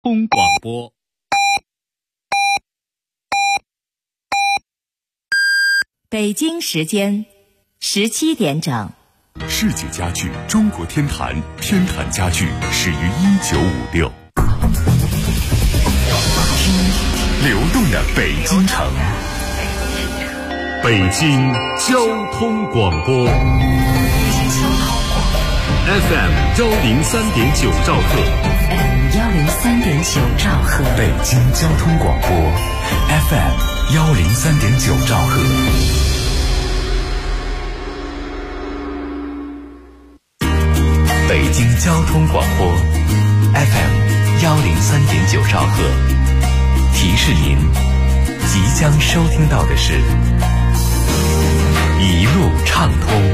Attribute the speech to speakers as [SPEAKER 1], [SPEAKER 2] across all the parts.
[SPEAKER 1] 通广播。
[SPEAKER 2] 北京时间17点整。
[SPEAKER 3] 世界家具中国天坛，天坛家具始于1956。流动的北京城，北京交通广播 FM103.9兆赫
[SPEAKER 2] 103.9兆赫，
[SPEAKER 3] 北京交通广播 FM103.9兆赫。北京交通广播 FM103.9兆赫，提示您即将收听到的是一路畅通。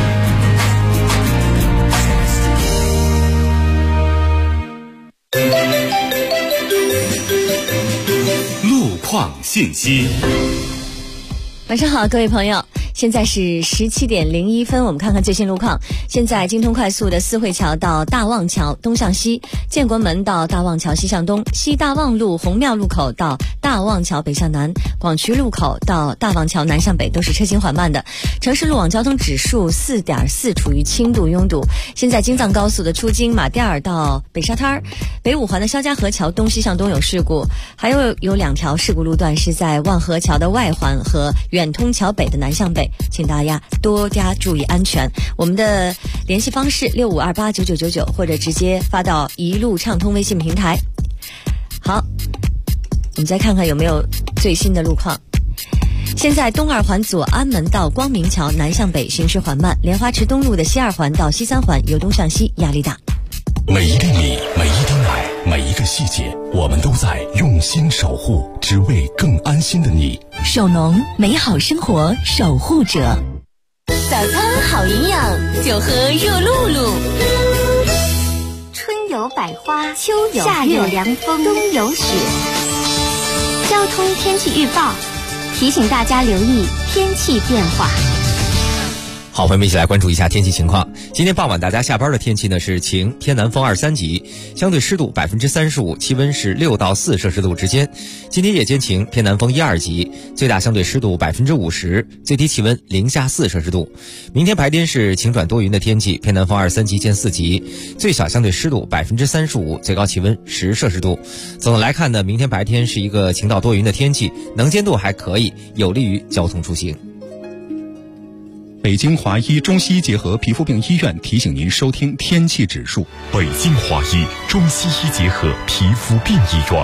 [SPEAKER 3] 路况信息。
[SPEAKER 4] 晚上好，各位朋友，现在是17点01分，我们看看最新路况。现在京通快速的四惠桥到大望桥东向西，建国门到大望桥西向东，西大望路红庙路口到大望桥北向南，广渠路口到大望桥南向北都是车行缓慢的。城市路网交通指数 4.4， 处于轻度拥堵。现在京藏高速的出京马甸儿到北沙滩，北五环的肖家河桥东西向东有事故，还有两条事故路段是在望河桥的外环和远通桥北的南向北，请大家多加注意安全。我们的联系方式65289999，或者直接发到一路畅通微信平台。好，我们再看看有没有最新的路况。现在东二环左安门到光明桥南向北行驶缓慢，莲花池东路的西二环到西三环由东向西压力大。
[SPEAKER 3] 每一粒米，每一滴奶，每一个细节，我们都在用心守护，只为更安心的你。
[SPEAKER 2] 首农，美好生活守护者。
[SPEAKER 5] 早餐好营养，就喝热露露。春有百花，秋有夏有凉风，冬有雪。交通天气预报提醒大家留意天气变化。
[SPEAKER 6] 好，朋友们一起来关注一下天气情况。今天傍晚大家下班的天气呢是晴，偏南风2、3级，相对湿度35%，气温是6到4摄氏度之间。今天夜间晴，偏南风1、2级，最大相对湿度50%，最低气温零下4摄氏度。明天白天是晴转多云的天气，偏南风2、3级见4级，最小相对湿度35%，最高气温10摄氏度。总的来看呢，明天白天是一个晴到多云的天气，能见度还可以，有利于交通出行。
[SPEAKER 7] 北京华医中西医结合皮肤病医院提醒您收听天气指数。
[SPEAKER 3] 北京华医中西医结合皮肤病医院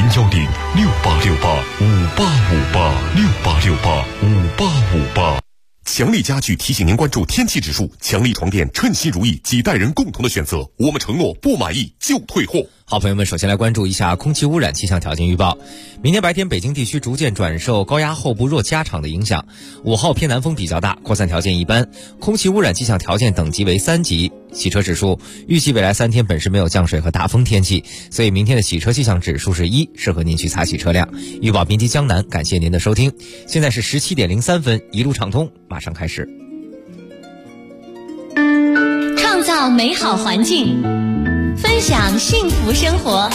[SPEAKER 3] ，010-6868-5858，6868-5858。强力家具提醒您关注天气指数，强力床垫称心如意，几代人共同的选择。我们承诺不满意就退货。
[SPEAKER 6] 好，朋友们，首先来关注一下空气污染气象条件预报。明天白天北京地区逐渐转受高压后部弱气压场的影响，午后偏南风比较大，扩散条件一般，空气污染气象条件等级为3级。洗车指数预计未来3天本市没有降水和大风天气，所以明天的洗车气象指数是1，适合您去擦洗车辆。预报编辑江南，感谢您的收听。现在是17点03分，一路畅通马上开始。
[SPEAKER 5] 创造美好环境，分享幸福生活。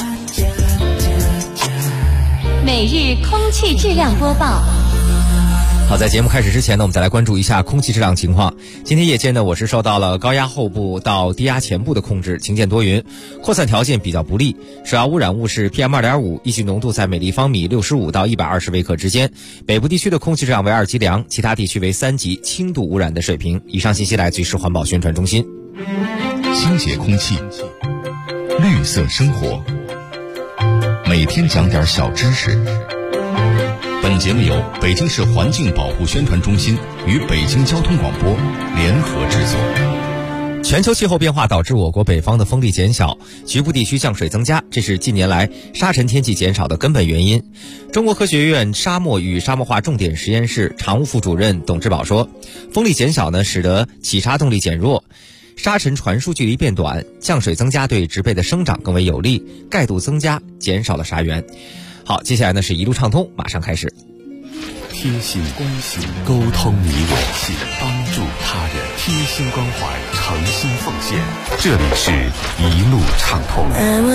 [SPEAKER 5] 每日空气质量播报。
[SPEAKER 6] 好，在节目开始之前呢，我们再来关注一下空气质量情况。今天夜间呢，我市受到了高压后部到低压前部的控制，晴见多云，扩散条件比较不利。首要污染物是 PM2.5， 一级浓度在每立方米65到120微克之间。北部地区的空气质量为2级良，其他地区为3级轻度污染的水平。以上信息来自于市环保宣传中心。
[SPEAKER 3] 清洁空气，绿色生活，每天讲点小知识。本节目由北京市环境保护宣传中心与北京交通广播联合制作。
[SPEAKER 6] 全球气候变化导致我国北方的风力减小，局部地区降水增加，这是近年来沙尘天气减少的根本原因。中国科学院沙漠与沙漠化重点实验室常务副主任董志宝说，风力减小呢，使得起沙动力减弱，沙尘传输距离变短，降水增加对植被的生长更为有利，盖度增加，减少了沙源。好，接下来呢是一路畅通，马上开始。
[SPEAKER 1] 贴心关心，沟通你我，帮助他人，贴心关怀，诚心奉献。这里是一路畅通。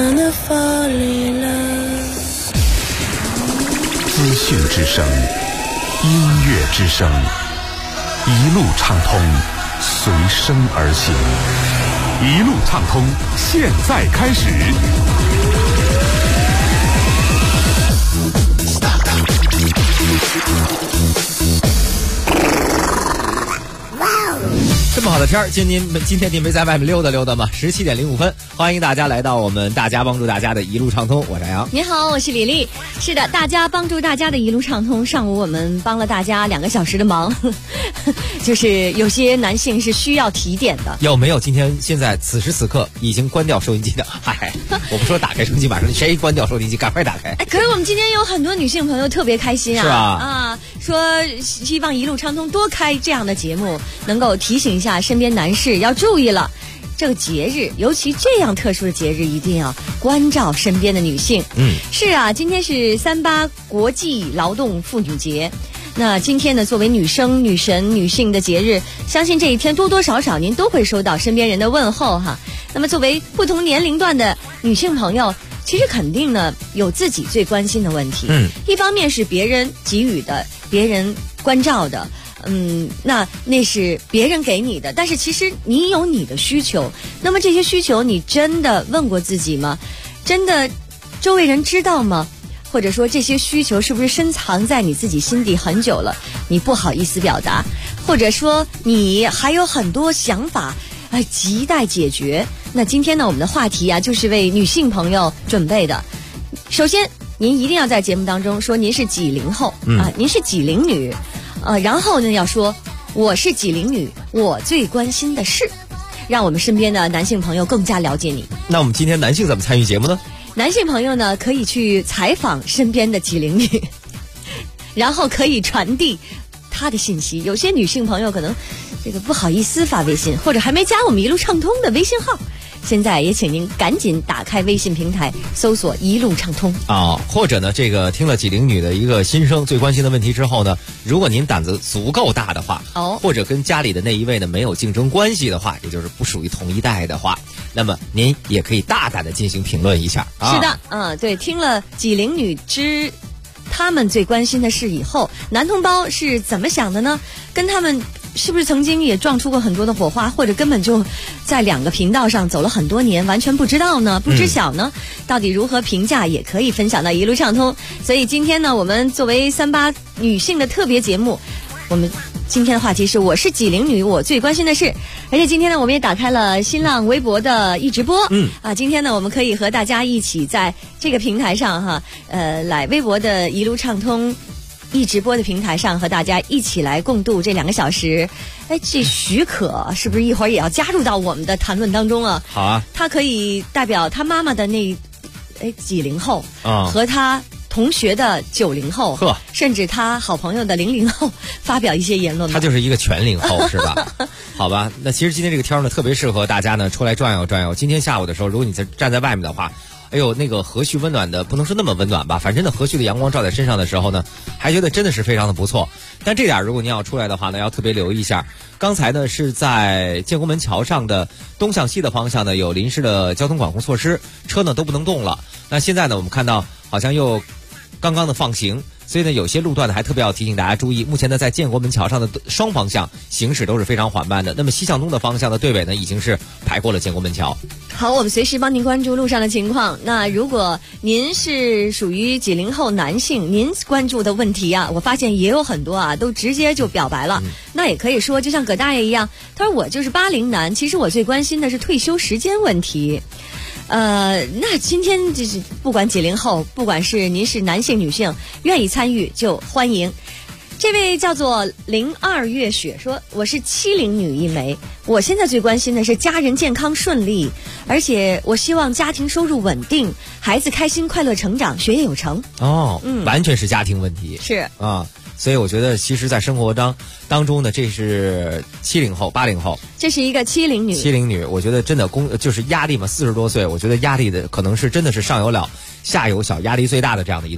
[SPEAKER 1] 资讯之声，音乐之声，一路畅通，随声而行。一路畅通，现在开始。
[SPEAKER 6] 这么好的天儿，今天您没在外面溜达溜达吗？17点05分，欢迎大家来到我们大家帮助大家的一路畅通，我是杨。
[SPEAKER 4] 你好，我是李丽。是的，大家帮助大家的一路畅通。上午我们帮了大家2个小时的忙，就是有些男性是需要提点的。
[SPEAKER 6] 有没有现在此时此刻已经关掉收音机的？嗨，我不说打开收音机，马上谁关掉收音机，赶快打开。
[SPEAKER 4] 可是我们今天有很多女性朋友特别开心啊！
[SPEAKER 6] 是啊，
[SPEAKER 4] 说希望一路畅通多开这样的节目，能够提醒一下身边男士要注意了。这个节日，尤其这样特殊的节日，一定要关照身边的女性。是啊，今天是38国际劳动妇女节。那今天呢，作为女生、女神、女性的节日，相信这一天多多少少您都会收到身边人的问候哈。那么作为不同年龄段的女性朋友，其实肯定呢有自己最关心的问题。一方面是别人给予的，别人关照的。那是别人给你的，但是其实你有你的需求。那么这些需求你真的问过自己吗？真的周围人知道吗？或者说这些需求是不是深藏在你自己心底很久了，你不好意思表达，或者说你还有很多想法亟待解决。那今天呢，我们的话题啊，就是为女性朋友准备的。首先您一定要在节目当中说您是几零后您是几零女然后呢要说我是几零女，我最关心的是，让我们身边的男性朋友更加了解你。
[SPEAKER 6] 那我们今天男性怎么参与节目呢？
[SPEAKER 4] 男性朋友呢可以去采访身边的几零女，然后可以传递他的信息。有些女性朋友可能这个不好意思发微信，或者还没加我们一路畅通的微信号，现在也请您赶紧打开微信平台搜索一路畅通
[SPEAKER 6] 或者呢这个听了几零女的一个心声最关心的问题之后呢，如果您胆子足够大的话或者跟家里的那一位呢没有竞争关系的话，也就是不属于同一代的话，那么您也可以大胆的进行评论一下
[SPEAKER 4] 是的对，听了几零女之他们最关心的事以后，男同胞是怎么想的呢？跟他们是不是曾经也撞出过很多的火花，或者根本就在2个频道上走了很多年，完全不知道呢，不知晓呢？到底如何评价，也可以分享到一路畅通。所以今天呢，我们作为38女性的特别节目，我们今天的话题是我是几零女，我最关心的事。而且今天呢，我们也打开了新浪微博的一直播今天呢，我们可以和大家一起在这个平台上来微博的一路畅通一直播的平台上和大家一起来共度这2个小时。这许可是不是一会儿也要加入到我们的谈论当中啊？
[SPEAKER 6] 好啊，
[SPEAKER 4] 他可以代表他妈妈的那几零后和他同学的90后甚至他好朋友的00后发表一些言论吗？
[SPEAKER 6] 他就是一个全0后是吧？好吧，那其实今天这个天呢特别适合大家呢出来转悠转悠。今天下午的时候，如果你站在外面的话，那个和煦温暖的，不能说那么温暖吧，反正呢和煦的阳光照在身上的时候呢，还觉得真的是非常的不错。但这点如果您要出来的话呢，要特别留意一下。刚才呢是在建国门桥上的东向西的方向呢有临时的交通管控措施，车呢都不能动了。那现在呢我们看到好像又刚刚的放行，所以呢有些路段呢还特别要提醒大家注意。目前呢在建国门桥上的双方向行驶都是非常缓慢的，那么西向东的方向的队尾呢已经是排过了建国门桥。
[SPEAKER 4] 好，我们随时帮您关注路上的情况。那如果您是属于几零后男性，您关注的问题我发现也有很多都直接就表白了。那也可以说就像葛大爷一样，他说我就是80男，其实我最关心的是退休时间问题。那今天就是不管几零后，不管是您是男性女性，愿意参与就欢迎。这位叫做02月雪说，我是70女一枚，我现在最关心的是家人健康顺利，而且我希望家庭收入稳定，孩子开心快乐成长，学业有成。
[SPEAKER 6] 完全是家庭问题。
[SPEAKER 4] 是
[SPEAKER 6] 所以我觉得其实在生活当中呢，这是70后80后，
[SPEAKER 4] 这是一个70女，
[SPEAKER 6] 我觉得真的就是压力嘛，40多岁，我觉得压力的可能是真的是上有老下有小，压力最大的这样的一段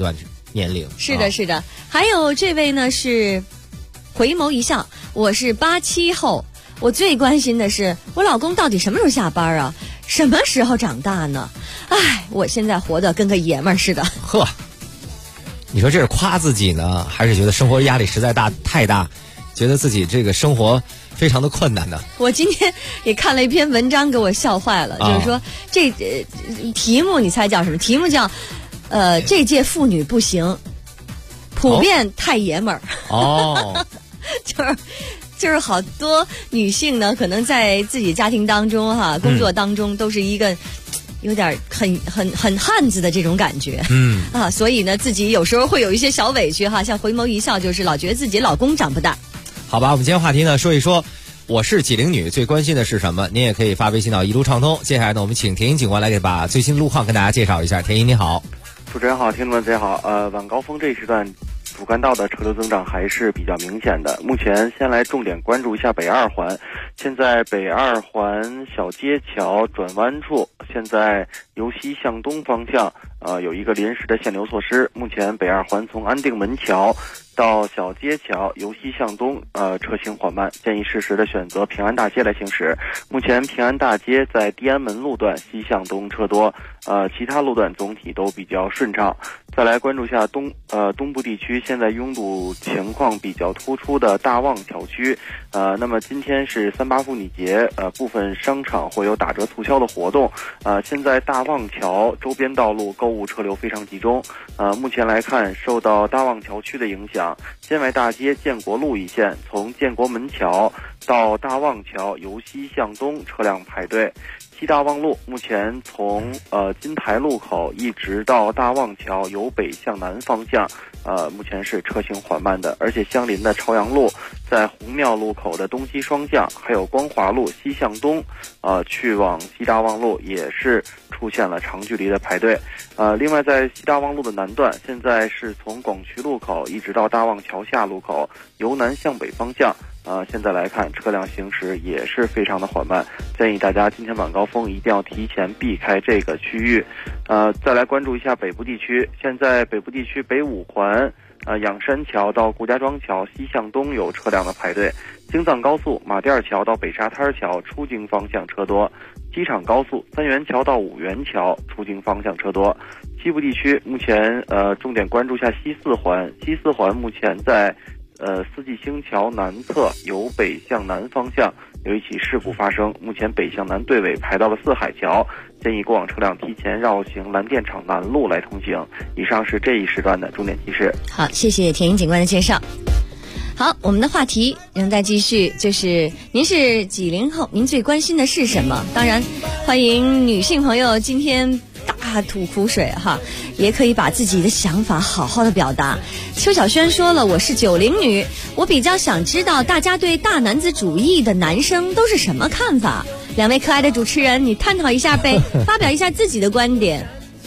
[SPEAKER 6] 年龄。
[SPEAKER 4] 是的，是的。还有这位呢是回眸一笑，我是87后，我最关心的是我老公到底什么时候下班啊？什么时候长大呢？哎，我现在活得跟个爷们儿似的。
[SPEAKER 6] 呵，你说这是夸自己呢，还是觉得生活压力实在太大，觉得自己这个生活非常的困难呢？
[SPEAKER 4] 我今天也看了一篇文章，给我笑坏了。就是说，这题目你猜叫什么？题目叫这届妇女不行，普遍太爷们儿。
[SPEAKER 6] 哦，
[SPEAKER 4] 就是好多女性呢，可能在自己家庭当中工作当中都是一个有点很汉子的这种感觉。所以呢，自己有时候会有一些小委屈像回眸一笑，就是老觉得自己老公长不大。
[SPEAKER 6] 好吧，我们今天话题呢说一说我是几零女最关心的是什么？您也可以发微信到一路畅通。接下来呢，我们请田英警官来给把最新路况跟大家介绍一下。田英你好。
[SPEAKER 8] 主持人好，听众们大家好。晚高峰这一时段主干道的车流增长还是比较明显的。目前先来重点关注一下北二环。现在北二环小街桥转弯处，现在由西向东方向有一个临时的限流措施。目前北二环从安定门桥到小街桥由西向东车行缓慢，建议适时的选择平安大街来行驶。目前平安大街在地安门路段西向东车多，其他路段总体都比较顺畅。再来关注一下东部地区，现在拥堵情况比较突出的大望桥区。那么今天是38妇女节，部分商场会有打折促销的活动。现在大望桥周边道路购物车流非常集中。目前来看，受到大望桥区的影响，建外大街建国路一线从建国门桥到大望桥由西向东车辆排队。西大望路目前从金台路口一直到大望桥由北向南方向，目前是车行缓慢的，而且相邻的朝阳路在红庙路口的东西双向，还有光华路西向东，去往西大望路也是出现了长距离的排队。另外在西大望路的南段，现在是从广渠路口一直到大望桥下路口，由南向北方向。现在来看车辆行驶也是非常的缓慢，建议大家今天晚高峰一定要提前避开这个区域。再来关注一下北部地区，现在北部地区北五环仰山桥到顾家庄桥西向东有车辆的排队，京藏高速马甸桥到北沙滩桥出京方向车多，机场高速三元桥到五元桥出京方向车多。西部地区目前重点关注一下西四环，西四环目前在四季星桥南侧由北向南方向有一起事故发生，目前北向南队尾排到了四海桥，建议过往车辆提前绕行蓝电厂南路来通行。以上是这一时段的重点提示。
[SPEAKER 4] 好，谢谢田英警官的介绍。好，我们的话题仍在继续，就是您是几零后，您最关心的是什么？当然欢迎女性朋友今天大吐苦水也可以把自己的想法好好的表达。邱小轩说了，我是90女，我比较想知道大家对大男子主义的男生都是什么看法。两位可爱的主持人，你探讨一下呗，发表一下自己的观点。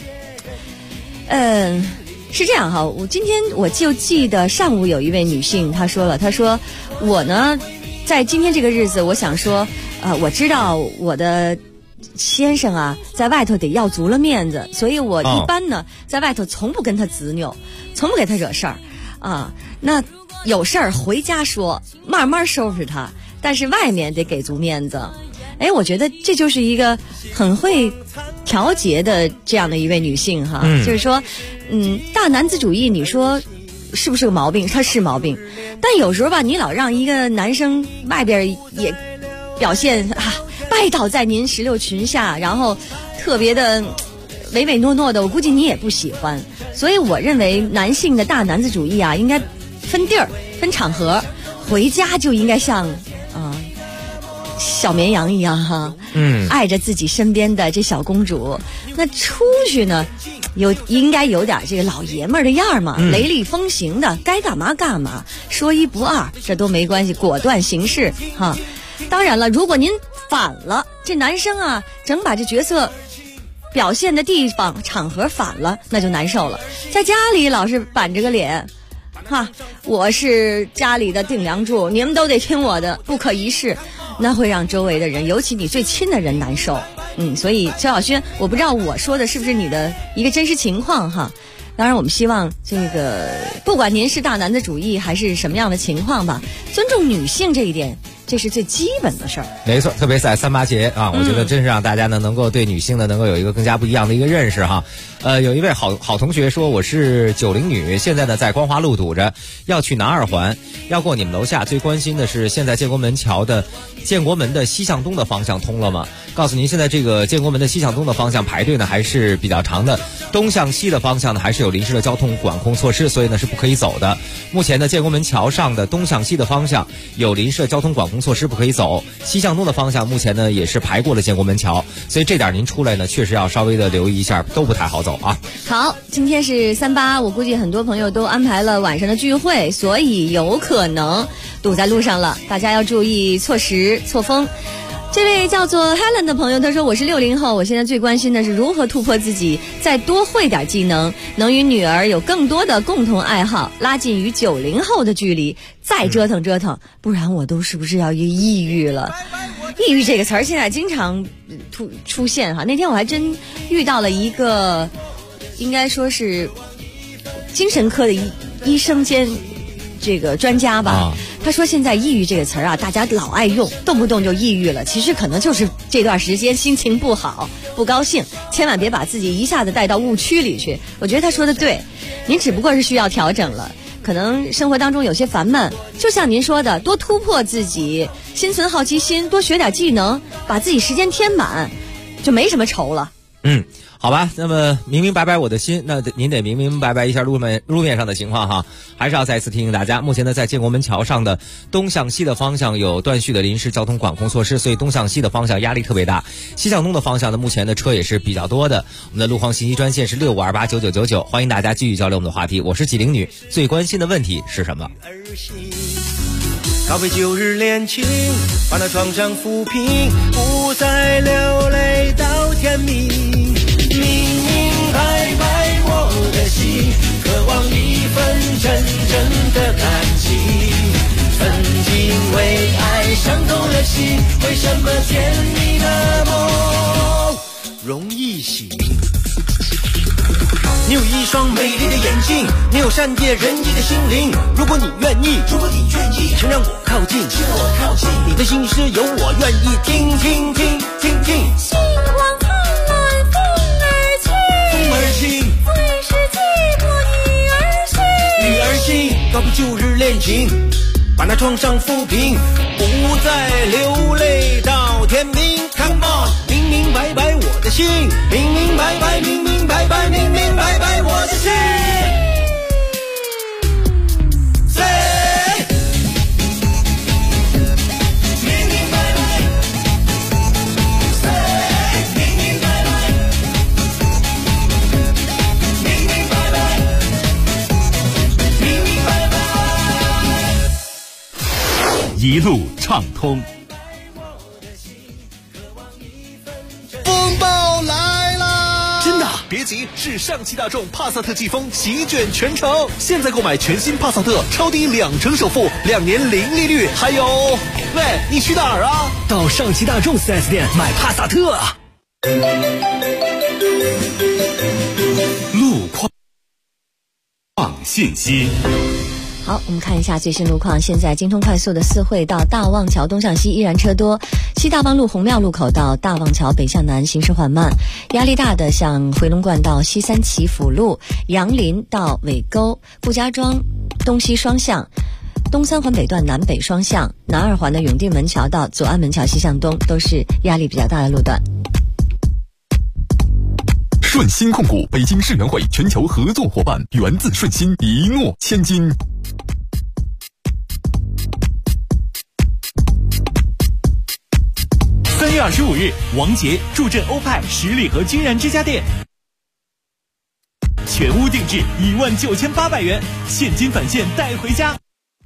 [SPEAKER 4] 是这样我今天我就记得上午有一位女性她说我呢在今天这个日子，我想说我知道我的先生在外头得要足了面子，所以我一般呢在外头从不跟他执拗，从不给他惹事儿那有事儿回家说，慢慢收拾他，但是外面得给足面子。我觉得这就是一个很会调节的这样的一位女性就是说大男子主义你说是不是个毛病？它是毛病，但有时候吧，你老让一个男生外边也表现拜倒在您16裙下，然后特别的唯唯诺诺的，我估计你也不喜欢。所以我认为男性的大男子主义应该分地儿分场合，回家就应该像小绵羊一样爱着自己身边的这小公主。那出去呢应该有点这个老爷们儿的样嘛，雷厉风行的，该干嘛干嘛，说一不二，这都没关系，果断行事当然了，如果您反了，这男生整把这角色表现的地方场合反了，那就难受了。在家里老是板着个脸我是家里的顶梁柱，你们都得听我的，不可一世，那会让周围的人，尤其你最亲的人难受。所以邱小轩，我不知道我说的是不是你的一个真实情况当然我们希望这个不管您是大男子主义还是什么样的情况吧，尊重女性这一点，这是最基本的事儿。
[SPEAKER 6] 没错，特别在3·8节啊，我觉得真是让大家呢能够对女性呢能够有一个更加不一样的一个认识哈。有一位好同学说，我是90女，现在呢在光华路堵着，要去南2环，要过你们楼下。最关心的是现在建国门的西向东的方向通了吗？告诉您，现在这个建国门的西向东的方向排队呢还是比较长的，东向西的方向呢还是有临时的交通管控措施，所以呢是不可以走的。目前呢建国门桥上的东向西的方向有临时的交通管控措施，不可以走。西向东的方向目前呢也是排过了建国门桥，所以这点您出来呢确实要稍微的留意一下，都不太好走啊。
[SPEAKER 4] 好，今天是3·8，我估计很多朋友都安排了晚上的聚会，所以有可能堵在路上了，大家要注意错时错峰。这位叫做 Helen 的朋友，他说，我是60后，我现在最关心的是如何突破自己，再多会点技能，能与女儿有更多的共同爱好，拉近与90后的距离，再折腾折腾，不然我都是不是要抑郁了。抑郁这个词儿现在经常出现哈，那天我还真遇到了一个应该说是精神科的医生兼这个专家吧，他说现在抑郁这个词儿啊，大家老爱用，动不动就抑郁了，其实可能就是这段时间心情不好，不高兴，千万别把自己一下子带到误区里去。我觉得他说的对，您只不过是需要调整了，可能生活当中有些烦闷，就像您说的，多突破自己，心存好奇心，多学点技能，把自己时间填满，就没什么愁了。
[SPEAKER 6] 好吧，那么明明白白我的心，那您得明明白白一下路面上的情况哈。还是要再次提醒大家，目前呢在建国门桥上的东向西的方向有断续的临时交通管控措施，所以东向西的方向压力特别大。西向东的方向呢，目前的车也是比较多的。我们的路况信息专线是65289999，欢迎大家继续交流我们的话题。我是90女，最关心的问题是什么？
[SPEAKER 9] 告别旧日恋情，把那创伤抚平，不再流泪到天明。明明白白我的心，渴望一份真正的感情。曾经为爱伤透了心，为什么甜蜜的梦容易醒？你有一双美丽的眼睛，你有善解人意的心灵。如果你愿意，请让我靠近，你的心事有我愿意听。
[SPEAKER 5] 星光灿烂，风儿轻，风儿是寄托女儿心。
[SPEAKER 9] 告别旧日恋情，把那创伤抚平，不再流泪到天明。Come on， 明明白白我的心，明明白白我的心。
[SPEAKER 1] 一路畅通。
[SPEAKER 9] 风暴来啦！
[SPEAKER 10] 真的，别急，是上汽大众帕萨特季风席卷全城，现在购买全新帕萨特，超低2%首付，2年零利率，还有，喂，你去哪儿啊？
[SPEAKER 9] 到上汽大众 4S 店买帕萨特。
[SPEAKER 1] 路况信息。
[SPEAKER 4] 好，我们看一下最新路况。现在京通快速的四惠到大望桥东向西依然车多，西大望路红庙路口到大望桥北向南行驶缓慢，压力大的像回龙观到西三旗辅路、杨林到尾沟、顾家庄东西双向、东三环北段南北双向、南2环的永定门桥到左安门桥西向东都是压力比较大的路段。
[SPEAKER 11] 顺鑫控股北京世园会全球合作伙伴，源自顺鑫，一诺千金。
[SPEAKER 1] 3月25日，王杰助阵欧派十里河君然之家店，全屋定制19800元，现金返现带回家。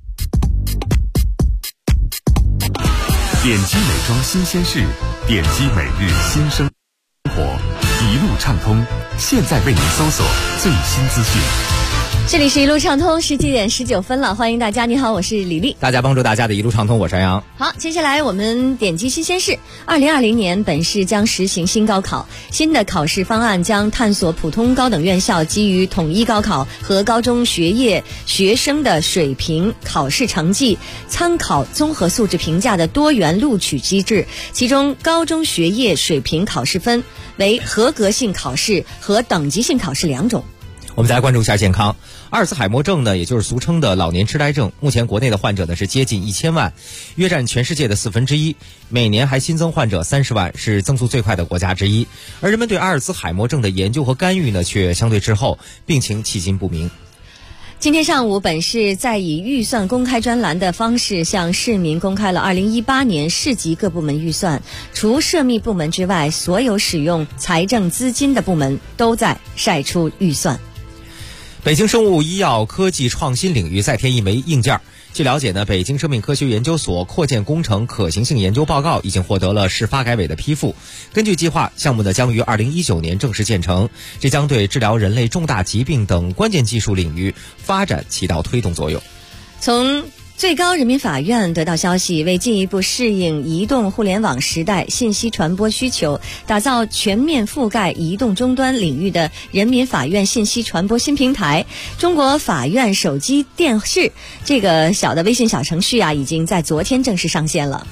[SPEAKER 1] 点击美妆新鲜事，点击每日新生活，一路畅通。现在为您搜索最新资讯。
[SPEAKER 4] 这里是一路畅通，17点19分了，欢迎大家。你好，我是李丽。
[SPEAKER 6] 大家帮助大家的一路畅通，我是杨洋。
[SPEAKER 4] 好，接下来我们点击新鲜事。2020年本市将实行新高考，新的考试方案将探索普通高等院校基于统一高考和高中学业学生的水平、考试成绩、参考综合素质评价的多元录取机制。其中，高中学业水平考试分为合格性考试和等级性考试两种。
[SPEAKER 6] 我们再来关注一下健康。阿尔茨海默症呢，也就是俗称的老年痴呆症，目前国内的患者呢是接近1000万，约占全世界的1/4，每年还新增患者30万，是增速最快的国家之一。而人们对阿尔茨海默症的研究和干预呢，却相对滞后，病情迄今不明。
[SPEAKER 4] 今天上午，本市在以预算公开专栏的方式向市民公开了2018年市级各部门预算，除涉密部门之外，所有使用财政资金的部门都在晒出预算。
[SPEAKER 6] 北京生物医药科技创新领域再添一枚硬件。据了解呢，北京生命科学研究所扩建工程可行性研究报告已经获得了市发改委的批复。根据计划，项目呢将于2019年正式建成，这将对治疗人类重大疾病等关键技术领域发展起到推动作用。
[SPEAKER 4] 从最高人民法院得到消息，为进一步适应移动互联网时代信息传播需求，打造全面覆盖移动终端领域的人民法院信息传播新平台，中国法院手机电视这个小的微信小程序已经在昨天正式上线了。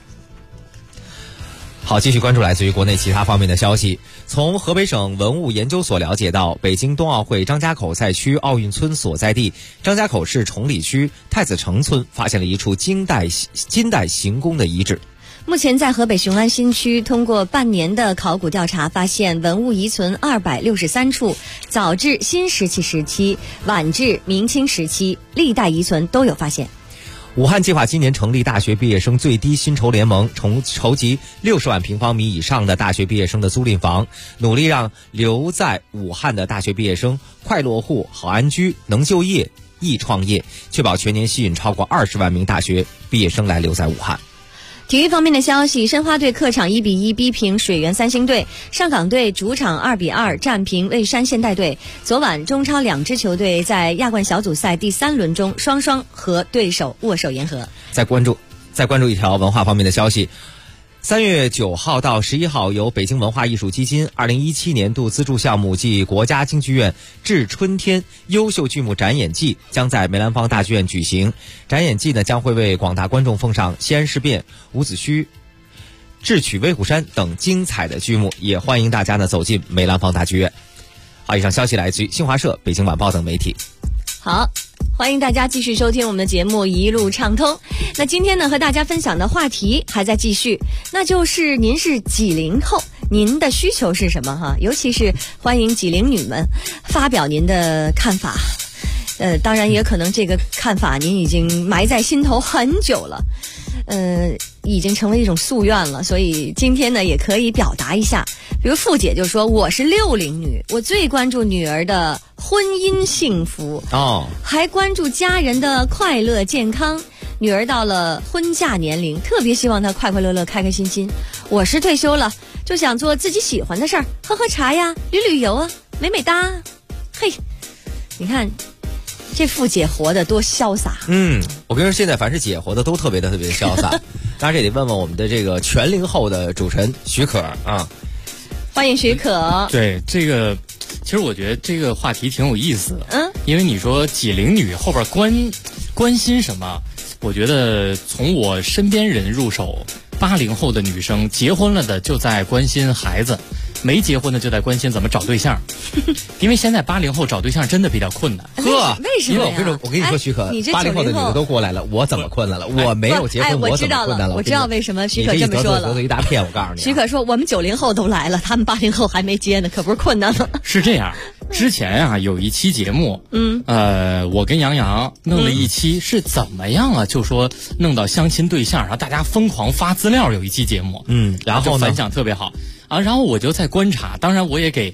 [SPEAKER 6] 好，继续关注来自于国内其他方面的消息。从河北省文物研究所了解到，北京冬奥会张家口赛区奥运村所在地张家口市崇礼区太子城村发现了一处金代行宫的遗址。
[SPEAKER 4] 目前在河北雄安新区通过半年的考古调查，发现文物遗存263处，早至新石器时期、晚至明清时期，历代遗存都有发现。
[SPEAKER 6] 武汉计划今年成立大学毕业生最低薪酬联盟，筹集60万平方米以上的大学毕业生的租赁房，努力让留在武汉的大学毕业生快落户、好安居、能就业、易创业，确保全年吸引超过20万名大学毕业生来留在武汉。
[SPEAKER 4] 体育方面的消息，申花队客场1-1逼平水原三星队，上港队主场2-2战平蔚山现代队。昨晚中超2支球队在亚冠小组赛第3轮中双双和对手握手言和。再关注一条文化方面的消息。3月9号到11号，由北京文化艺术基金2017年度资助项目暨国家京剧院致春天优秀剧目展演季将在梅兰芳大剧院举行。展演季呢将会为广大观众奉上西安事变、伍子胥、智取威虎山等精彩的剧目，也欢迎大家呢走进梅兰芳大剧院。好，以上消息来自于新华社、北京晚报等媒体。好，欢迎大家继续收听我们的节目一路畅通。那今天呢和大家分享的话题还在继续，那就是您是几零后，您的需求是什么哈？尤其是欢迎几零女们发表您的看法。当然也可能这个看法您已经埋在心头很久了，已经成为一种夙愿了，所以今天呢也可以表达一下。比如付姐就说，我是60女，我最关注女儿的婚姻幸福还关注家人的快乐健康。女儿到了婚嫁年龄，特别希望她快快乐乐开开心心。我是退休了，就想做自己喜欢的事儿，喝喝茶呀，旅游啊，美美哒。嘿，你看这付姐活得多潇洒。我跟你说，现在凡是姐活得都特别潇洒。当然这得问问我们的这个全龄后的主持人许可啊。欢迎许可。
[SPEAKER 12] 对，这个其实我觉得这个话题挺有意思的。因为你说几龄女后边关心什么，我觉得从我身边人入手，80后的女生结婚了的就在关心孩子，没结婚的就在关心怎么找对象。因为现在80后找对象真的比较困难。
[SPEAKER 4] 为什么呀？
[SPEAKER 6] 因为我跟你说许可，80后的女的都过来了，我怎么困难了？我没有结婚，我怎么困难了？
[SPEAKER 4] 我知道为什么许可这么说了。
[SPEAKER 6] 得罪一大片，我告诉你。
[SPEAKER 4] 许可说我们90后都来了，他们80后还没结呢，可不是困难了。
[SPEAKER 12] 是这样，之前有一期节目，我跟杨洋弄了一期，是怎么样啊？就说弄到相亲对象，然后大家疯狂发资料，有一期节目，然后反响特别好啊。然后我就在观察，当然我也给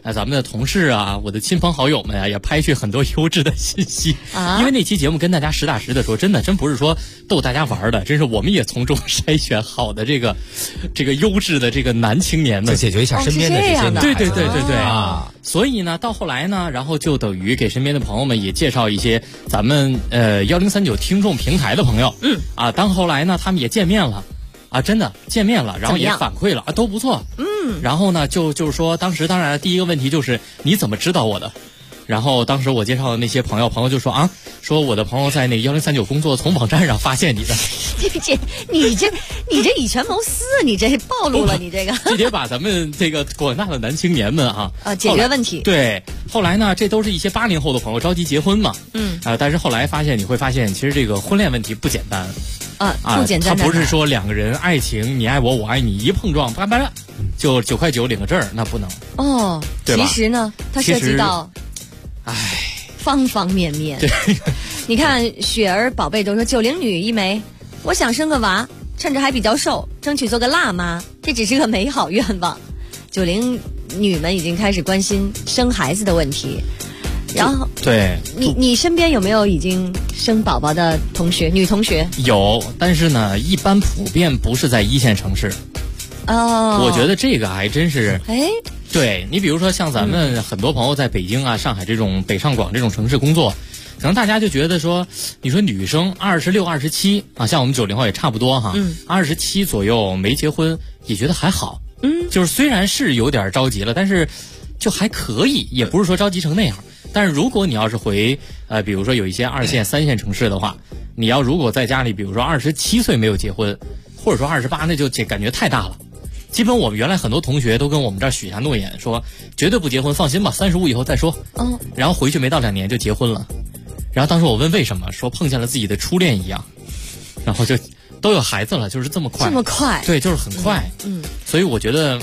[SPEAKER 12] 咱们的同事啊，我的亲朋好友们啊，也拍去很多优质的信息啊。因为那期节目跟大家实打实的说，真不是说逗大家玩的，真是我们也从中筛选好的这个优质的这个男青年们，
[SPEAKER 6] 就解决一下身边的这些
[SPEAKER 12] 对啊。所以呢，到后来呢，然后就等于给身边的朋友们也介绍一些咱们1039听众平台的朋友，当后来呢，他们也见面了。真的见面了，然后也反馈了都不错。然后呢，就是说，当然第一个问题就是你怎么知道我的？然后当时我介绍的那些朋友就说说我的朋友在那个1039工作，从网站上发现你的。
[SPEAKER 4] 你这以权谋私，你这暴露了，你这个。
[SPEAKER 12] 这得把咱们这个广大的男青年们
[SPEAKER 4] 解决问题。
[SPEAKER 12] 对，后来呢，这都是一些80后的朋友着急结婚嘛。但是后来你会发现，其实这个婚恋问题不简单。
[SPEAKER 4] 不简单。
[SPEAKER 12] 他不是说两个人爱情，你爱我，我爱你，一碰撞，叭叭就9块9领个证，那不能。对吧？
[SPEAKER 4] 其实呢，它涉及到，方方面面。对，你看雪儿宝贝都说90女一枚，我想生个娃，趁着还比较瘦，争取做个辣妈，这只是个美好愿望。90女们已经开始关心生孩子的问题。然后，
[SPEAKER 12] 对
[SPEAKER 4] 你身边有没有已经生宝宝的女同学？
[SPEAKER 12] 有，但是呢，一般普遍不是在1线城市。我觉得这个还真是。对，你比如说像咱们很多朋友在北京啊、上海这种北上广这种城市工作，可能大家就觉得说，你说女生26、27像我们90后也差不多27左右没结婚，也觉得还好。就是虽然是有点着急了，但是就还可以，也不是说着急成那样。但是如果你要是回比如说有一些2线、3线城市的话，你要如果在家里，比如说27岁没有结婚，或者说28，那就感觉太大了。基本我们原来很多同学都跟我们这儿许下诺言，说绝对不结婚，放心吧，35以后再说。然后回去没到2年就结婚了。然后当时我问为什么，说碰见了自己的初恋一样，然后就都有孩子了，就是这么快。
[SPEAKER 4] 这么快？
[SPEAKER 12] 对，就是很快。所以我觉得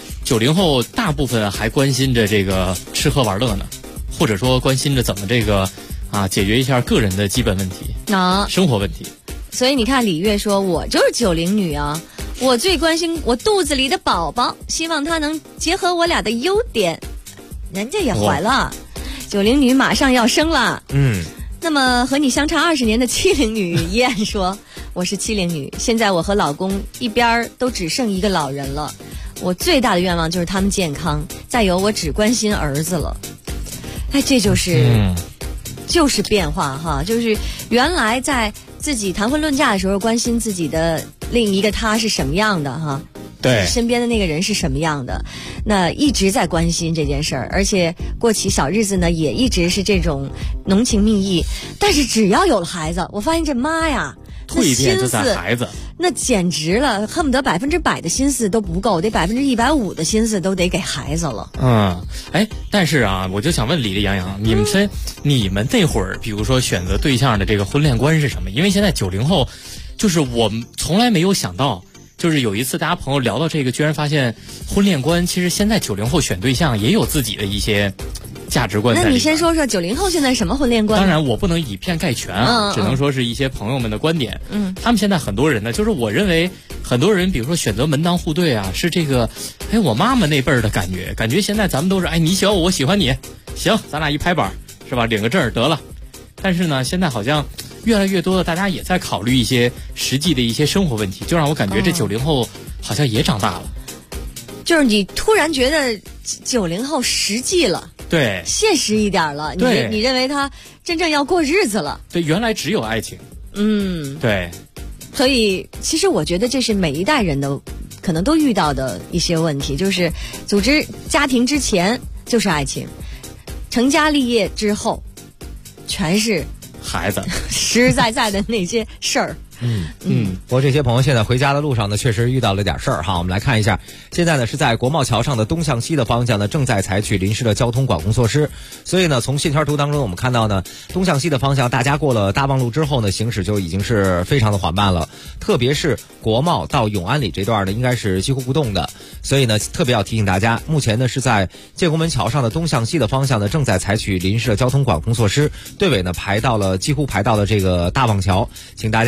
[SPEAKER 12] 90后大部分还关心着这个吃喝玩乐呢。或者说关心着怎么这个解决一下个人的基本问题生活问题。
[SPEAKER 4] 所以你看李月说，我就是90女啊，我最关心我肚子里的宝宝，希望他能结合我俩的优点。人家也怀了，90女马上要生了。那么和你相差20年的70女依然说，我是70女，现在我和老公一边都只剩一个老人了，我最大的愿望就是他们健康，再有我只关心儿子了。这就是变化就是原来在自己谈婚论嫁的时候关心自己的另一个他是什么样的对，身边的那个人是什么样的，那一直在关心这件事儿，而且过起小日子呢也一直是这种浓情蜜意。但是只要有了孩子，我发现这妈呀，
[SPEAKER 12] 蜕变就在孩子，
[SPEAKER 4] 那简直了，恨不得100%的心思都不够，得150%的心思都得给孩子了。
[SPEAKER 12] 但是我就想问李丽洋洋，你们那会儿，比如说选择对象的这个婚恋观是什么？因为现在90后，就是我们从来没有想到，就是有一次大家朋友聊到这个，居然发现婚恋观其实现在90后选对象也有自己的一些价值观在里面。
[SPEAKER 4] 那你先说说90后现在什么婚恋观？
[SPEAKER 12] 当然我不能以偏概全只能说是一些朋友们的观点。他们现在很多人呢，就是我认为很多人比如说选择门当户对是这个我妈妈那辈儿的感觉现在咱们都是你喜欢我喜欢你，行，咱俩一拍板是吧，领个证得了。但是呢现在好像越来越多的大家也在考虑一些实际的一些生活问题，就让我感觉这90后好像也长大了。
[SPEAKER 4] 就是你突然觉得90后实际了，
[SPEAKER 12] 对，
[SPEAKER 4] 现实一点了，你认为他真正要过日子了。
[SPEAKER 12] 对，原来只有爱情。对。
[SPEAKER 4] 所以其实我觉得这是每一代人的可能都遇到的一些问题，就是组织家庭之前就是爱情，成家立业之后全是
[SPEAKER 12] 孩子，
[SPEAKER 4] 实实在在的那些事儿。
[SPEAKER 6] 不过这些朋友现在回家的路上呢，确实遇到了点事儿我们来看一下，现在呢是在国贸桥上的东向西的方向呢，正在采取临时的交通管控措施。所以呢，从线圈图当中我们看到呢，东向西的方向，大家过了大望路之后呢，行驶就已经是非常的缓慢了。特别是国贸到永安里这段呢，应该是几乎不动的。所以呢，特别要提醒大家，目前呢是在建国门桥上的东向西的方向呢，正在采取临时的交通管控措施，队尾呢几乎排到了这个大望桥，请大家呢及时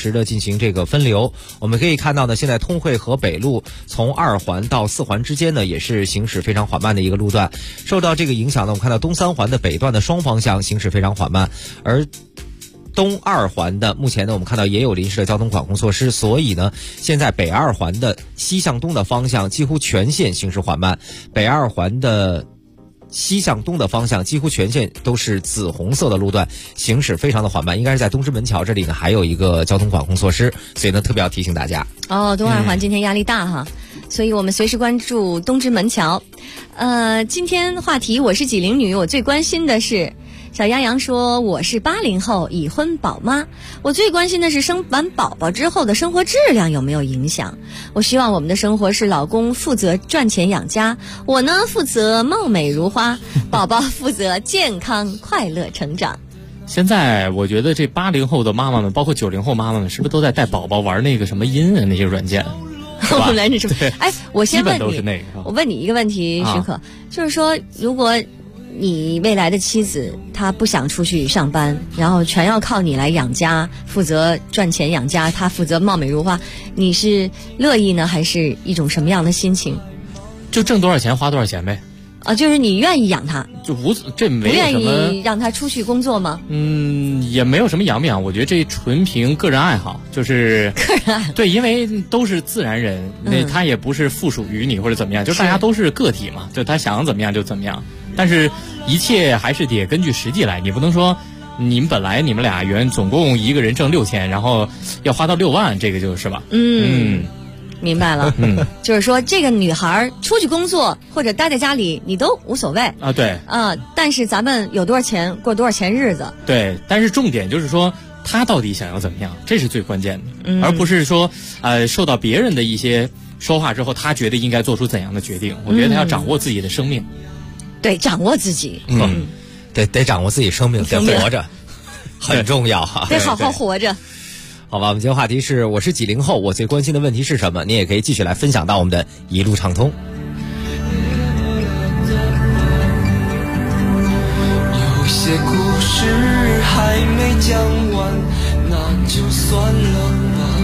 [SPEAKER 6] 实的进行这个分流。我们可以看到呢，现在通惠河北路从2环到4环之间呢，也是行驶非常缓慢的一个路段。受到这个影响呢，我们看到东3环的北段的双方向行驶非常缓慢，而东2环的目前呢，我们看到也有临时的交通管控措施，所以呢，现在北2环的西向东的方向几乎全线行驶缓慢，北2环的西向东的方向几乎全线都是紫红色的路段，行驶非常的缓慢，应该是在东直门桥这里呢还有一个交通管控措施，所以呢特别要提醒大家。
[SPEAKER 4] 东2环今天压力大哈，所以我们随时关注东直门桥。今天话题我是90女，我最关心的是小杨洋说我是80后已婚宝妈，我最关心的是生完宝宝之后的生活质量有没有影响。我希望我们的生活是老公负责赚钱养家，我呢负责貌美如花，宝宝负责健康快乐成长。
[SPEAKER 12] 现在我觉得这80后的妈妈们，包括90后妈妈们，是不是都在带宝宝玩那个什么音那些软件？
[SPEAKER 4] 来你什么？哎，我先问你，我问你一个问题，许可，就是说，如果你未来的妻子她不想出去上班，然后全要靠你来养家，负责赚钱养家，她负责貌美如花，你是乐意呢，还是一种什么样的心情？
[SPEAKER 12] 就挣多少钱花多少钱呗。
[SPEAKER 4] 就是你愿意养他，
[SPEAKER 12] 这没有什么，
[SPEAKER 4] 不愿意让他出去工作吗？
[SPEAKER 12] 也没有什么养不养，我觉得这纯凭个人爱好，就是
[SPEAKER 4] 个人爱好。
[SPEAKER 12] 对，因为都是自然人，那他也不是附属于你或者怎么样，就大家都是个体嘛，就他想怎么样就怎么样。但是一切还是得根据实际来，你不能说你们俩总共一个人挣6000，然后要花到6万，这个就是吧？
[SPEAKER 4] 明白了，就是说这个女孩出去工作或者待在家里，你都无所谓
[SPEAKER 12] 啊。对，
[SPEAKER 4] 但是咱们有多少钱过多少钱日子。
[SPEAKER 12] 对，但是重点就是说她到底想要怎么样，这是最关键的，而不是说受到别人的一些说话之后，她觉得应该做出怎样的决定。我觉得她要掌握自己的生命，
[SPEAKER 4] 对，掌握自己，
[SPEAKER 6] 得掌握自己生命，得活着，很重要哈，
[SPEAKER 4] 得好好活着。
[SPEAKER 6] 好吧，我们今天话题是我是90后，我最关心的问题是什么？你也可以继续来分享到我们的一路畅通。
[SPEAKER 9] 有些故事还没讲完，那就算了吧。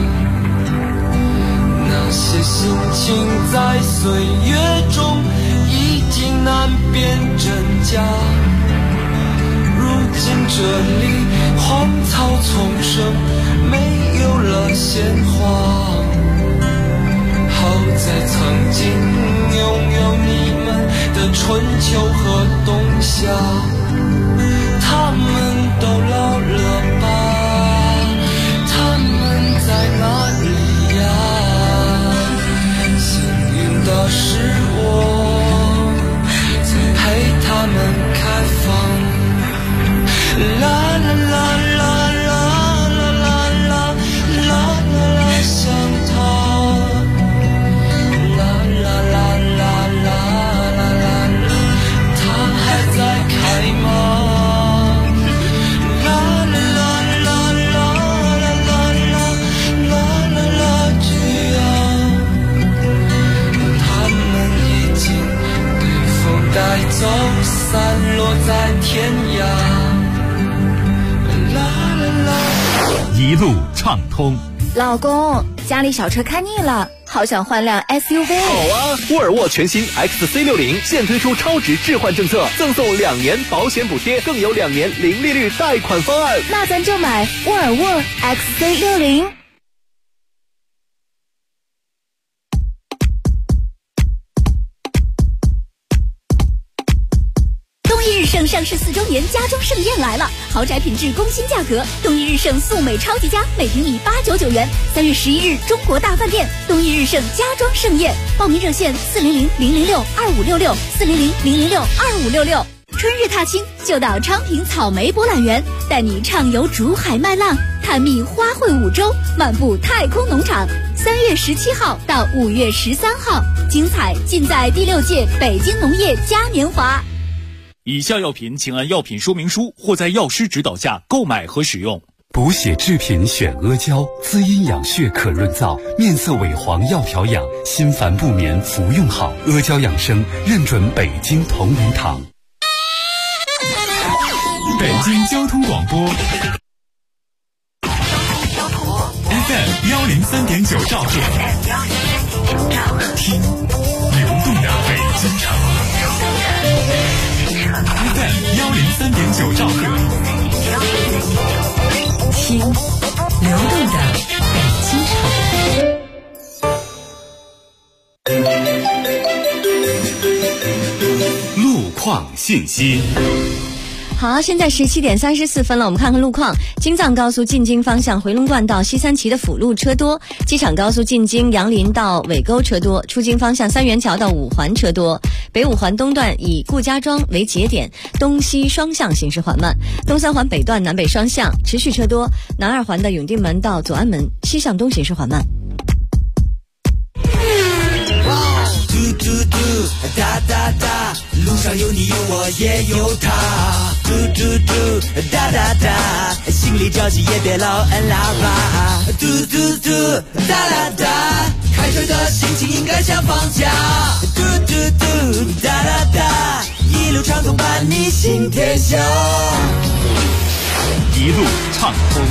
[SPEAKER 9] 那些心情在岁月中已经难辨真假。如今这里荒草丛生，没有了鲜花。好在曾经拥有你们的春秋和冬夏，他们都老了吧？他们在哪里呀？幸运的是我曾陪他们开放。啦啦啦啦啦啦啦啦啦啦，想他。啦啦啦啦啦啦啦啦，他还在开吗？啦啦啦啦啦啦啦啦啦啦，去啊！他们已经被风带走，散落在天涯。
[SPEAKER 1] 一路畅通。
[SPEAKER 5] 老公，家里小车开腻了，好想换辆 SUV。
[SPEAKER 10] 好啊，沃尔沃全新 XC60现推出超值置换政策，赠送2年保险补贴，更有2年零利率贷款方案。
[SPEAKER 5] 那咱就买沃尔沃 XC60。
[SPEAKER 13] 东一日盛上市4周年家装盛宴来了，豪宅品质工薪价格，东一日盛速美超级家每平米899元。3月11日，中国大饭店东一日盛家装盛宴，报名热线400-006-2566，400-006-2566。春日踏青就到昌平草莓博览园，带你畅游竹海麦浪，探秘花卉5洲，漫步太空农场。3月17号到5月13号，精彩尽在第6届北京农业嘉年华。
[SPEAKER 14] 以下药品请按药品说明书或在药师指导下购买和使用。
[SPEAKER 15] 补血制品选阿胶，滋阴养血可润燥，面色萎黄要调养，心烦不眠服用好。阿胶养生认准北京同仁堂。
[SPEAKER 11] 北京交通广播 103.9兆赫，听流动的北京城。FM 103.9兆赫，
[SPEAKER 2] 听流动的北京城。
[SPEAKER 11] 路况信息。
[SPEAKER 4] 好，现在17点34分了，我们看看路况。京藏高速进京方向回龙观到西三旗的辅路车多，机场高速进京杨林到尾沟车多，出京方向三元桥到五环车多，北五环东段以顾家庄为节点，东西双向行驶缓慢，东三环北段南北双向持续车多，南二环的永定门到左安门西向东行驶缓慢。
[SPEAKER 9] 哒哒哒，路上有你有我也有他，嘟嘟嘟，哒哒哒，心里着急也别老按喇叭，嘟嘟嘟，哒哒哒，开车的心情应该像放假，嘟嘟嘟，哒哒哒，一路畅通伴你行天下，
[SPEAKER 11] 一路畅通。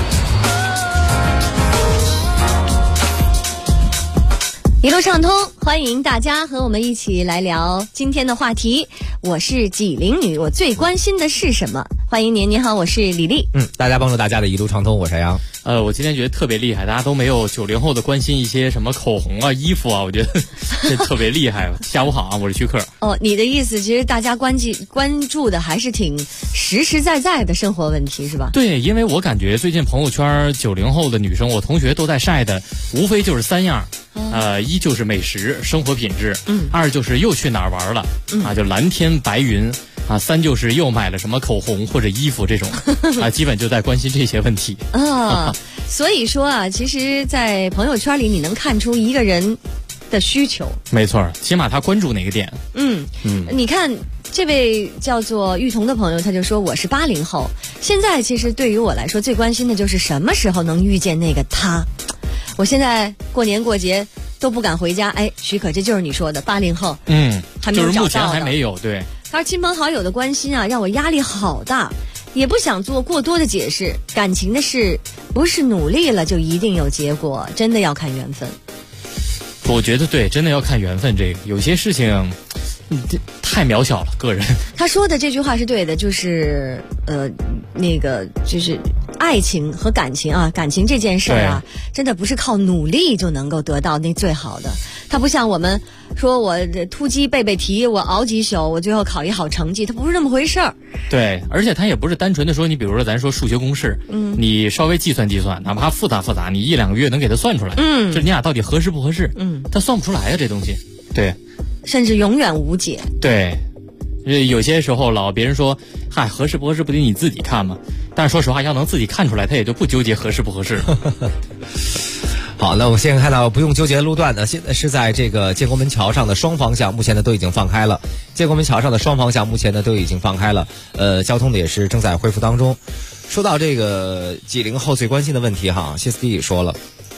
[SPEAKER 4] 一路畅通，欢迎大家和我们一起来聊今天的话题。我是济陵女，我最关心的是什么？欢迎您，您好，我是李丽。
[SPEAKER 6] 大家帮助大家的一路畅通，我是杨。
[SPEAKER 12] 我今天觉得特别厉害，大家都没有90后的关心一些什么口红啊、衣服啊，我觉得这特别厉害。下午好啊，我是徐克。
[SPEAKER 4] 哦，你的意思其实大家关注的还是挺实实在在的生活问题，是吧？
[SPEAKER 12] 对，因为我感觉最近朋友圈90后的女生，我同学都在晒的，无非就是3样。一就是美食生活品质，二就是又去哪儿玩了，就蓝天白云啊，三就是又买了什么口红或者衣服这种啊，基本就在关心这些问题
[SPEAKER 4] 啊。所以说啊，其实，在朋友圈里你能看出一个人的需求，
[SPEAKER 12] 没错，起码他关注哪个点。
[SPEAKER 4] 你看这位叫做玉彤的朋友，他就说我是80后，现在其实对于我来说最关心的就是什么时候能遇见那个他。我现在过年过节都不敢回家。哎，许可，这就是你说的80后，还没有找到的，
[SPEAKER 12] 就是目前还没有。对，
[SPEAKER 4] 他说亲朋好友的关心啊，让我压力好大，也不想做过多的解释。感情的事不是努力了就一定有结果，真的要看缘分。
[SPEAKER 12] 我觉得对，真的要看缘分。这个有些事情太渺小了，个人。
[SPEAKER 4] 他说的这句话是对的，就是就是爱情和感情啊，感情这件事啊，真的不是靠努力就能够得到那最好的。它不像我们说我突击背题，我熬几宿，我最后考一好成绩，它不是那么回事儿。
[SPEAKER 12] 对，而且它也不是单纯的说，你比如说咱说数学公式，你稍微计算计算，哪怕复杂，你1-2个月能给它算出来，就是你俩到底合适不合适，它算不出来啊，这东西。对，
[SPEAKER 4] 甚至永远无解。
[SPEAKER 12] 对。有些时候别人说嗨，合适不合适不得你自己看吗？但是说实话，要能自己看出来，他也就不纠结合适不合适了。
[SPEAKER 6] 好，那我现在看到不用纠结的路段呢，现在是在这个建国门桥上的双方向，目前呢都已经放开了。建国门桥上的双方向目前呢都已经放开了，交通的也是正在恢复当中。说到这个90后最关心的问题哈，歇斯底里说了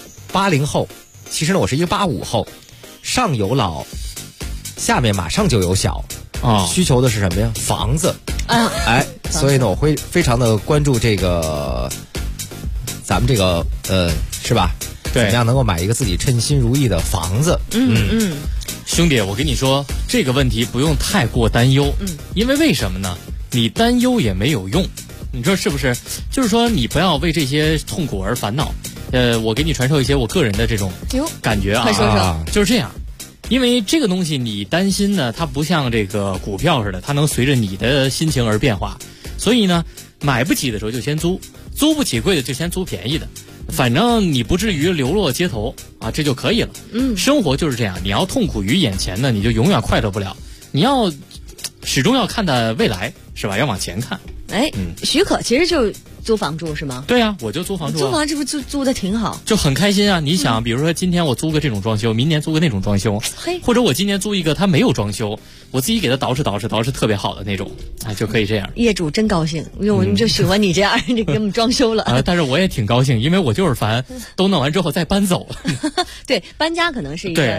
[SPEAKER 6] ，80后，其实呢我是一个85后，上有老，下面马上就有小。需求的是什么呀？房子。所以呢，我会非常的关注这个，咱们这个是吧？
[SPEAKER 12] 对，
[SPEAKER 6] 怎么样能够买一个自己称心如意的房子？
[SPEAKER 12] 兄弟，我跟你说这个问题不用太过担忧，因为为什么呢？你担忧也没有用，你说是不是？就是说你不要为这些痛苦而烦恼。我给你传授一些我个人的这种感觉啊，
[SPEAKER 4] 快说说，
[SPEAKER 12] 就是这样。因为这个东西你担心呢，它不像这个股票似的，它能随着你的心情而变化。所以呢，买不起的时候就先租，租不起贵的就先租便宜的，反正你不至于流落街头啊，这就可以了。生活就是这样，你要痛苦于眼前呢，你就永远快乐不了。你要始终要看的未来，是吧？要往前看。
[SPEAKER 4] 许可其实就租房住是吗？
[SPEAKER 12] 对啊，我就租房住。
[SPEAKER 4] 租房这不租的挺好，
[SPEAKER 12] 就很开心啊！你想，比如说今天我租个这种装修，明年租个那种装修，或者我今年租一个它没有装修，我自己给它捯饬特别好的那种，就可以这样。
[SPEAKER 4] 业主真高兴，因为我们就喜欢你这样，你给我们装修了。
[SPEAKER 12] 但是我也挺高兴，因为我就是烦都弄完之后再搬走。
[SPEAKER 4] 对，搬家可能是一个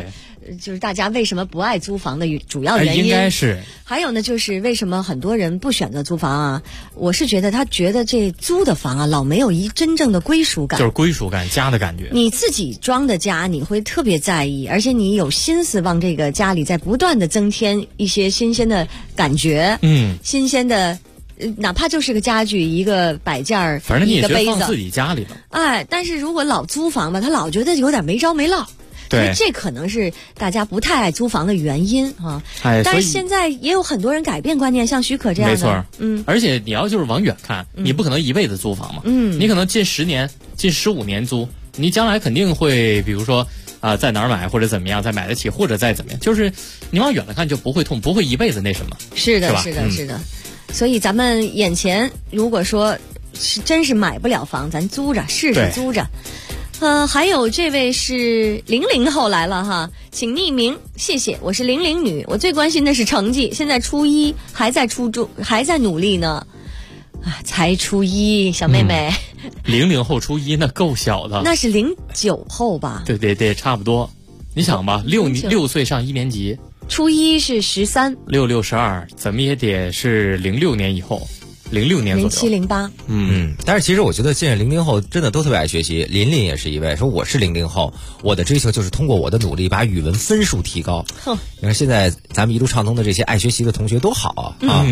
[SPEAKER 4] 就是大家为什么不爱租房的主要原因。
[SPEAKER 12] 应该是。
[SPEAKER 4] 还有呢，就是为什么很多人不选择租房啊？我是觉得他觉得这租的房啊，老没有一真正的归属感，
[SPEAKER 12] 就是归属感、家的感觉。
[SPEAKER 4] 你自己装的家，你会特别在意，而且你有心思往这个家里在不断的增添一些新鲜的感觉，新鲜的。哪怕就是个家具，一个摆件儿，
[SPEAKER 12] 反正你也觉得
[SPEAKER 4] 放
[SPEAKER 12] 自己家里了。
[SPEAKER 4] 哎，但是如果老租房吧，他老觉得有点没着没落。
[SPEAKER 12] 对，
[SPEAKER 4] 这可能是大家不太爱租房的原因啊。但是现在也有很多人改变观念，像许可这样的。
[SPEAKER 12] 没错，而且你要就是往远看，你不可能一辈子租房嘛。你可能近10年、近15年租，你将来肯定会，比如说在哪儿买或者怎么样，再买得起或者再怎么样，就是你往远了看就不会痛，不会一辈子那什么。
[SPEAKER 4] 是的，是的，是的。所以咱们眼前如果说是真是买不了房，咱租着试试租着。还有这位是00后来了哈，请匿名，谢谢。我是00女，我最关心的是成绩，现在初一还在努力呢。才初一，小妹妹。
[SPEAKER 12] 00后初一那够小的。
[SPEAKER 4] 那是09后吧？
[SPEAKER 12] 对，差不多。你想吧，6岁上1年级。
[SPEAKER 4] 初一是13，
[SPEAKER 12] 6、12，怎么也得是06年以后，06年左右。
[SPEAKER 4] 07、08。
[SPEAKER 6] 但是其实我觉得现在00后真的都特别爱学习。琳琳也是一位说，我是00后，我的追求就是通过我的努力把语文分数提高。你看现在咱们一路畅通的这些爱学习的同学多好啊。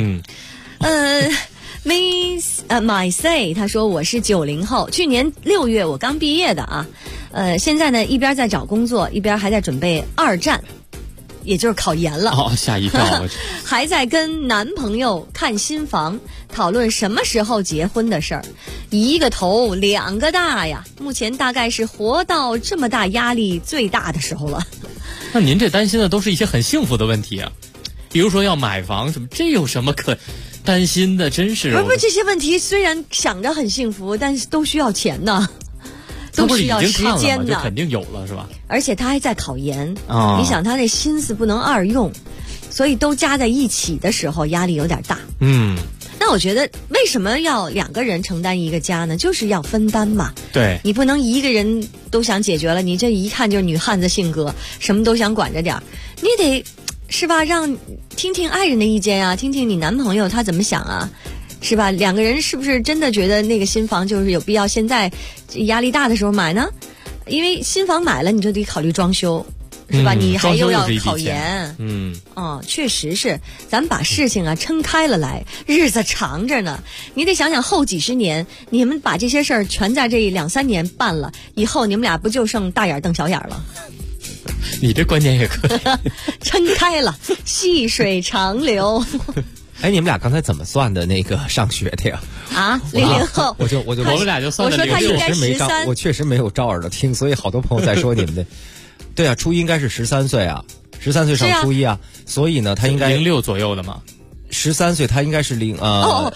[SPEAKER 4] Miss My Say 他说我是90后，去年6月我刚毕业的啊。现在呢一边在找工作，一边还在准备2战。也就是考研了，
[SPEAKER 12] 吓一跳！
[SPEAKER 4] 还在跟男朋友看新房，讨论什么时候结婚的事儿，一个头2个大呀！目前大概是活到这么大压力最大的时候了。
[SPEAKER 12] 那您这担心的都是一些很幸福的问题啊，比如说要买房什么，这有什么可担心的？真是
[SPEAKER 4] 不，这些问题虽然想着很幸福，但是都需要钱呢。都需要时间的，
[SPEAKER 12] 就肯定有了是吧？
[SPEAKER 4] 而且他还在考研，你想他那心思不能2用，所以都加在一起的时候压力有点大。那我觉得为什么要2个人承担一个家呢？就是要分担嘛。
[SPEAKER 12] 对，
[SPEAKER 4] 你不能一个人都想解决了，你这一看就是女汉子性格，什么都想管着点儿，你得是吧？让听听爱人的意见啊，听听你男朋友他怎么想啊。是吧？2个人是不是真的觉得那个新房就是有必要现在压力大的时候买呢？因为新房买了你就得考虑装修，是吧？你还又要考研，确实是。咱们把事情啊撑开了来，日子长着呢。你得想想后几十年，你们把这些事儿全在这2、3年办了，以后你们俩不就剩大眼瞪小眼了？
[SPEAKER 12] 你这观点也可以
[SPEAKER 4] 撑开了，细水长流。
[SPEAKER 6] 你们俩刚才怎么算的那个上学的呀
[SPEAKER 4] ？00后，
[SPEAKER 6] 我
[SPEAKER 12] 们俩就算的。
[SPEAKER 4] 我说他应该13，
[SPEAKER 6] 我确实没有照耳朵听，所以好多朋友在说你们的。对啊，初一应该是13岁啊，13岁上初一啊，所以呢，他应该
[SPEAKER 12] 06左右的嘛。
[SPEAKER 6] 13岁他应该是05啊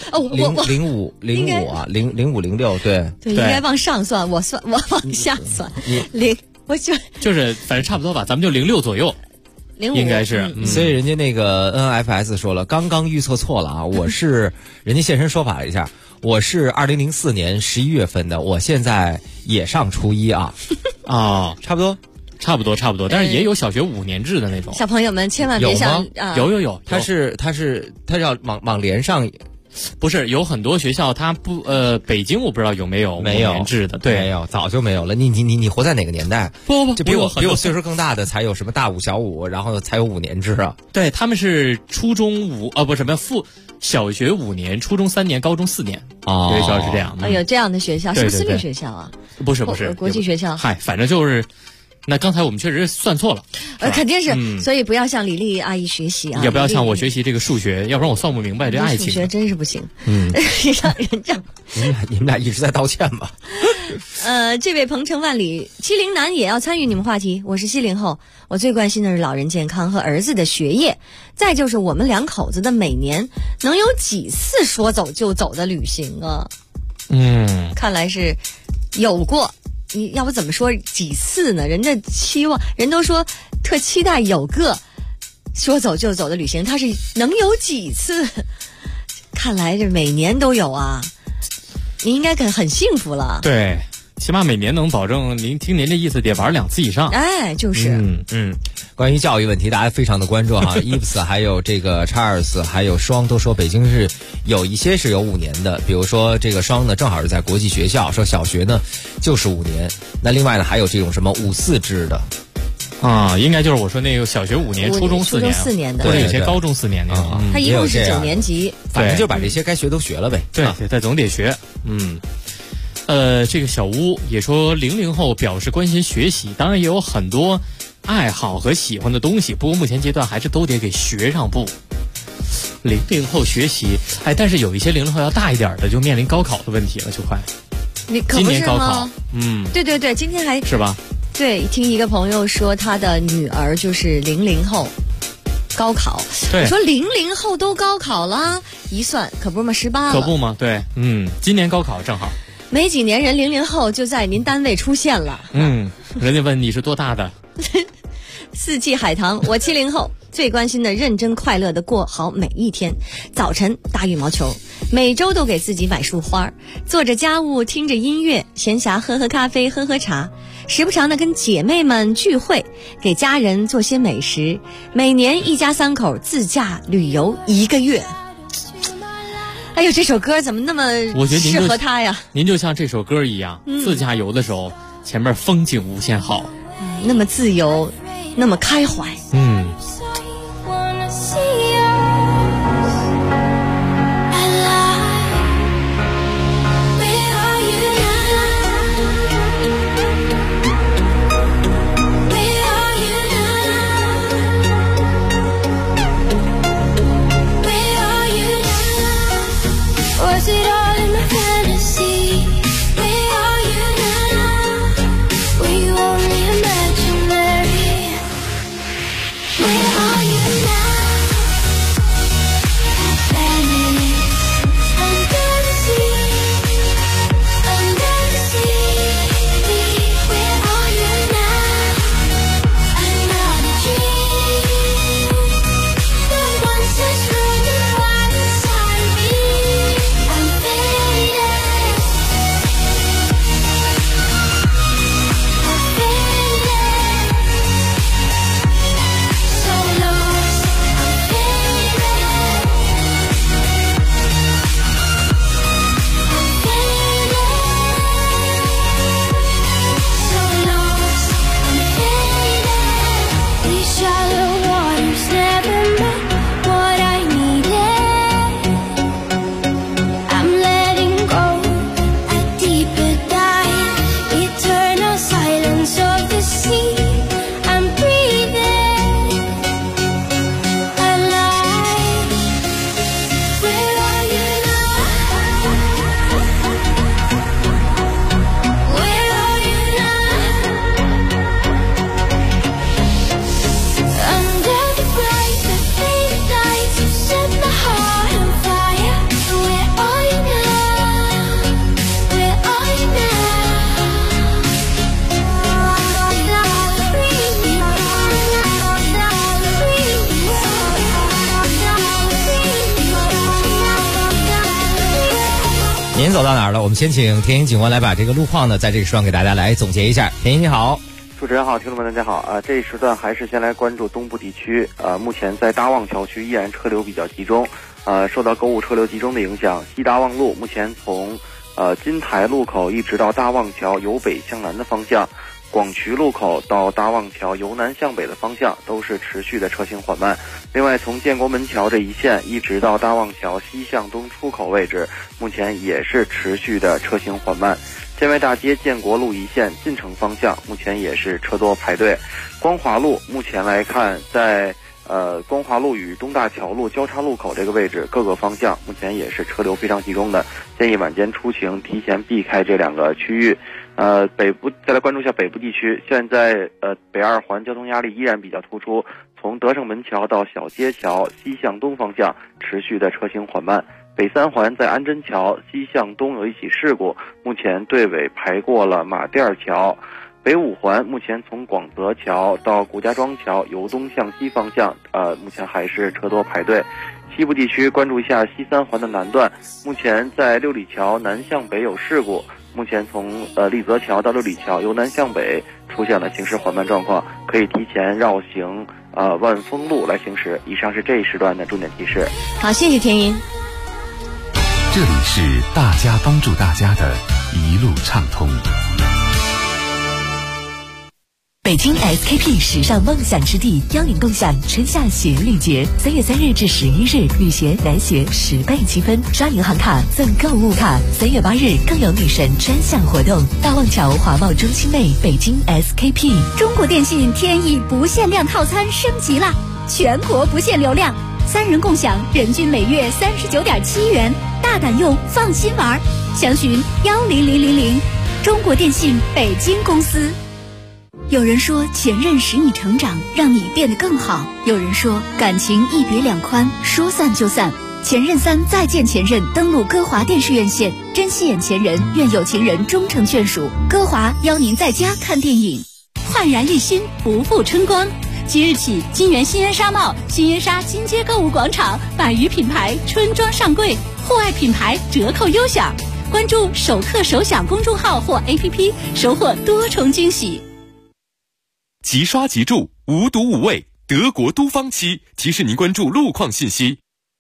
[SPEAKER 6] ，05、06，对，
[SPEAKER 4] 应该往上算，我往下算
[SPEAKER 12] 就是反正差不多吧，咱们就06左右。应该是，
[SPEAKER 6] 所以人家那个 NFS 说了，刚刚预测错了啊！我是人家现身说法了一下，我是2004年11月份的，我现在也上初一啊，差不多，但是也有小学5年制的那种。
[SPEAKER 4] 小朋友们千万别想
[SPEAKER 12] 有，
[SPEAKER 6] 他要往连上。
[SPEAKER 12] 不是，有很多学校它不北京我不知道有没有5年制的，对，
[SPEAKER 6] 没有，早就没有了。你活在哪个年代？
[SPEAKER 12] 不，
[SPEAKER 6] 就比我岁数更大的才有什么大5小5，然后才有5年制啊。
[SPEAKER 12] 对，他们是初中小学5年，初中3年，高中4年。有些学校是这样。
[SPEAKER 4] 有这样的学校，是不是私立学校啊？
[SPEAKER 12] 不是，
[SPEAKER 4] 国际学校。
[SPEAKER 12] 反正就是。那刚才我们确实算错了，
[SPEAKER 4] 肯定是，所以不要向李丽阿姨学习啊，
[SPEAKER 12] 也不要向我学习这个数学，要不然我算不明白这爱情。
[SPEAKER 4] 数学真是不行，让人这样。
[SPEAKER 6] 你们俩一直在道歉吧？
[SPEAKER 4] 这位鹏程万里70男也要参与你们话题。我是70后，我最关心的是老人健康和儿子的学业，再就是我们2口子的每年能有几次说走就走的旅行啊？看来是有过。你要不怎么说几次呢？人家期望，人都说特期待有个说走就走的旅行，他是能有几次？看来这每年都有啊，你应该很幸福了。
[SPEAKER 12] 对，起码每年能保证您听您这意思得玩2次以上。
[SPEAKER 4] 就是。
[SPEAKER 6] 关于教育问题，大家非常的关注哈。伊布斯还有这个查尔斯还有双都说北京是有一些是有5年的，比如说这个双呢正好是在国际学校，说小学呢就是5年。那另外呢还有这种什么5-4制的。
[SPEAKER 12] 啊，应该就是我说那个小学5年，初中4年
[SPEAKER 4] 的，
[SPEAKER 12] 或者有些高中4年的啊。
[SPEAKER 4] 他一共是9年级，
[SPEAKER 6] 反正就把这些该学都学了呗。
[SPEAKER 12] 对，他总得学。这个小屋也说00后表示关心学习，当然也有很多爱好和喜欢的东西，不过目前阶段还是都得给学上步。00后学习，但是有一些00后要大一点的，就面临高考的问题了，就快。
[SPEAKER 4] 你可不是吗？
[SPEAKER 12] 今年高考，
[SPEAKER 4] 对，今天还
[SPEAKER 12] 是吧？
[SPEAKER 4] 对，听一个朋友说他的女儿就是00后高考，你说00后都高考了，一算可不是吗？18了，
[SPEAKER 12] 可不吗？对，今年高考正好，
[SPEAKER 4] 没几年人00后就在您单位出现了。
[SPEAKER 12] 人家问你是多大的
[SPEAKER 4] 四季海棠，我70后，最关心的认真快乐的过好每一天。早晨打羽毛球，每周都给自己买束花，做着家务听着音乐，闲暇喝喝咖啡喝喝茶，时不常的跟姐妹们聚会，给家人做些美食，每年一家3口自驾旅游1个月。哎呦，这首歌怎么那么适合他呀？
[SPEAKER 12] 您就像这首歌一样，自驾游的时候前面风景无限好，
[SPEAKER 4] 那么自由，那么开怀。
[SPEAKER 6] 您走到哪儿了？我们先请田英警官来把这个路况呢，在这个时段给大家来总结一下。田英你好。
[SPEAKER 8] 主持人好，听众们大家好这一时段还是先来关注东部地区目前在大望桥区依然车流比较集中受到购物车流集中的影响，西大望路目前从金台路口一直到大望桥由北向南的方向，广渠路口到大望桥由南向北的方向都是持续的车行缓慢。另外从建国门桥这一线一直到大望桥西向东出口位置，目前也是持续的车行缓慢。建外大街建国路一线进城方向目前也是车多排队。光华路目前来看，在光华路与东大桥路交叉路口这个位置各个方向目前也是车流非常集中的，建议晚间出行提前避开这2个区域。北部再来关注一下北部地区，现在北2环交通压力依然比较突出，从德胜门桥到小街桥西向东方向持续的车行缓慢。北3环在安贞桥西向东有一起事故，目前队尾排过了马甸桥。北5环目前从广泽桥到谷家庄桥由东向西方向目前还是车多排队。西部地区关注一下西3环的南段，目前在六里桥南向北有事故， 目前从立泽桥到六里桥由南向北出现了行驶缓慢状况，可以提前绕行万丰路来行驶。以上是这一时段的重点提示。
[SPEAKER 4] 好，谢谢田英。
[SPEAKER 1] 这里是大家帮助大家的一路畅通。
[SPEAKER 2] 北京 SKP 时尚梦想之地邀您共享春夏鞋礼节，3月3日至11日，女鞋、男鞋10倍积分，刷银行卡赠购物卡。3月8日更有女神专享活动，大望桥华贸中心内北京 SKP。
[SPEAKER 13] 中国电信天翼不限量套餐升级了，全国不限流量，3人共享，人均每月39.7元，大胆用，放心玩。详询10000，中国电信北京公司。有人说前任使你成长，让你变得更好；有人说感情一别两宽，说散就散。前任3再见前任，登陆歌华电视院线，珍惜眼前人，愿有情人终成眷属。歌华邀您在家看电影，焕然一新，不负春光。即日起，金源新源纱贸、新源纱金街购物广场100余品牌春装上柜，户外品牌折扣优享。关注首客首享公众号或 APP， 收获多重惊喜。
[SPEAKER 11] 即刷即住，无毒无味，德国都芳漆提示您关注路况信息。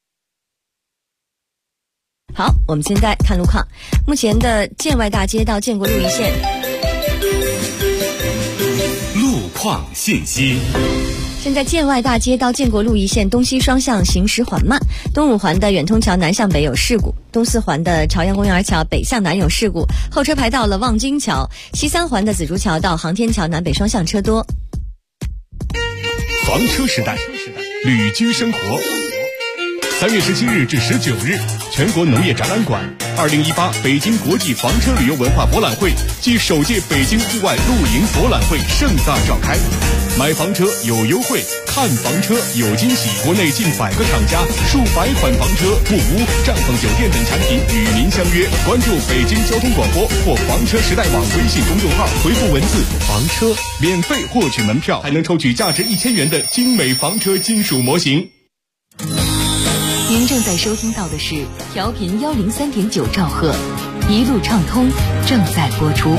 [SPEAKER 4] 好，我们现在看路况。目前的建外大街到建国路一线
[SPEAKER 11] 路况信息。
[SPEAKER 4] 现在建外大街到建国路一线东西双向行驶缓慢，东5环的远通桥南向北有事故，东4环的朝阳公园桥北向南有事故，后车排到了望京桥，西3环的紫竹桥到航天桥南北双向车多。
[SPEAKER 11] 房车时代，旅居生活。3月17日至19日，全国农业展览馆2018北京国际房车旅游文化博览会暨首届北京户外露营博览会盛大召开。买房车有优惠，看房车有惊喜，国内近100个厂家、数百款房车、木屋、帐篷酒店等产品与您相约。关注北京交通广播或房车时代网微信公众号，回复文字房车，免费获取门票，还能抽取价值1000元的精美房车金属模型。
[SPEAKER 2] 您正在收听到的是调频103.9兆赫，一路畅通正在播出。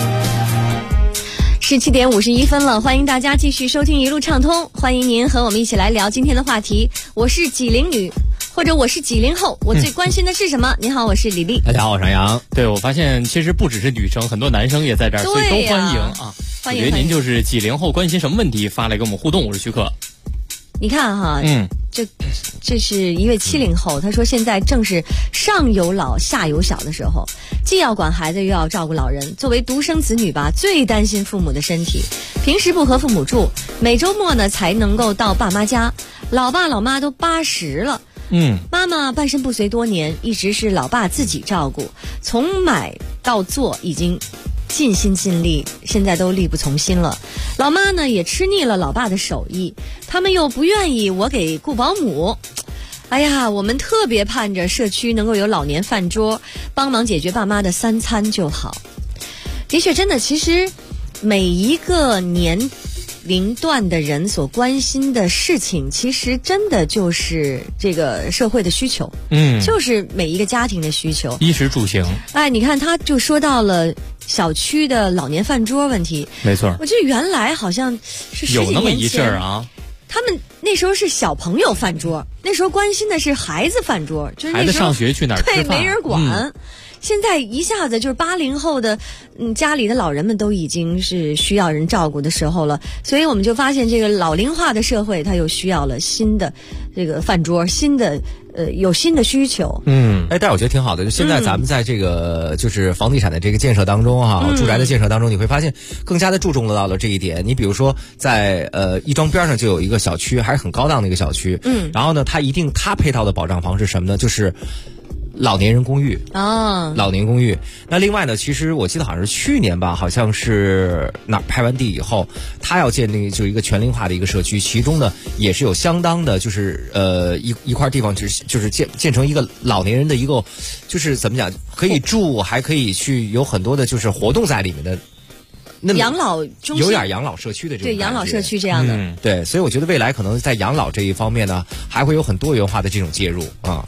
[SPEAKER 4] 17点51分了，欢迎大家继续收听一路畅通，欢迎您和我们一起来聊今天的话题。我是90女，或者我是90后，我最关心的是什么？您好，我是李丽。
[SPEAKER 12] 大家好，我是杨洋。对，我发现其实不只是女生，很多男生也在这儿，所以都欢迎啊！欢迎。我觉得您就是90后关心什么问题，发来跟我们互动。我是徐克。
[SPEAKER 4] 你看哈，这是一位70后，他说现在正是上有老下有小的时候，既要管孩子又要照顾老人。作为独生子女吧，最担心父母的身体，平时不和父母住，每周末呢才能够到爸妈家。老爸老妈都80了，妈妈半身不遂多年，一直是老爸自己照顾，从买到做已经尽心尽力，现在都力不从心了。老妈呢也吃腻了老爸的手艺，他们又不愿意我给雇保姆。哎呀，我们特别盼着社区能够有老年饭桌，帮忙解决爸妈的3餐就好。的确，真的，其实每一个年龄段的人所关心的事情，其实真的就是这个社会的需求，就是每一个家庭的需求，
[SPEAKER 12] 衣食住行。
[SPEAKER 4] 哎，你看，他就说到了小区的老年饭桌问题。
[SPEAKER 12] 没错，
[SPEAKER 4] 我记得原来好像是10几年前
[SPEAKER 12] 有那么一阵儿啊，
[SPEAKER 4] 他们那时候是小朋友饭桌，那时候关心的是孩子饭桌，就是那时候孩子
[SPEAKER 12] 上学去哪儿吃饭，
[SPEAKER 4] 对，没人管。现在一下子就是80后的，家里的老人们都已经是需要人照顾的时候了，所以我们就发现这个老龄化的社会，它又需要了新的这个饭桌，新的有新的需求。
[SPEAKER 6] 但是我觉得挺好的，就现在咱们在这个就是房地产的这个建设当中哈，住宅的建设当中，你会发现更加的注重到了这一点。你比如说在亦庄边上就有一个小区，还是很高档的一个小区，然后呢，它配套的保障房是什么呢？就是老年人公寓老年公寓。那另外呢，其实我记得好像是去年吧，好像是哪拍完地以后，他要建立就一个全龄化的一个社区，其中呢也是有相当的，就是一块地方就是建成一个老年人的一个，就是怎么讲，可以住，还可以去有很多的就是活动在里面的。
[SPEAKER 4] 养老中心
[SPEAKER 6] 有点养老社区的这种，
[SPEAKER 4] 对，养老社区这样的，
[SPEAKER 6] 对，所以我觉得未来可能在养老这一方面呢，还会有很多元化的这种介入啊。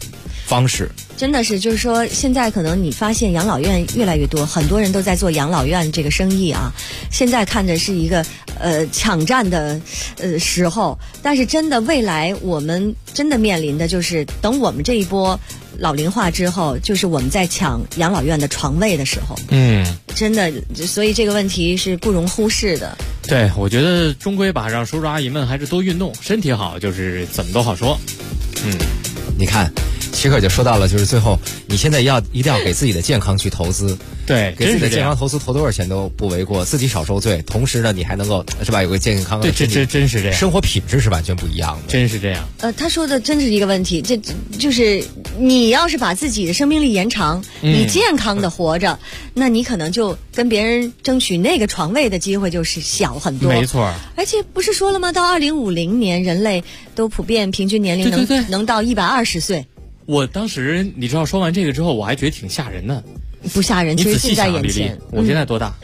[SPEAKER 6] 方式。
[SPEAKER 4] 真的是，就是说，现在可能你发现养老院越来越多，很多人都在做养老院这个生意啊。现在看着是一个抢占的时候，但是真的未来我们真的面临的就是等我们这一波老龄化之后，就是我们在抢养老院的床位的时候。真的，所以这个问题是不容忽视的。
[SPEAKER 12] 对，我觉得终归吧，让叔叔阿姨们还是多运动，身体好就是怎么都好说。
[SPEAKER 6] 你看。齐克就说到了，就是最后你现在一定要给自己的健康去投资，
[SPEAKER 12] 对，
[SPEAKER 6] 给自己的健康投资，投多少钱都不为过，自己少受罪，同时呢，你还能够是吧，有个健康的，
[SPEAKER 12] 对，这真是这样，
[SPEAKER 6] 生活品质是完全不一样的，
[SPEAKER 12] 真是这样。
[SPEAKER 4] 他说的真是一个问题，这就是你要是把自己的生命力延长，你健康的活着，那你可能就跟别人争取那个床位的机会就是小很多，
[SPEAKER 12] 没错。
[SPEAKER 4] 而且不是说了吗？到2050年，人类都普遍平均年龄能到120岁。
[SPEAKER 12] 我当时你知道说完这个之后，我还觉得挺吓人的。
[SPEAKER 4] 不吓人，其实近在眼前。
[SPEAKER 12] 我现在多大？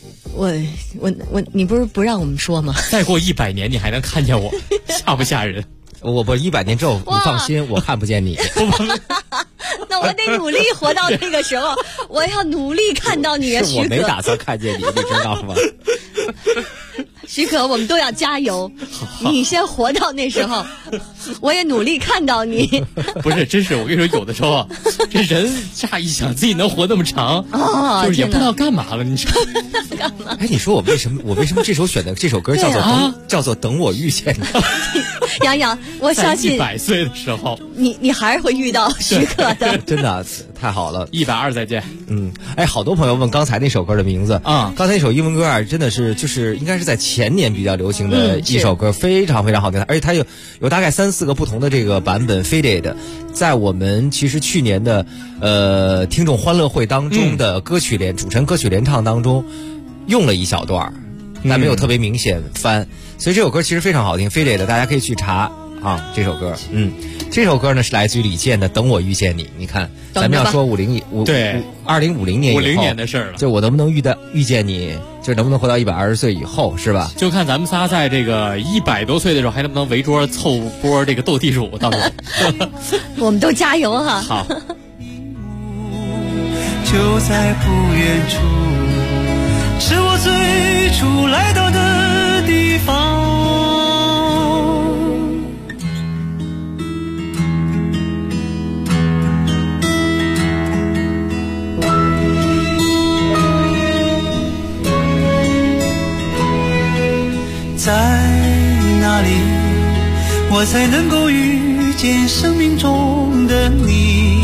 [SPEAKER 4] 你不是不让我们说吗？
[SPEAKER 12] 再过100年，你还能看见我，吓不吓人？
[SPEAKER 6] 我不100年之后，你放心，我看不见你。
[SPEAKER 4] 那我得努力活到那个时候，我要努力看到你啊，
[SPEAKER 6] 徐可。我没打算看见你，你知道吗？
[SPEAKER 4] 许可，我们都要加油。你先活到那时候，我也努力看到你。
[SPEAKER 12] 不是，真是我跟你说，有的时候这人乍一想自己能活那么长，就是也不知道干嘛了。你说
[SPEAKER 4] 干嘛？
[SPEAKER 6] 哎，你说我为什么这首选的这首歌叫做等我遇见你？
[SPEAKER 4] 杨洋，我相信
[SPEAKER 12] 100岁的时候，
[SPEAKER 4] 你还是会遇到许可的。
[SPEAKER 6] 真的太好了
[SPEAKER 12] ，120再见。
[SPEAKER 6] 哎，好多朋友问刚才那首歌的名字啊，刚才那首英文歌啊，真的是就是应该是在前年比较流行的一首歌，非常非常好听，而且它有大概3-4个不同的这个版本。Faded 在我们其实去年的听众欢乐会当中的歌曲主持人歌曲联唱当中用了一小段，但没有特别明显翻，所以这首歌其实非常好听。Faded 大家可以去查啊，这首歌。这首歌呢是来自于李健的《等我遇见你》。你看，咱们要说2050年以后
[SPEAKER 12] 50年的事了，
[SPEAKER 6] 就我能不能遇见你，就能不能活到120岁以后，是吧？
[SPEAKER 12] 就看咱们仨在这个100多岁的时候还能不能围桌凑波这个斗地主，到时候
[SPEAKER 4] 我们都加油哈！
[SPEAKER 12] 好。
[SPEAKER 9] 就在不远处，是我最初来到的地方。在哪里，我才能够遇见生命中的你？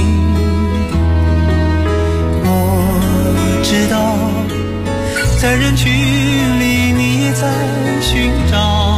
[SPEAKER 9] 我知道，在人群里，你也在寻找。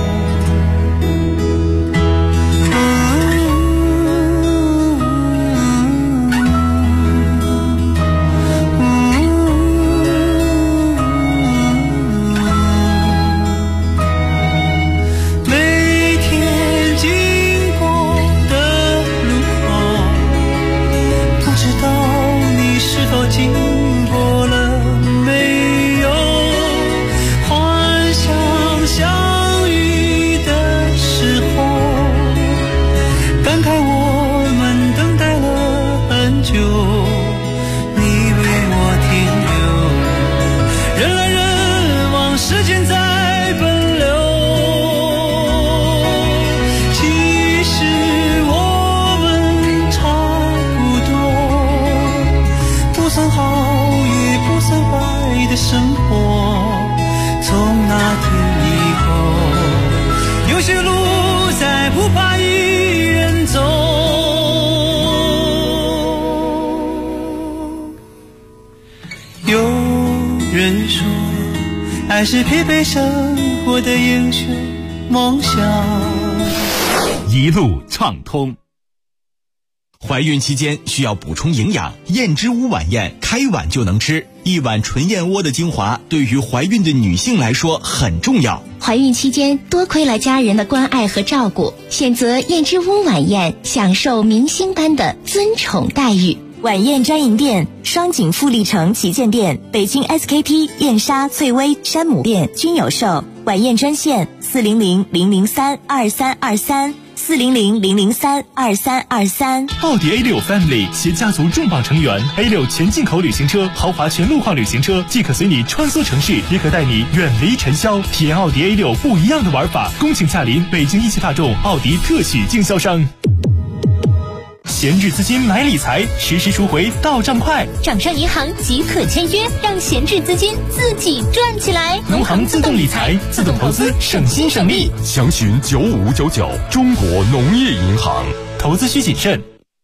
[SPEAKER 9] 爱是疲惫生活的英雄梦想。
[SPEAKER 1] 一路畅通。怀孕期间需要补充营养，燕之屋晚宴开碗就能吃。一碗纯燕窝的精华，对于怀孕的女性来说很重要。
[SPEAKER 16] 怀孕期间多亏了家人的关爱和照顾，选择燕之屋晚宴，享受明星般的尊宠待遇。
[SPEAKER 2] 晚宴专营店：双井富力城旗舰店、北京 SKP、燕莎、翠微、山姆店均有售。晚宴专线：400-003-2323。 400-003-2323。
[SPEAKER 14] 奥迪 A6 Family 携家族重磅成员 A6 全进口旅行车、豪华全路况旅行车，既可随你穿梭城市，也可带你远离尘嚣，体验奥迪 A6 不一样的玩法。恭请驾临北京一汽大众奥迪特许经销商。闲置资金买理财，实时赎回到账快，
[SPEAKER 2] 掌上银行即可签约，让闲置资金自己赚起来。
[SPEAKER 14] 农行自动理财，自动投资，省心省力。
[SPEAKER 11] 详询9599，中国农业银行。
[SPEAKER 14] 投资需谨慎。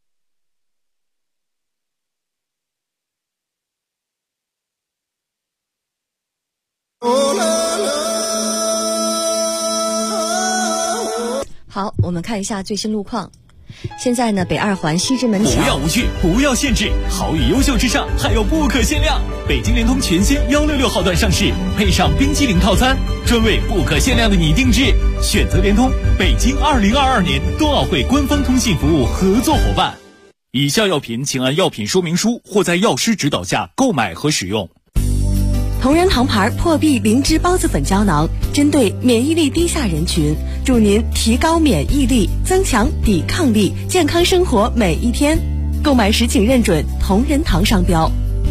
[SPEAKER 4] 好，我们看一下最新路况。现在呢，北二环西直门桥，
[SPEAKER 14] 不要无趣，不要限制，好与优秀之上还有不可限量。北京联通全新166号段上市，配上冰激凌套餐，专为不可限量的你定制。选择联通，北京2022年冬奥会官方通信服务合作伙伴。以下药品请按药品说明书或在药师指导下购买和使用。
[SPEAKER 2] 同仁堂牌破壁灵芝孢子粉胶囊，针对免疫力低下人群，助您提高免疫力，增强抵抗力，健康生活每一天。购买时请认准同仁堂商标。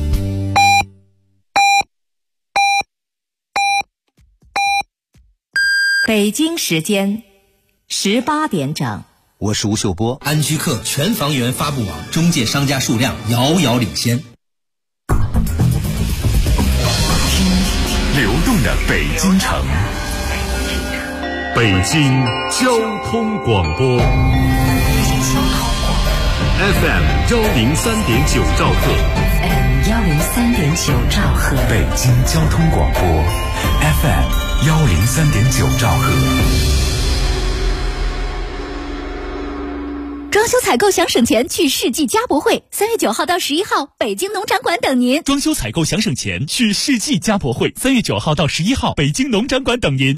[SPEAKER 17] 北京时间18点整。
[SPEAKER 18] 我是吴秀波。安居客全房源发布网中介商家数量遥遥领先。
[SPEAKER 1] 流动的北京城，北京交通广播 FM 103.9兆赫，
[SPEAKER 17] 103.9兆赫，
[SPEAKER 1] 北京交通广播 FM 103.9兆赫。
[SPEAKER 13] 装修采购想省钱，去世纪家博会，3月9号到11号，北京农展馆等您。
[SPEAKER 14] 装修采购想省钱，去世纪家博会，3月9号到11号，北京农展馆等您。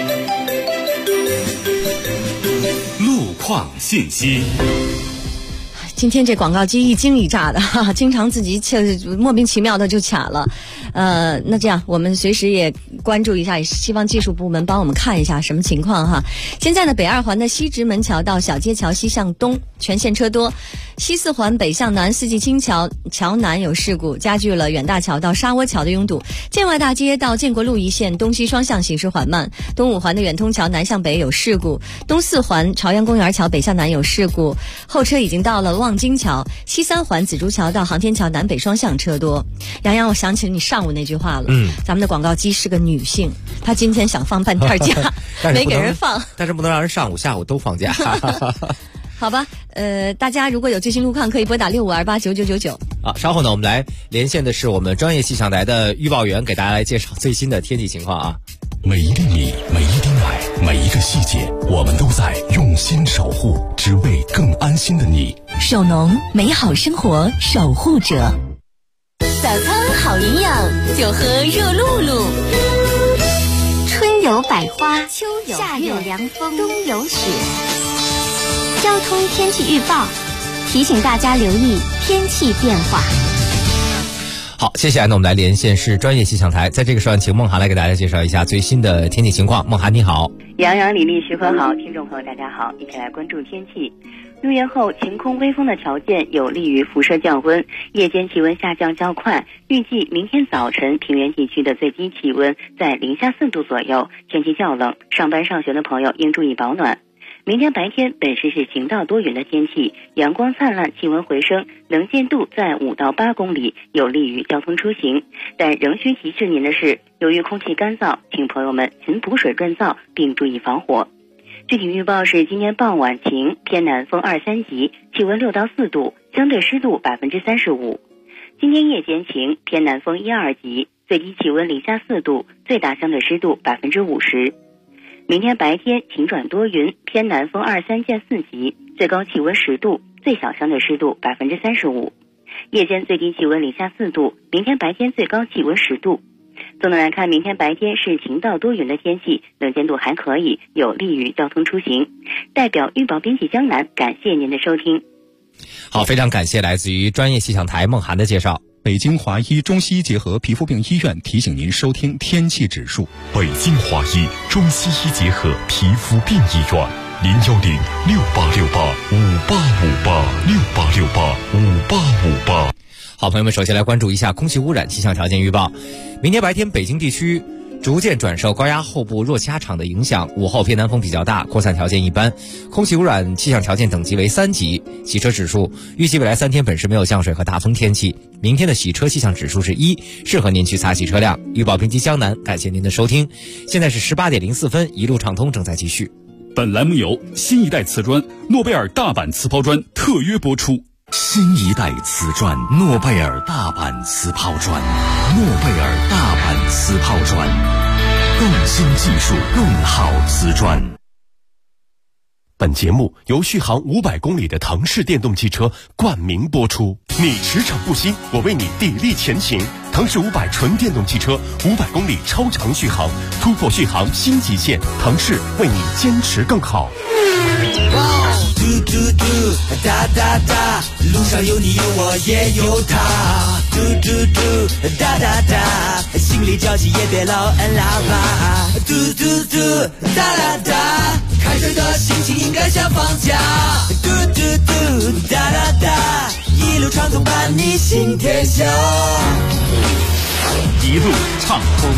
[SPEAKER 1] 路况信息。
[SPEAKER 4] 今天这广告机一惊一乍的，经常自己莫名其妙的就卡了。那这样我们随时也关注一下，也希望技术部门帮我们看一下什么情况哈。现在呢，北二环的西直门桥到小街桥西向东全线车多，西四环北向南四季青桥桥南有事故，加剧了远大桥到沙窝桥的拥堵。建外大街到建国路一线东西双向行驶缓慢。东五环的远通桥南向北有事故，东四环朝阳公园桥北向南有事故，后车已经到了望京桥。西三环紫竹桥到航天桥南北双向车多。杨洋，我想起你上午那句话了，咱们的广告机是个女性，她今天想放半天假没给人放，
[SPEAKER 6] 但是不能让人上午下午都放假。
[SPEAKER 4] 好吧，大家如果有最新路况，可以拨打65289999。
[SPEAKER 6] 稍后呢，我们来连线的是我们专业气象台的预报员，给大家来介绍最新的天气情况啊。
[SPEAKER 1] 每一粒米，每一滴奶，每一个细节，我们都在用心守护，只为更安心的你。
[SPEAKER 2] 首农，美好生活守护者。
[SPEAKER 5] 早餐好营养，就喝热露露。春有百花，秋有夏有凉风，冬有雪。交通天气预报提醒大家留意天气变化。
[SPEAKER 6] 好，接下来呢，我们来连线是专业气象台，在这个时段，请孟涵来给大家介绍一下最新的天气情况。孟涵，你好。
[SPEAKER 19] 杨洋、李丽、徐和好，听众朋友大家好，一起来关注天气。入夜后，晴空微风的条件有利于辐射降温，夜间气温下降较快。预计明天早晨平原地区的最低气温在零下4度左右，天气较冷，上班上学的朋友应注意保暖。明天白天本市是晴到多云的天气，阳光灿烂，气温回升，能见度在5到8公里，有利于交通出行。但仍需提示您的是，由于空气干燥，请朋友们勤补水润燥，并注意防火。具体预报是今天傍晚晴，偏南风2、3级，气温6到4度，相对湿度35%。今天夜间晴，偏南风1、2级，最低气温零下4度，最大相对湿度50%。明天白天晴转多云，偏南风2、3见4级，最高气温10度，最小相对湿度35%。夜间最低气温零下4度，明天白天最高气温10度。总的来看，明天白天是晴到多云的天气，能见度还可以，有利于交通出行。代表预报编辑江南，感谢您的收听。
[SPEAKER 6] 好，非常感谢来自于专业气象台孟涵的介绍。
[SPEAKER 7] 北京华医中西医结合皮肤病医院提醒您收听天气指数。
[SPEAKER 1] 北京华医中西医结合皮肤病医院
[SPEAKER 11] 0868585858，6858585858。
[SPEAKER 6] 好，朋友们，首先来关注一下空气污染气象条件预报。明天白天北京地区逐渐转受高压后部弱气压场的影响，午后偏南风比较大，扩散条件一般，空气污染气象条件等级为3级。洗车指数预计未来3天本市没有降水和大风天气。明天的洗车气象指数是1，适合您去擦洗车辆。预报编辑江南，感谢您的收听。现在是18点04分，一路畅通正在继续。
[SPEAKER 15] 本栏目由新一代瓷砖诺贝尔大阪瓷抛砖特约播出。
[SPEAKER 3] 新一代瓷砖诺贝尔大阪瓷抛砖，诺贝尔大阪瓷抛砖，更新技术，更好瓷砖。
[SPEAKER 20] 本节目由续航500公里的腾势电动汽车冠名播出。你驰骋不息，我为你砥砺前行。腾势500纯电动汽车，500公里超长续航，突破续航新极限。腾势为你坚持更好。
[SPEAKER 9] 嘟嘟嘟，哒哒哒，路上有你有我也有他。嘟嘟嘟，哒哒哒，心里着急也别老按喇叭。嘟嘟嘟，哒哒哒，开车的心情应该像放假。嘟嘟嘟，哒哒哒，一路畅通伴你行天下。
[SPEAKER 15] 一路畅通。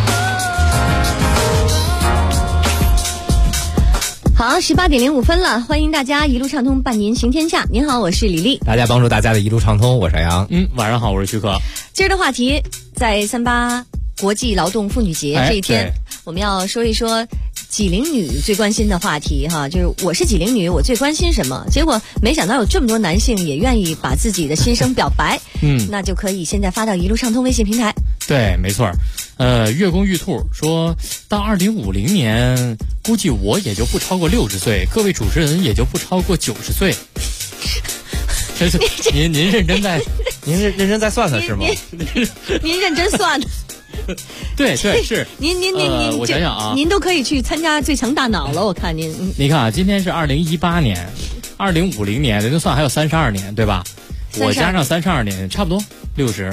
[SPEAKER 4] 好，18点05分了，欢迎大家一路畅通伴您行天下。您好，我是李丽。
[SPEAKER 6] 大家帮助大家的一路畅通，我是杨。
[SPEAKER 12] 晚上好，我是徐可。
[SPEAKER 4] 今儿的话题在38国际劳动妇女节这一天，我们要说一说几龄女最关心的话题哈，就是我是几龄女，我最关心什么？结果没想到有这么多男性也愿意把自己的心声表白，那就可以现在发到一路畅通微信平台。
[SPEAKER 12] 对，没错。月宫玉兔说到2050年，估计我也就不超过60岁，各位主持人也就不超过90岁。这是您认真在，
[SPEAKER 6] 您认真在算算是吗？
[SPEAKER 4] 您认真算。
[SPEAKER 12] 对是
[SPEAKER 4] 您
[SPEAKER 12] 我想想啊，
[SPEAKER 4] 您都可以去参加最强大脑了，我看您。
[SPEAKER 12] 你看啊，今天是2018年，2050年，人家算还有32年，对吧？我加上32年，差不多60。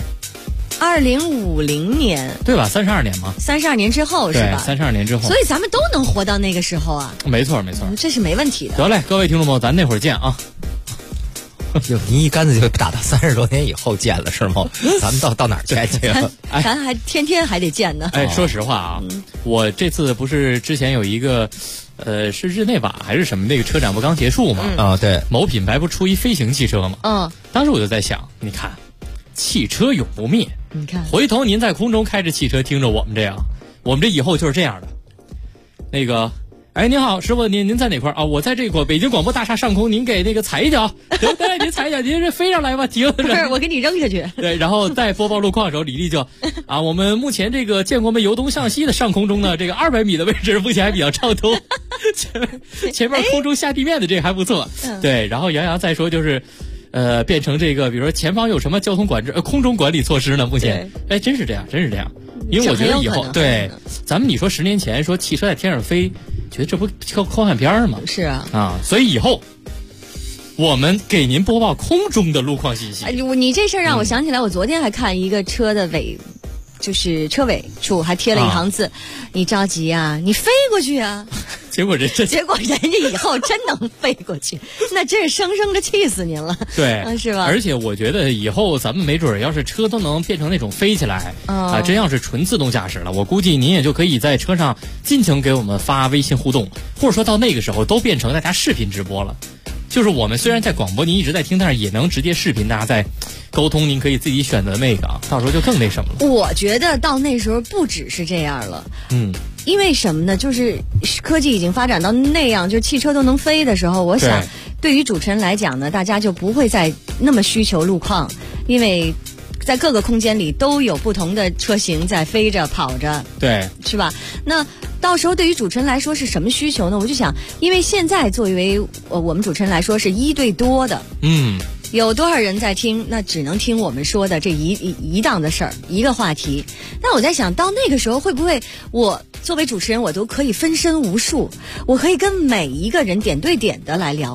[SPEAKER 4] 2050年，
[SPEAKER 12] 对吧？32年嘛
[SPEAKER 4] ，32年之后是吧
[SPEAKER 12] ？32年之后，
[SPEAKER 4] 所以咱们都能活到那个时候啊。
[SPEAKER 12] 没错，
[SPEAKER 4] 这是没问题的。
[SPEAKER 12] 得嘞，各位听众朋友，咱那会儿见啊。
[SPEAKER 6] 您一竿子就打到30多年以后见了是吗？咱们到哪儿见去？
[SPEAKER 4] 咱还天天还得见呢。
[SPEAKER 12] 说实话啊，我这次不是之前有一个，是日内瓦还是什么那个车展不刚结束吗？
[SPEAKER 6] 对，
[SPEAKER 12] 某品牌不出一飞行汽车吗？当时我就在想，你看，汽车永不灭。
[SPEAKER 4] 你看，
[SPEAKER 12] 回头您在空中开着汽车，听着我们这样，我们这以后就是这样的。那个，您好，师傅，您在哪块啊？我在这个北京广播大厦上空，您给那个踩一脚，对，您踩一脚，您这飞上来吧，停。
[SPEAKER 4] 不是，我给你扔下去。
[SPEAKER 12] 对，然后再播报路况的时候，李丽就我们目前这个建国门由东向西的上空中呢，这个200米的位置目前还比较畅通，前面空中下地面的这个还不错。对，然后杨洋再说就是。变成这个，比如说前方有什么交通管制、空中管理措施呢？目前，真是这样，因为我觉得以后，对，咱们你说10年前说汽车在天上飞，觉得这不科幻片吗？
[SPEAKER 4] 是啊，
[SPEAKER 12] 所以以后我们给您播报空中的路况信息。
[SPEAKER 4] 你这事儿让我想起来，我昨天还看一个车的就是车尾处还贴了一行字，你着急啊，你飞过去啊。
[SPEAKER 12] 结果人家
[SPEAKER 4] 以后真能飞过去，那真是生生的气死您了。
[SPEAKER 12] 对，
[SPEAKER 4] 是吧？
[SPEAKER 12] 而且我觉得以后咱们没准要是车都能变成那种飞起来，真要是纯自动驾驶了，我估计您也就可以在车上尽情给我们发微信互动，或者说到那个时候都变成大家视频直播了。就是我们虽然在广播您一直在听，但是也能直接视频大家在沟通，您可以自己选择那个，到时候就更那什么了。
[SPEAKER 4] 我觉得到那时候不只是这样了，因为什么呢？就是科技已经发展到那样，就汽车都能飞的时候，我想对于主持人来讲呢，大家就不会再那么需求路况，因为在各个空间里都有不同的车型在飞着跑着，
[SPEAKER 12] 对，
[SPEAKER 4] 是吧？那到时候对于主持人来说是什么需求呢？我就想，因为现在作为我们主持人来说是1对多的，有多少人在听？那只能听我们说的这一档的事儿，一个话题。那我在想到那个时候会不会我作为主持人，我都可以分身无术，我可以跟每一个人点对点的来聊。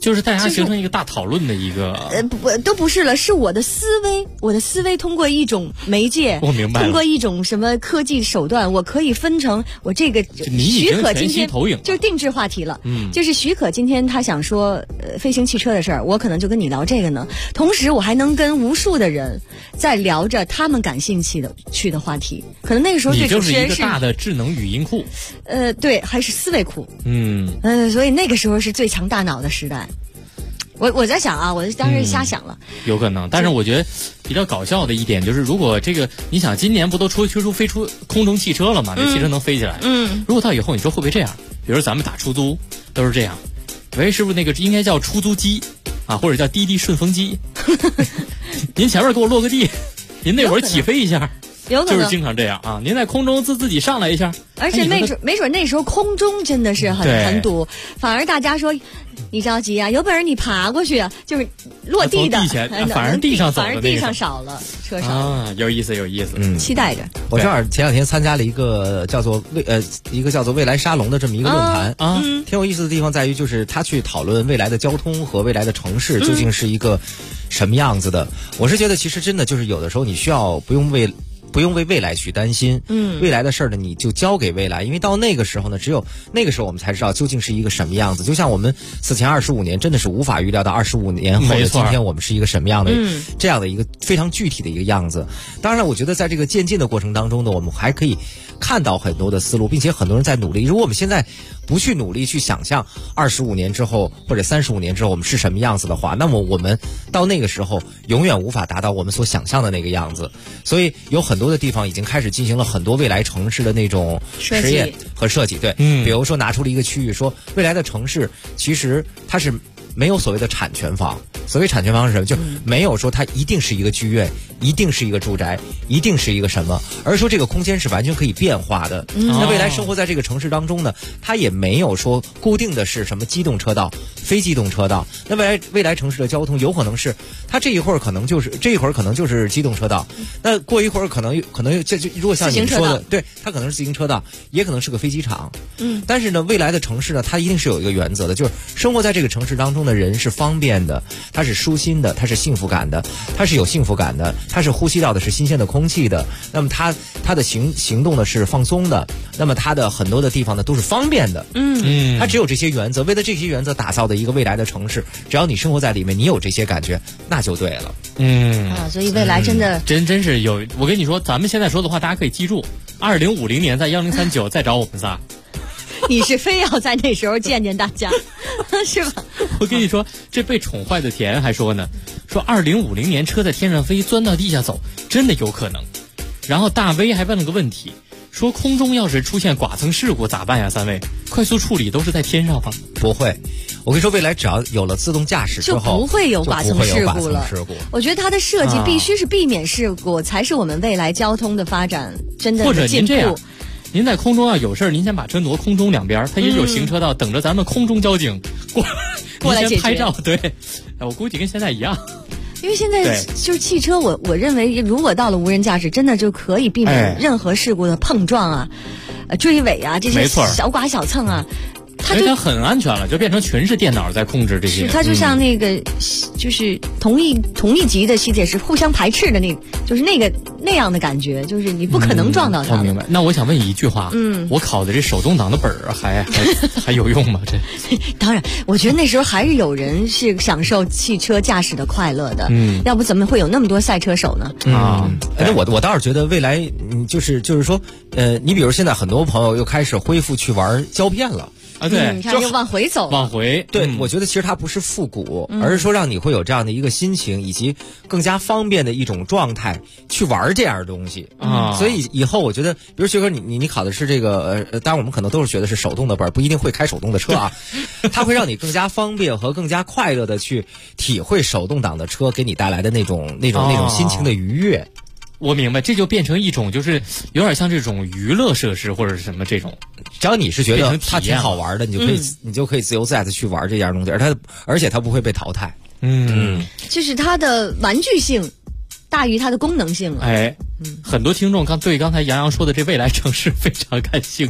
[SPEAKER 12] 就是大家形成一个大讨论的一个
[SPEAKER 4] 都不是了，是我的思维通过一种媒介，
[SPEAKER 12] 我明白了，
[SPEAKER 4] 通过一种什么科技手段，我可以分成我这个许可今天就是定制话题了，就是许可今天他想说飞行汽车的事儿，我可能就跟你聊这个呢，同时我还能跟无数的人在聊着他们感兴趣的话题，可能那个时候对主持人
[SPEAKER 12] 你就是一个大的智能语音库，
[SPEAKER 4] 对，还是思维库，所以那个时候是最强大脑的时代。我在想啊，我当时瞎想了，
[SPEAKER 12] 有可能。但是我觉得比较搞笑的一点就是，如果这个你想今年不都飞出空中汽车了吗？那汽车能飞起来。如果到以后你说会不会这样？比如咱们打出租都是这样，喂，师傅那个应该叫出租机啊，或者叫滴滴顺风机。您前面给我落个地，您那会儿起飞一下。
[SPEAKER 4] 有可能
[SPEAKER 12] 就是经常这样啊！您在空中自己上来一下，
[SPEAKER 4] 而且没准那时候空中真的是很堵，反而大家说你着急啊，有本事你爬过去啊，就是落地的，
[SPEAKER 12] 反而地上走的
[SPEAKER 4] 反而地上少了，车少
[SPEAKER 12] 啊，有意思，
[SPEAKER 4] 期待着。
[SPEAKER 6] 我正好前两天参加了一个叫做未来沙龙的这么一个论坛啊，挺有意思的地方在于，就是他去讨论未来的交通和未来的城市究竟是一个什么样子的。我是觉得其实真的就是有的时候你需要不用为未来去担心，未来的事儿呢，你就交给未来，因为到那个时候呢，只有那个时候我们才知道究竟是一个什么样子。就像我们此前25年真的是无法预料到25年后的今天我们是一个什么样的，这样的一个非常具体的一个样子。当然，我觉得在这个渐进的过程当中呢，我们还可以看到很多的思路，并且很多人在努力。如果我们现在不去努力去想象25年之后或者35年之后我们是什么样子的话，那么我们到那个时候永远无法达到我们所想象的那个样子。所以有很多的地方已经开始进行了很多未来城市的那种实验和设计，对，比如说拿出了一个区域，说未来的城市其实它是没有所谓的产权房。所谓产权房是什么？就没有说它一定是一个剧院，一定是一个住宅，一定是一个什么，而是说这个空间是完全可以变化的。那未来生活在这个城市当中呢，它也没有说固定的是什么机动车道、非机动车道。那未来城市的交通有可能是它这一会儿可能就是机动车道，那过一会儿可能就如果像你说的，对，它可能是自行车道，也可能是个飞机场。但是呢，未来的城市呢，它一定是有一个原则的，就是生活在这个城市当中的人是方便的，它是舒心的，它是幸福感的，它是有幸福感的，它是呼吸到的是新鲜的空气的。那么它的行动呢是放松的，那么它的很多的地方呢都是方便的。它只有这些原则，为了这些原则打造的一个未来的城市，只要你生活在里面，你有这些感觉，那就对了。
[SPEAKER 4] 所以未来真的
[SPEAKER 12] 真是有。我跟你说，咱们现在说的话，大家可以记住，2050年在1039再找我们仨。
[SPEAKER 4] 你是非要在那时候见大家，是吧？
[SPEAKER 12] 我跟你说，这被宠坏的田还说呢，说2050年车在天上飞，钻到地下走，真的有可能。然后大 V 还问了个问题，说空中要是出现剐蹭事故咋办呀？三位，快速处理都是在天上吗？
[SPEAKER 6] 不会，我跟你说，未来只要有了自动驾驶之后，
[SPEAKER 4] 就不会有剐蹭事故了。我觉得它的设计必须是避免事故，才是我们未来交通的发展真的是进步。或者您这样，
[SPEAKER 12] 您在空中要有事儿，您先把车挪空中两边，它也有行车道，等着咱们空中交警过来解决拍照。对，我估计跟现在一样。
[SPEAKER 4] 因为现在就是汽车，我认为如果到了无人驾驶，真的就可以避免任何事故的碰撞啊、追尾啊这些小剐小蹭啊。
[SPEAKER 12] 它很安全了，就变成全是电脑在控制这些。
[SPEAKER 4] 它就像那个，就是同一级的吸铁石互相排斥的就是那样的感觉，就是你不可能撞到它。
[SPEAKER 12] 我明白。那我想问你一句话，我考的这手动挡的本儿还有用吗？这
[SPEAKER 4] 当然，我觉得那时候还是有人是享受汽车驾驶的快乐的。要不怎么会有那么多赛车手呢？
[SPEAKER 6] 我倒是觉得未来，就是说，你比如现在很多朋友又开始恢复去玩胶片了。
[SPEAKER 12] 对，
[SPEAKER 4] 你看又往回走，
[SPEAKER 12] 往回。
[SPEAKER 6] 对，我觉得其实它不是复古，而是说让你会有这样的一个心情，以及更加方便的一种状态去玩这样的东西啊。所以以后我觉得，比如学哥你考的是这个当然我们可能都是学的是手动的本，不一定会开手动的车啊。它会让你更加方便和更加快乐的去体会手动挡的车给你带来的那种心情的愉悦。
[SPEAKER 12] 我明白，这就变成一种就是有点像这种娱乐设施或者是什么这种。
[SPEAKER 6] 只要你是觉得它挺好玩的，你就可以自由自在的去玩这样东西，而且它不会被淘汰。
[SPEAKER 4] 就是它的玩具性大于它的功能性了。
[SPEAKER 12] 很多听众对刚才杨洋说的这未来城市非常感兴趣。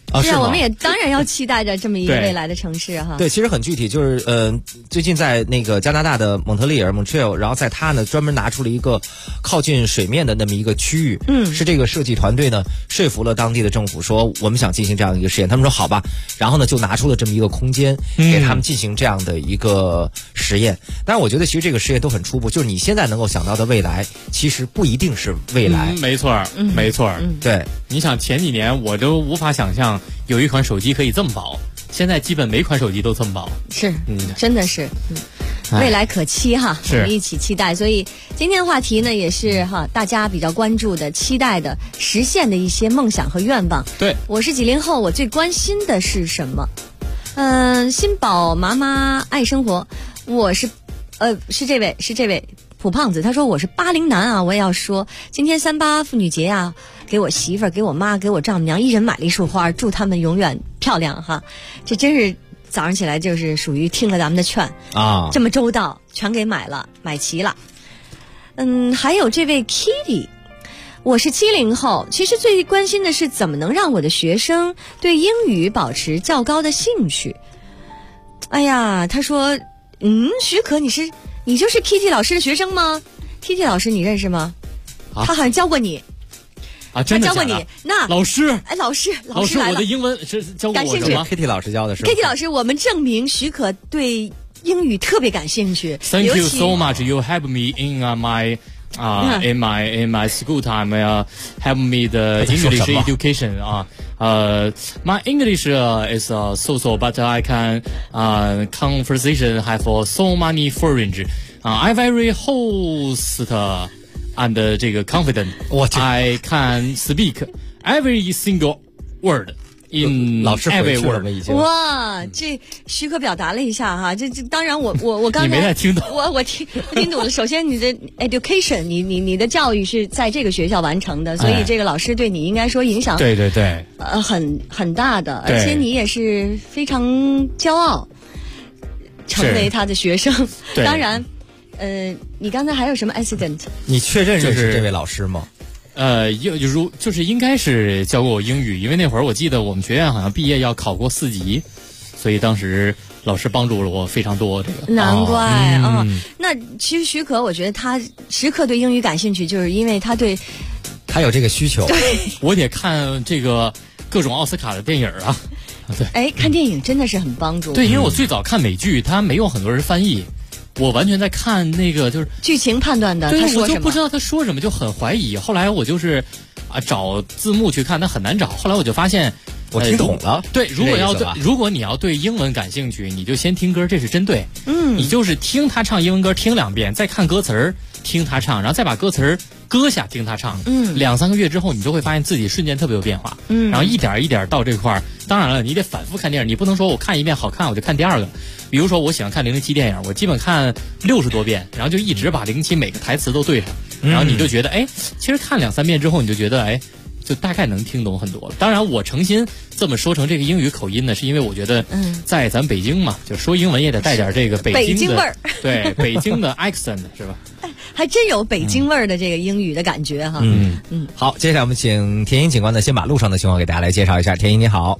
[SPEAKER 4] 是啊，我们也当然要期待着这么一个未来的城市哈。
[SPEAKER 6] 对，其实很具体，就是最近在那个加拿大的蒙特利尔 Montreal， 然后在它呢专门拿出了一个靠近水面的那么一个区域，是这个设计团队呢说服了当地的政府说我们想进行这样的一个实验，他们说好吧，然后呢就拿出了这么一个空间给他们进行这样的一个实验。当然我觉得其实这个实验都很初步，就是你现在能够想到的未来其实不一定是未来。
[SPEAKER 12] 没错没错，
[SPEAKER 6] 对，
[SPEAKER 12] 你想前几年我都无法想象有一款手机可以这么薄，现在基本每款手机都这么薄。
[SPEAKER 4] 是，真的是，未来可期哈，我们一起期待。所以今天话题呢，也是哈大家比较关注的、期待的、实现的一些梦想和愿望。
[SPEAKER 12] 对，
[SPEAKER 4] 我是90后，我最关心的是什么？新宝妈妈爱生活，我是这位普胖子，他说我是80男啊，我也要说，今天38妇女节啊，给我媳妇儿、给我妈、给我丈母娘一人买了一束花，祝他们永远漂亮哈。这真是早上起来就是属于听了咱们的劝啊，这么周到，全给买了，买齐了。还有这位 Kitty， 我是70后，其实最关心的是怎么能让我的学生对英语保持较高的兴趣。哎呀，他说，许可你就是 Kitty 老师的学生吗 ？Kitty 老师你认识吗？他好像教过你。
[SPEAKER 12] 啊，真的
[SPEAKER 4] 教过你？那
[SPEAKER 12] 老师，
[SPEAKER 4] 哎，老师，
[SPEAKER 12] 我的英文是教过我的吗
[SPEAKER 6] ？Kitty 老师教的是
[SPEAKER 4] Kitty 老师，我们证明许可对英语特别感兴趣。
[SPEAKER 12] Thank you so much. You help me in my in my school time. Help me the English education. My English is so, but I can conversation have so many foreign. I very host and 这个 confident. I can speak every single word in
[SPEAKER 6] 老师回去了吗？已经
[SPEAKER 4] 哇，这许可表达了一下哈，这当然我刚才
[SPEAKER 12] 你没太听懂，
[SPEAKER 4] 我听懂了。首先你的 education， 你的教育是在这个学校完成的，所以这个老师对你应该说影响
[SPEAKER 12] 对
[SPEAKER 4] 很大的，而且你也是非常骄傲成为他的学生。当然，你刚才还有什么 accident？
[SPEAKER 6] 你确认是这位老师吗？
[SPEAKER 12] 就是应该是教过我英语，因为那会儿我记得我们学院好像毕业要考过4级，所以当时老师帮助了我非常多。这个
[SPEAKER 4] 难怪啊。那其实许可，我觉得他时刻对英语感兴趣，就是因为他
[SPEAKER 6] 有这个需求。
[SPEAKER 4] 对，
[SPEAKER 12] 我得看这个各种奥斯卡的电影啊。对，
[SPEAKER 4] 哎，看电影真的是很帮助。
[SPEAKER 12] 对，因为我最早看美剧，它没有很多人翻译。我完全在看那个就是
[SPEAKER 4] 剧情判断的，
[SPEAKER 12] 对，我就不知道他说什么，就很怀疑。后来我就是找字幕去看，但很难找。后来我就发现
[SPEAKER 6] 我听懂了。
[SPEAKER 12] 对，如果你要对英文感兴趣，你就先听歌，这是真对。你就是听他唱英文歌，听2遍，再看歌词儿，听他唱，然后再把歌词儿搁下，听他唱。2-3个月之后，你就会发现自己瞬间特别有变化。然后一点一点到这块儿。当然了，你得反复看电影，你不能说我看一遍好看我就看第二个。比如说我喜欢看007电影，我基本看60多遍，然后就一直把007每个台词都对上，然后你就觉得其实看2-3遍之后你就觉得就大概能听懂很多了。当然我诚心这么说成这个英语口音呢，是因为我觉得在咱北京嘛，就说英文也得带点这个北京
[SPEAKER 4] 味儿，
[SPEAKER 12] 对，北京的 accent 是吧？
[SPEAKER 4] 还真有北京味儿的这个英语的感觉哈。
[SPEAKER 6] 好，接下来我们请田英警官呢，先把路上的情况给大家来介绍一下。田英你好。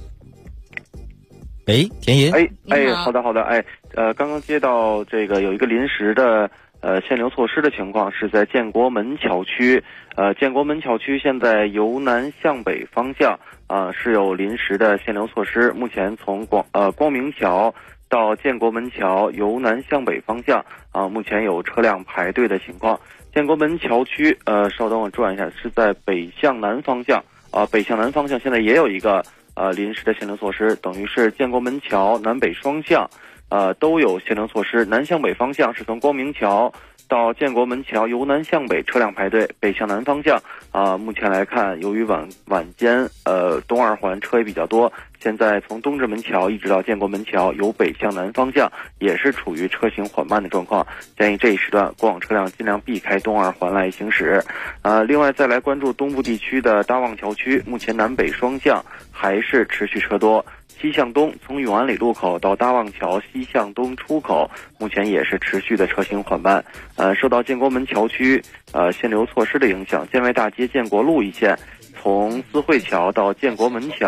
[SPEAKER 6] 田银。
[SPEAKER 8] 好的。刚刚接到这个有一个临时的限流措施的情况，是在建国门桥区。建国门桥区现在由南向北方向是有临时的限流措施。目前从光明桥到建国门桥由南向北方向目前有车辆排队的情况。建国门桥区稍等我转一下，是在北向南方向北向南方向现在也有一个临时的限流措施，等于是建国门桥南北双向都有限流措施。南向北方向是从光明桥到建国门桥由南向北车辆排队，北向南方向目前来看，由于晚间东2环车也比较多，现在从东直门桥一直到建国门桥由北向南方向也是处于车行缓慢的状况，建议这一时段过往车辆尽量避开东2环来行驶。另外再来关注东部地区的大望桥区，目前南北双向还是持续车多。西向东从永安里路口到大望桥西向东出口目前也是持续的车行缓慢。受到建国门桥区限流措施的影响，建外大街建国路一线从思汇桥到建国门桥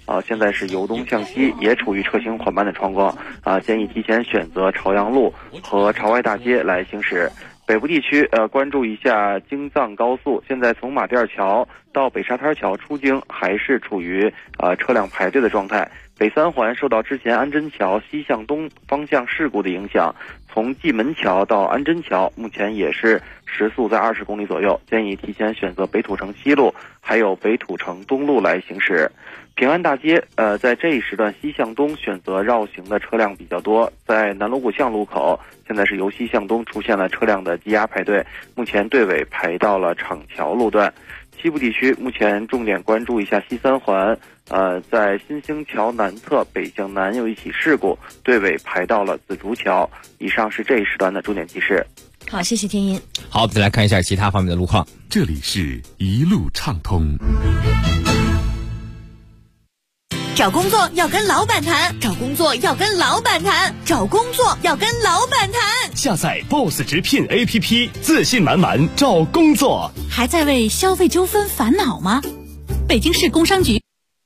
[SPEAKER 8] 现在是由东向西，也处于车行缓慢的状况建议提前选择朝阳路和朝外大街来行驶。北部地区关注一下京藏高速，现在从马甸桥到北沙滩桥出京还是处于车辆排队的状态。北三环受到之前安贞桥西向东方向事故的影响，从蓟门桥到安贞桥目前也是时速在20公里左右，建议提前选择北土城西路还有北土城东路来行驶。平安大街在这一时段西向东选择绕行的车辆比较多，在南锣鼓巷路口现在是由西向东出现了车辆的积压排队，目前队尾排到了厂桥路段。西部地区目前重点关注一下西三环，在新兴桥南侧北向南有一起事故，队尾排到了紫竹桥。以上是这一时段的重点提示。
[SPEAKER 4] 好，谢谢天音。
[SPEAKER 6] 好，我们再来看一下其他方面的路况。
[SPEAKER 1] 这里是一路畅通。
[SPEAKER 2] 找工作要跟老板谈，找工作要跟老板谈，找工作要跟老板谈。
[SPEAKER 21] 下载 BOSS 直聘 APP， 自信满满找工作。
[SPEAKER 13] 还在为消费纠纷烦恼吗？北京市工商局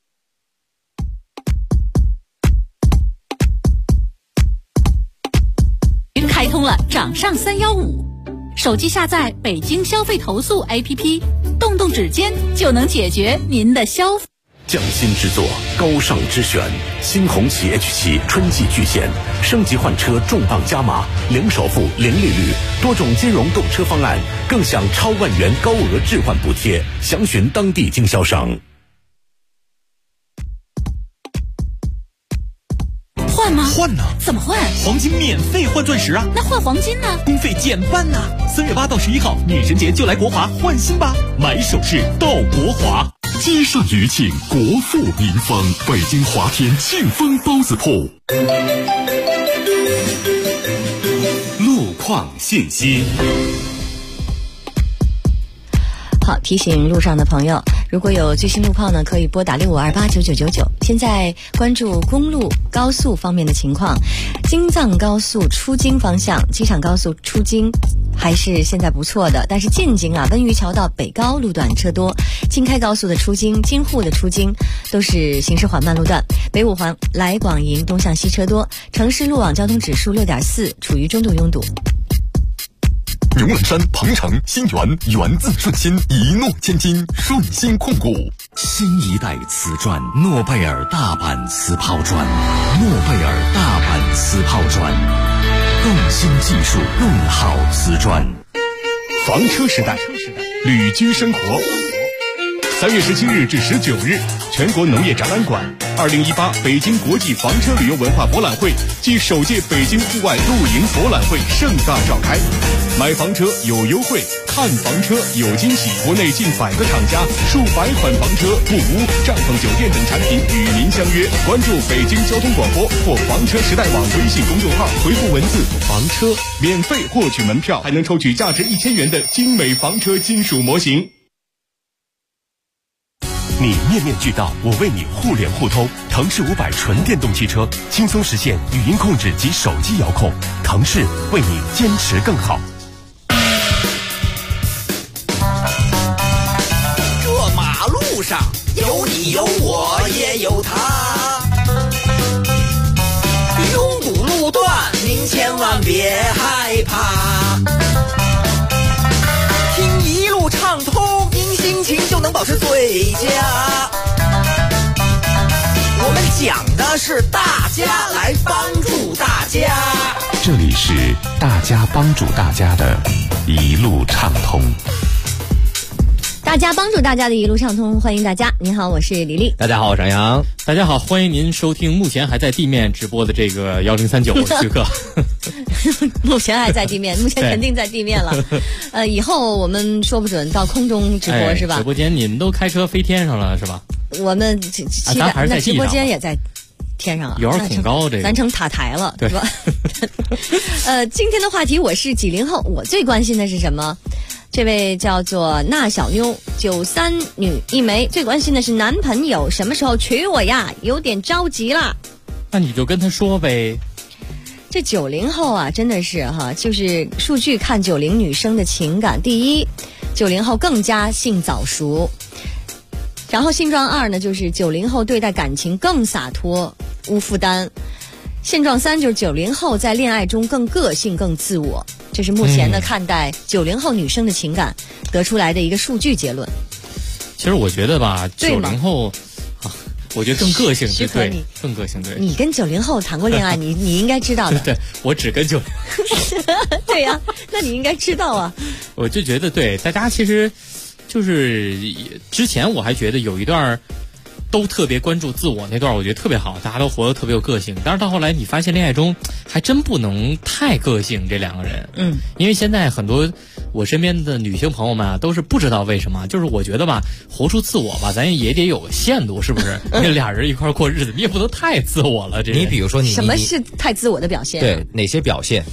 [SPEAKER 13] 开通了掌上315，手机下载北京消费投诉 APP， 动动指尖就能解决您的消费。
[SPEAKER 22] 匠心之作，高尚之选，新红旗 H7 春季巨献，升级换车重磅加码，零首付、零利率，多种金融购车方案，更享超万元高额置换补贴，详询当地经销商。
[SPEAKER 13] 换吗？
[SPEAKER 14] 换呢？
[SPEAKER 13] 怎么换？
[SPEAKER 14] 黄金免费换钻石啊！
[SPEAKER 13] 那换黄金呢？
[SPEAKER 14] 工费减半呢。3月8到11号，女神节就来国华换新吧，买首饰到国华。
[SPEAKER 1] 接上余庆，国富民丰，北京华天庆丰包子铺。
[SPEAKER 22] 路况信息。
[SPEAKER 4] 好，提醒路上的朋友，如果有最新路况呢，可以拨打65289999。现在关注公路、高速方面的情况。京藏高速出京方向，机场高速出京还是现在不错的，但是进京温榆桥到北高路段车多，京开高速的出京、京沪的出京都是行驶缓慢路段。北五环来广营东向西车多，城市路网交通指数6.4，处于中度拥堵。
[SPEAKER 1] 牛栏山、鹏城、新源，源自顺心，一诺千金，顺心控股。
[SPEAKER 3] 新一代瓷砖，诺贝尔大阪瓷抛砖，诺贝尔大阪瓷抛砖，更新技术，更好瓷砖。
[SPEAKER 11] 房车时代，旅居生活。3月17日至19日，全国农业展览馆2018北京国际房车旅游文化博览会暨首届北京户外露营博览会盛大召开。买房车有优惠，看房车有惊喜，国内近100个厂家，数百款房车、木屋、帐篷、酒店等产品与您相约。关注北京交通广播或房车时代网微信公众号，回复文字房车，免费获取门票，还能抽取价值1000元的精美房车金属模型。
[SPEAKER 20] 你面面俱到，我为你互联互通。腾势500纯电动汽车，轻松实现语音控制及手机遥控。腾势为你坚持更好。
[SPEAKER 9] 这马路上有你有我也有他，拥堵路段您千万别害怕，听一路畅通，您心情就能保持最佳。我们讲的是大家来帮助大家，
[SPEAKER 1] 这里是大家帮助大家的一路畅通。
[SPEAKER 4] 大家帮助大家的一路畅通，欢迎大家。您好，我是李丽。
[SPEAKER 6] 大家好，我是杨洋。
[SPEAKER 12] 大家好，欢迎您收听目前还在地面直播的这个1039，我是徐克。
[SPEAKER 4] 目前还在地面，目前肯定在地面了。以后我们说不准到空中直播是吧？
[SPEAKER 12] 直播间你们都开车飞天上了是吧？
[SPEAKER 4] 我们
[SPEAKER 12] 咱还是在
[SPEAKER 4] 直播间也在天上啊，
[SPEAKER 12] 有点挺高，这个
[SPEAKER 4] 咱成塔台了，对吧？今天的话题我是90后，我最关心的是什么？这位叫做那小妞，93女一枚，最关心的是男朋友什么时候娶我呀？有点着急啦。
[SPEAKER 12] 那你就跟他说呗。
[SPEAKER 4] 这90后啊，真的是就是数据看90女生的情感。第一，90后更加性早熟。 然后现状2呢，就是90后对待感情更洒脱无负担。现状3就是90后在恋爱中更个性更自我，这是目前呢看待90后女生的情感得出来的一个数据结论。
[SPEAKER 12] 其实我觉得吧，90后我觉得更个性，对，更个性，对。
[SPEAKER 4] 你跟90后谈过恋爱，你应该知道的。
[SPEAKER 12] 对，我只跟90。
[SPEAKER 4] 对呀，那你应该知道啊。
[SPEAKER 12] 我就觉得对，大家其实就是之前我还觉得有一段都特别关注自我那段，我觉得特别好，大家都活得特别有个性。但是到后来你发现恋爱中还真不能太个性，这两个人。因为现在很多我身边的女性朋友们啊，都是不知道为什么，就是我觉得吧，活出自我吧，咱也得有个限度，是不是？那俩人一块过日子，你也不能太自我了。这
[SPEAKER 6] 你比如说
[SPEAKER 4] 什么是太自我的表现？
[SPEAKER 6] 对，哪些表现？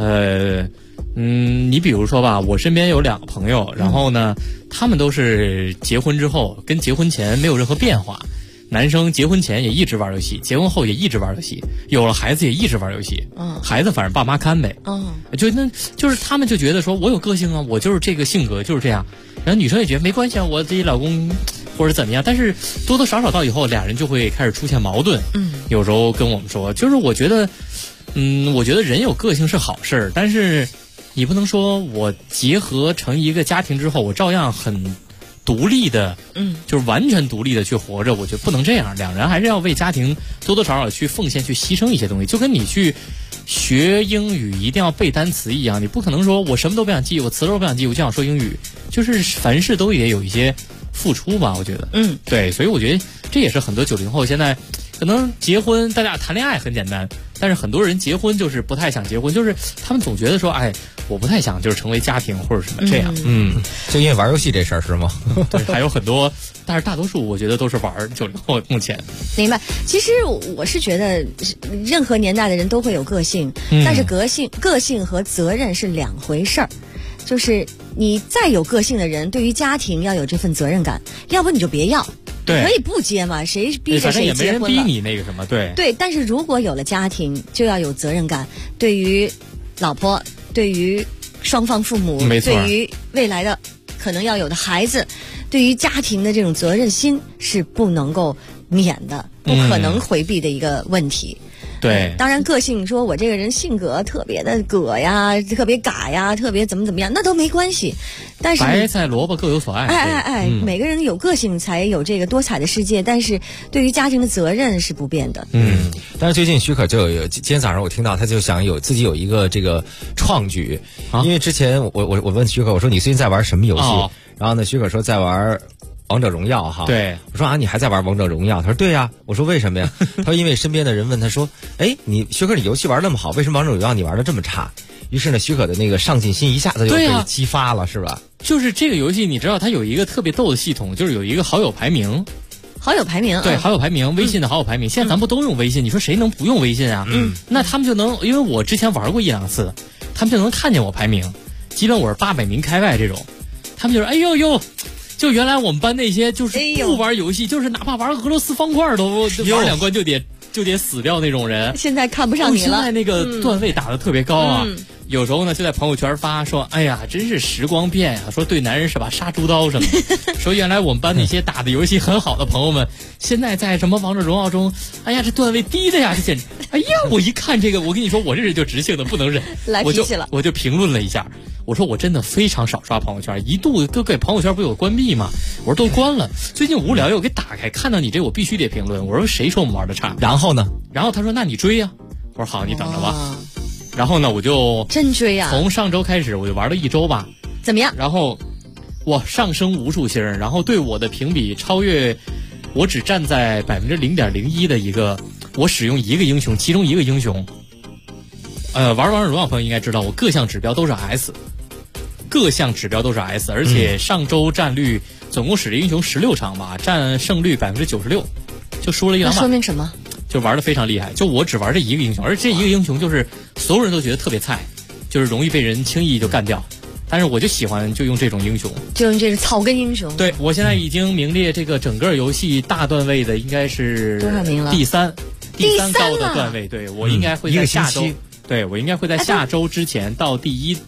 [SPEAKER 12] 你比如说吧，我身边有2个朋友，然后呢，他们都是结婚之后跟结婚前没有任何变化。男生结婚前也一直玩游戏，结婚后也一直玩游戏，有了孩子也一直玩游戏。孩子反正爸妈看呗。就是他们就觉得说我有个性啊，我就是这个性格就是这样。然后女生也觉得没关系啊，我自己老公或者怎么样。但是多多少少到以后，俩人就会开始出现矛盾。有时候跟我们说，就是我觉得人有个性是好事儿，但是你不能说我结合成一个家庭之后，我照样很独立的，就是完全独立的去活着，我觉得不能这样。两人还是要为家庭多多少少去奉献，去牺牲一些东西。就跟你去学英语一定要背单词一样，你不可能说我什么都不想记，我词都不想记，我就想说英语。就是凡事都也有一些付出吧，我觉得。对，所以我觉得这也是很多90后现在可能结婚，大家谈恋爱很简单，但是很多人结婚就是不太想结婚，就是他们总觉得说，哎，我不太想就是成为家庭或者什么这样。
[SPEAKER 6] 就因为玩游戏这事儿是吗？
[SPEAKER 12] 对，还有很多，但是大多数我觉得都是玩90后目前。
[SPEAKER 4] 明白。其实我是觉得，任何年代的人都会有个性，但是个性和责任是两回事儿。就是你再有个性的人，对于家庭要有这份责任感，要不你就别要。
[SPEAKER 12] 对，
[SPEAKER 4] 可以不接嘛，谁逼着谁结婚了？
[SPEAKER 12] 也没人逼你那个什么，对。
[SPEAKER 4] 对，但是如果有了家庭，就要有责任感，对于老婆，对于双方父母，对于未来的可能要有的孩子，对于家庭的这种责任心是不能够免的，不可能回避的一个问题。
[SPEAKER 12] 对，
[SPEAKER 4] 当然个性说我这个人性格特别的葛呀，特别嘎呀，特别怎么样，那都没关系。但是
[SPEAKER 12] 白菜萝卜各有所爱。
[SPEAKER 4] 每个人有个性才有这个多彩的世界，但是对于家庭的责任是不变的。
[SPEAKER 6] 但是最近许可就有，今天早上我听到他就想自己有一个这个创举，因为之前我问许可，我说你最近在玩什么游戏？然后呢，许可说在玩王者荣耀哈。
[SPEAKER 12] 对，
[SPEAKER 6] 我说你还在玩王者荣耀？他说对呀。我说为什么呀？他说因为身边的人问他说，你许可你游戏玩那么好，为什么王者荣耀你玩的这么差？于是呢，许可的那个上进心一下子就被激发了，是吧？
[SPEAKER 12] 就是这个游戏，你知道它有一个特别逗的系统，就是有一个好友排名。对，好友排名，微信的好友排名。现在咱不都用微信？你说谁能不用微信啊？那他们就能，因为我之前玩过1、2次，他们就能看见我排名。基本我是800名开外这种，他们就是哎呦呦。就原来我们班那些就是不玩游戏，就是哪怕玩俄罗斯方块都玩2关就得死掉那种人。
[SPEAKER 4] 现在看不上你了。
[SPEAKER 12] 现在那个段位打得特别高啊。有时候呢就在朋友圈发说，哎呀，真是时光变呀！说对男人是把杀猪刀什么的。说原来我们班那些打的游戏很好的朋友们，现在在什么王者荣耀中，哎呀，这段位低的呀，这简直，哎呀，我一看这个，我跟你说，我这人就直性的不能忍，
[SPEAKER 4] 来脾气了。
[SPEAKER 12] 我就评论了一下。我说我真的非常少刷朋友圈，一度都给朋友圈不有关闭吗？我说都关了。最近无聊又给打开，看到你这我必须得评论。我说谁说我们玩的差？
[SPEAKER 6] 然后呢？
[SPEAKER 12] 然后他说那你追呀。我说好，你等着吧。然后呢，我就
[SPEAKER 4] 真追呀。
[SPEAKER 12] 从上周开始我就玩了1周吧。
[SPEAKER 4] 怎么样？
[SPEAKER 12] 然后哇，上升无数星，然后对我的评比超越，我只站在0.01%的一个，我使用一个英雄，其中一个英雄。玩王者荣耀朋友应该知道，我各项指标都是 S。各项指标都是 S， 而且上周战率总共使的英雄16场吧，占胜率96%，就输了1-2把。
[SPEAKER 4] 那说明什么？
[SPEAKER 12] 就玩得非常厉害。就我只玩这一个英雄，而这一个英雄就是所有人都觉得特别菜，就是容易被人轻易就干掉。但是我就喜欢就用这种英雄，
[SPEAKER 4] 就用这是草根英雄。
[SPEAKER 12] 对，我现在已经名列这个整个游戏大段位的应该是
[SPEAKER 4] 多少名了？
[SPEAKER 12] 第三高的段位。对，我应该会在下周。对，我应该会在下周之前到第一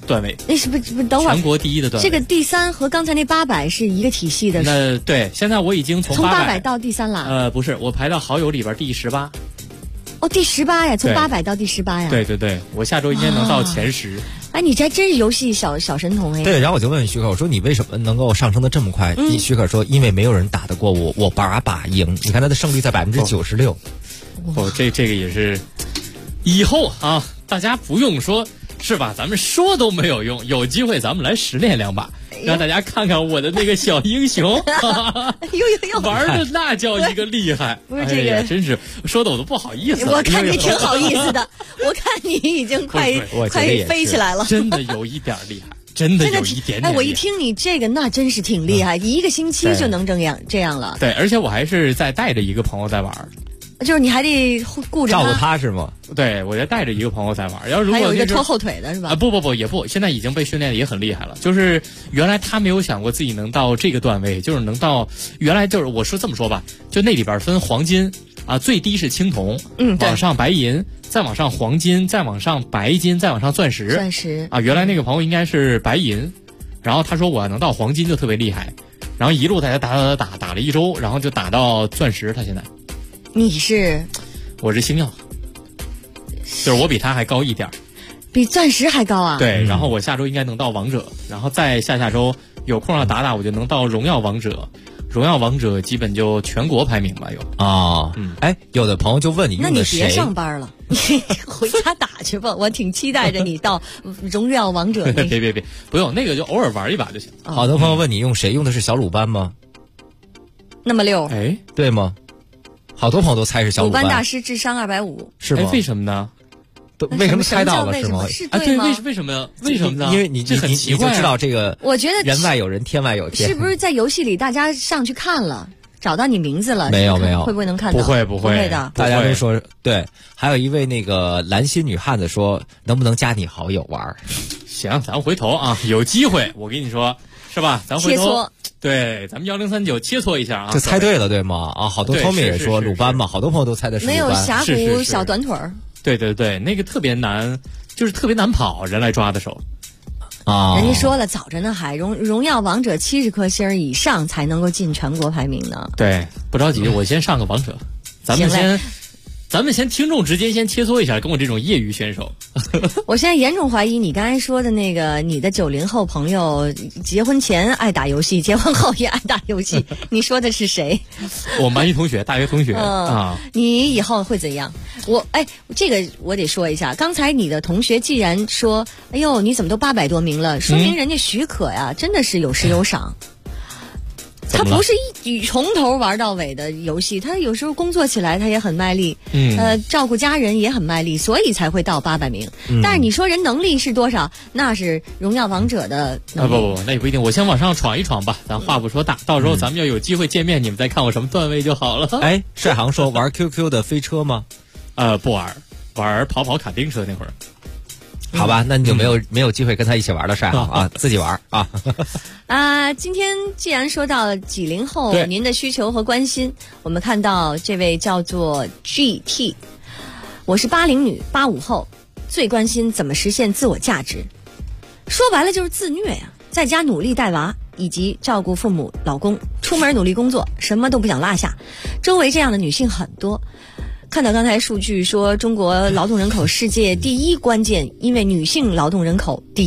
[SPEAKER 12] 段位。
[SPEAKER 4] 那是不是等会儿
[SPEAKER 12] 全国第一的段位？
[SPEAKER 4] 这个第3和刚才那800是一个体系的。
[SPEAKER 12] 那对，现在我已经从
[SPEAKER 4] 800到第3了。
[SPEAKER 12] 不是，我排到好友里边第18。
[SPEAKER 4] 哦，第18呀，从800到第18呀。
[SPEAKER 12] 对对对，我下周应该能到前10。
[SPEAKER 4] 哎，你这还真是游戏小神童哎！
[SPEAKER 6] 对，然后我就问徐可，我说你为什么能够上升的这么快？徐可说，因为没有人打得过我，我把赢。你看他的胜率在96%。
[SPEAKER 12] 这个也是，以后啊，大家不用说是吧？咱们说都没有用，有机会咱们来实练2把，让大家看看我的那个小英雄，玩的那叫一个厉害。
[SPEAKER 4] 不是这个，
[SPEAKER 12] 真是说的我都不好意思了。
[SPEAKER 4] 我看你挺好意思的，我看你已经快飞起来了。
[SPEAKER 12] 真的有一点厉害，真的有一点点。
[SPEAKER 4] 哎，我一听你这个，那真是挺厉害，一个星期就能这样了。
[SPEAKER 12] 对，而且我还是在带着一个朋友在玩。
[SPEAKER 4] 就是你还得顾着
[SPEAKER 6] 照顾他是吗？
[SPEAKER 12] 对，我就带着一个朋友在玩。如果
[SPEAKER 4] 还有一个拖后腿的是吧？
[SPEAKER 12] 啊，不，也不，现在已经被训练的也很厉害了。就是原来他没有想过自己能到这个段位，就是能到原来就是我说这么说吧，就那里边分黄金啊，最低是青铜，往上白银，再往上黄金，再往上白金，再往上钻石啊。原来那个朋友应该是白银，然后他说我能到黄金就特别厉害，然后一路在打了1周，然后就打到钻石，他现在。我是星耀，就是我比他还高一点，
[SPEAKER 4] 比钻石还高啊？
[SPEAKER 12] 对，然后我下周应该能到王者，然后再下周有空要打，我就能到荣耀王者。荣耀王者基本就全国排名吧，有
[SPEAKER 6] 啊。哎，有的朋友就问你用的谁？
[SPEAKER 4] 那你别上班了，你回家打去吧。我挺期待着你到荣耀王者。
[SPEAKER 12] 别，不用那个，就偶尔玩一把就行。
[SPEAKER 6] 好多朋友问你用谁？用的是小鲁班吗？
[SPEAKER 4] 那么溜？
[SPEAKER 12] 哎，
[SPEAKER 6] 对吗？好多朋友都猜是小鲁班
[SPEAKER 4] 大师智商250，
[SPEAKER 6] 是吗？
[SPEAKER 12] 为什么呢？
[SPEAKER 6] 为什么猜到了是吗？
[SPEAKER 12] 啊，对，为什么呀？为什么呢？
[SPEAKER 6] 因为你就知道这个，
[SPEAKER 4] 我觉得
[SPEAKER 6] 人外有人，天外有天。
[SPEAKER 4] 是不是在游戏里大家上去看了，找到你名字了？
[SPEAKER 6] 没有，
[SPEAKER 4] 会不会能看到？
[SPEAKER 12] 不会
[SPEAKER 4] 的。
[SPEAKER 6] 大家都说对。还有一位那个蓝心女汉子说，能不能加你好友玩？
[SPEAKER 12] 行，咱回头啊，有机会我跟你说，是吧？咱回头。
[SPEAKER 4] 切磋。
[SPEAKER 12] 对，咱们1039切磋一下啊，
[SPEAKER 6] 就猜对了，对吗？啊，好多聪明也说鲁班嘛，好多朋友都猜的是鲁班。
[SPEAKER 4] 没有峡谷小短腿儿。
[SPEAKER 12] 对，那个特别难，就是特别难跑，人来抓的手。
[SPEAKER 6] 啊，
[SPEAKER 4] 人家说了，早着呢，还荣耀王者70颗星以上才能够进全国排名呢。
[SPEAKER 12] 对，不着急，我先上个王者，咱们先听众之间先切磋一下，跟我这种业余选手。
[SPEAKER 4] 我现在严重怀疑你刚才说的那个你的90后朋友，结婚前爱打游戏，结婚后也爱打游戏，你说的是谁？
[SPEAKER 12] 我们班一同学，大学同学啊。
[SPEAKER 4] 你以后会怎样？这个我得说一下。刚才你的同学既然说，哎呦，你怎么都800多名了，说明人家许可呀，真的是有时有赏。他不是从头玩到尾的游戏，他有时候工作起来他也很卖力，照顾家人也很卖力，所以才会到800名。但是你说人能力是多少？那是荣耀王者的能力。
[SPEAKER 12] 不，那也不一定。我先往上闯一闯吧，咱话不说大，到时候咱们要有机会见面，你们再看我什么段位就好了。
[SPEAKER 6] 哎，帅航说玩 QQ 的飞车吗？
[SPEAKER 12] 不玩跑卡丁车那会儿。
[SPEAKER 6] 好吧，那你就没有机会跟他一起玩了，帅航啊，自己玩啊。
[SPEAKER 4] 今天既然说到90后您的需求和关心，我们看到这位叫做 GT， 我是80女85后，最关心怎么实现自我价值。说白了就是自虐呀，在家努力带娃，以及照顾父母、老公，出门努力工作，什么都不想落下。周围这样的女性很多。看到刚才数据说中国劳动人口世界第1，关键因为女性劳动人口第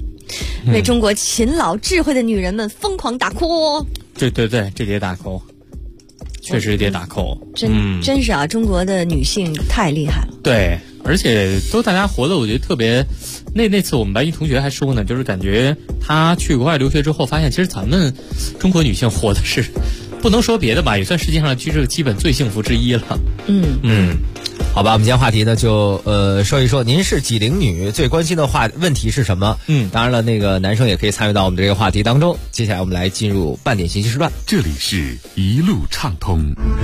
[SPEAKER 4] 1，为中国勤劳智慧的女人们疯狂打 call。
[SPEAKER 12] 对，这得打 call， 确实得打 call。
[SPEAKER 4] 真是啊，中国的女性太厉害了。
[SPEAKER 12] 对，而且都大家活的，我觉得特别。那次我们班一同学还说呢，就是感觉他去国外留学之后，发现其实咱们中国女性活的是。不能说别的吧，也算世界上基本最幸福之一了。
[SPEAKER 6] 好吧，我们今天话题呢就说一说，您是90女，最关心的问题是什么？当然了，那个男生也可以参与到我们这个话题当中。接下来我们来进入半点信息时段，
[SPEAKER 1] 这里是一路畅通。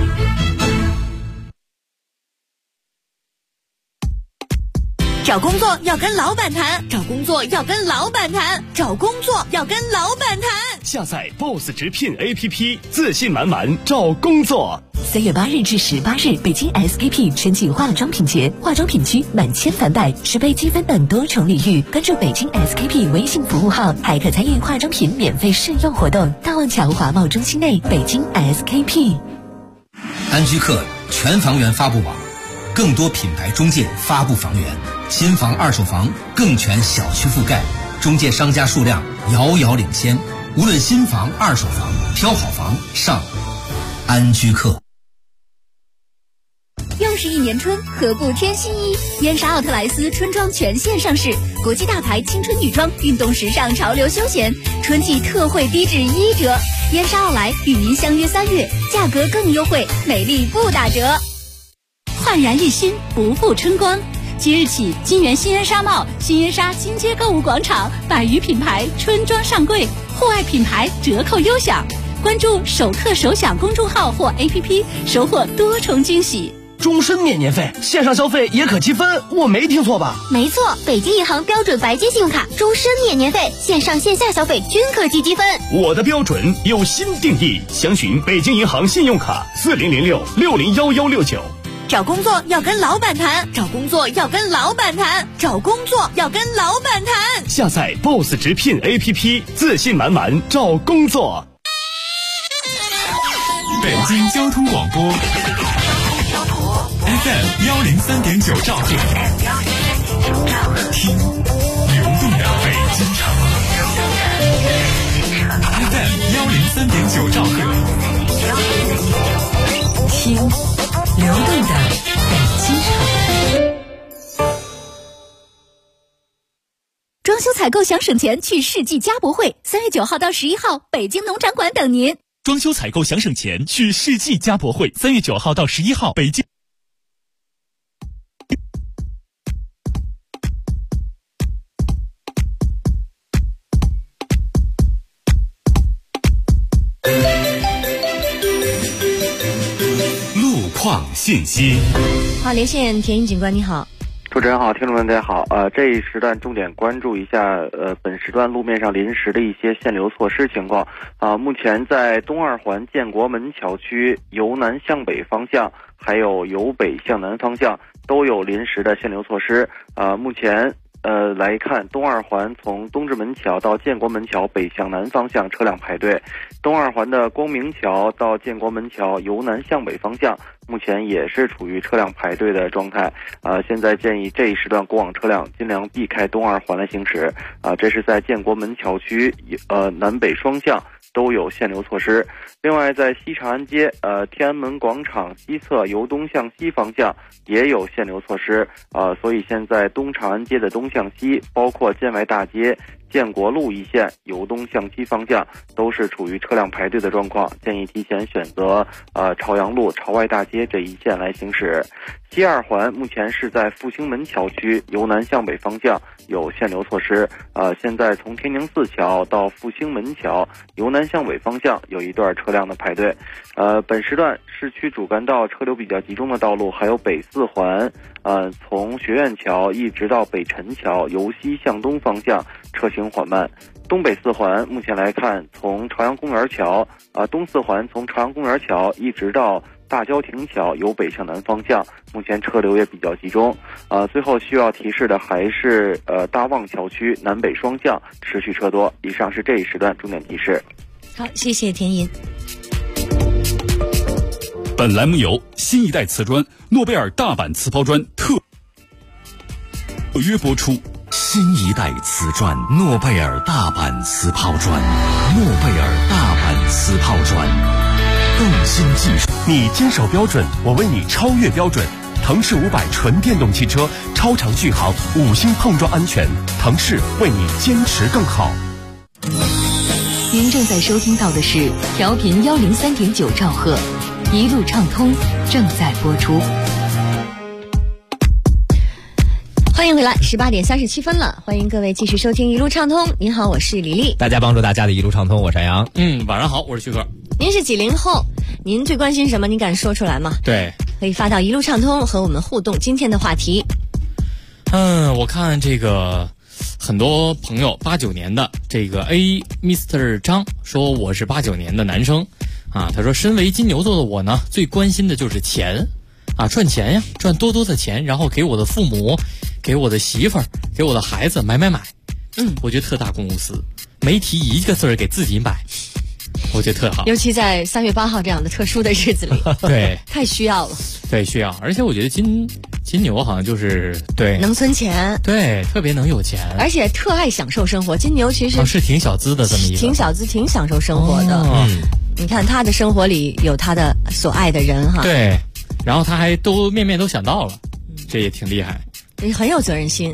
[SPEAKER 13] 找工作要跟老板谈，找工作要跟老板谈，找工作要跟老板谈。
[SPEAKER 21] 下载 Boss 直聘 APP， 自信满满找工作。
[SPEAKER 2] 3月8日至18日，北京 SKP 春季化妆品节，化妆品区满千返百，10倍积分等多重礼遇。关注北京 SKP 微信服务号，还可参与化妆品免费试用活动。大望桥华贸中心内，北京 SKP。
[SPEAKER 18] 安居客全房源发布网，更多品牌中介发布房源，新房二手房更全小区覆盖，中介商家数量遥遥领先。无论新房二手房，挑好房上安居客。
[SPEAKER 13] 又是一年春，何不添新衣？燕莎奥特莱斯春装全线上市，国际大牌青春女装、运动时尚、潮流休闲，春季特惠低至1折。燕莎奥莱与您相约3月，价格更优惠，美丽不打折。焕然一新，不负春光。即日起，金源新燕莎帽、新燕莎金街购物广场100余品牌春装上柜，户外品牌折扣优享。关注首客首享公众号或 APP， 收获多重惊喜。
[SPEAKER 10] 终身免年费，线上消费也可积分，我没听错吧？
[SPEAKER 5] 没错，北京银行标准白金信用卡终身免年费，线上线下消费均可积积分。
[SPEAKER 21] 我的标准有新定义，详询北京银行信用卡4006601169。
[SPEAKER 2] 找工作要跟老板谈，找工作要跟老板谈，找工作要跟老板谈。
[SPEAKER 21] 下载 BOSS 直聘 APP， 自信满满找工作。
[SPEAKER 14] 北京交通广播 FM103.9兆赫，听流动的北京城。FM103.9兆赫，
[SPEAKER 2] 听流动的北京城。
[SPEAKER 13] 装修采购想省钱，去世纪家博会，3月9号到11号，北京农展馆等您。
[SPEAKER 14] 装修采购想省钱，去世纪家博会，3月9号到11号，北京。
[SPEAKER 3] 路况信息。
[SPEAKER 4] 好，连线田云警官，你好。
[SPEAKER 8] 主持人好，听众们大家好。这一时段重点关注一下本时段路面上临时的一些限流措施情况。目前在东二环建国门桥区由南向北方向，还有由北向南方向都有临时的限流措施。目前来看，东二环从东直门桥到建国门桥北向南方向车辆排队，东二环的光明桥到建国门桥由南向北方向目前也是处于车辆排队的状态。现在建议这一时段过往车辆尽量避开东二环来行驶。这是在建国门桥区南北双向都有限流措施。另外在西长安街天安门广场西侧由东向西方向也有限流措施。所以现在东长安街的东向西，包括建外大街、建国路一线由东向西方向都是处于车辆排队的状况，建议提前选择朝阳路、朝外大街这一线来行驶。西二环目前是在复兴门桥区由南向北方向有限流措施。现在从天宁寺桥到复兴门桥由南向北方向有一段车辆的排队。本时段市区主干道车流比较集中的道路还有北四环，从学院桥一直到北辰桥由西向东方向车行缓慢。东北四环目前来看，从朝阳公园桥东四环从朝阳公园桥一直到大郊亭桥由北向南方向，目前车流也比较集中。最后需要提示的还是大望桥区南北双向持续车多。以上是这一时段重点提示。
[SPEAKER 4] 好，谢谢田银。
[SPEAKER 15] 本栏目由新一代瓷砖诺贝尔大阪瓷抛砖特约播出。
[SPEAKER 3] 新一代瓷砖诺贝尔大阪瓷抛砖，诺贝尔大阪瓷抛砖，更新技术。
[SPEAKER 20] 你坚守标准，我为你超越标准。腾势500纯电动汽车，超长续航，5星碰撞安全，腾势为你坚持更好。
[SPEAKER 2] 您正在收听到的是调频103.9兆赫，一路畅通正在播出。
[SPEAKER 4] 欢迎回来，18点37分了，欢迎各位继续收听一路畅通。您好，我是李丽。
[SPEAKER 6] 大家帮助大家的一路畅通，我是杨洋。
[SPEAKER 12] 晚上好，我是徐哥。
[SPEAKER 4] 您是90后，您最关心什么？您敢说出来吗？
[SPEAKER 12] 对，
[SPEAKER 4] 可以发到一路畅通和我们互动。今天的话题，
[SPEAKER 12] 我看这个很多朋友89年的这个 Mr. 张说我是89年的男生啊，他说身为金牛座的我呢，最关心的就是钱啊，赚钱呀，赚多多的钱，然后给我的父母，给我的媳妇儿，给我的孩子买。我觉得特大公司没提一个字儿给自己买，我觉得特好。
[SPEAKER 4] 尤其在3月8号这样的特殊的日子里，
[SPEAKER 12] 对，
[SPEAKER 4] 太需要了。
[SPEAKER 12] 对，需要。而且我觉得金牛好像就是对
[SPEAKER 4] 能存钱，
[SPEAKER 12] 对，特别能有钱，
[SPEAKER 4] 而且特爱享受生活。金牛其实
[SPEAKER 12] 是挺小资的这么一个，
[SPEAKER 4] 挺小资，挺享受生活的。你看他的生活里有他的所爱的人哈，
[SPEAKER 12] 对，然后他还都面面都想到了，这也挺厉害，
[SPEAKER 4] 很有责任心。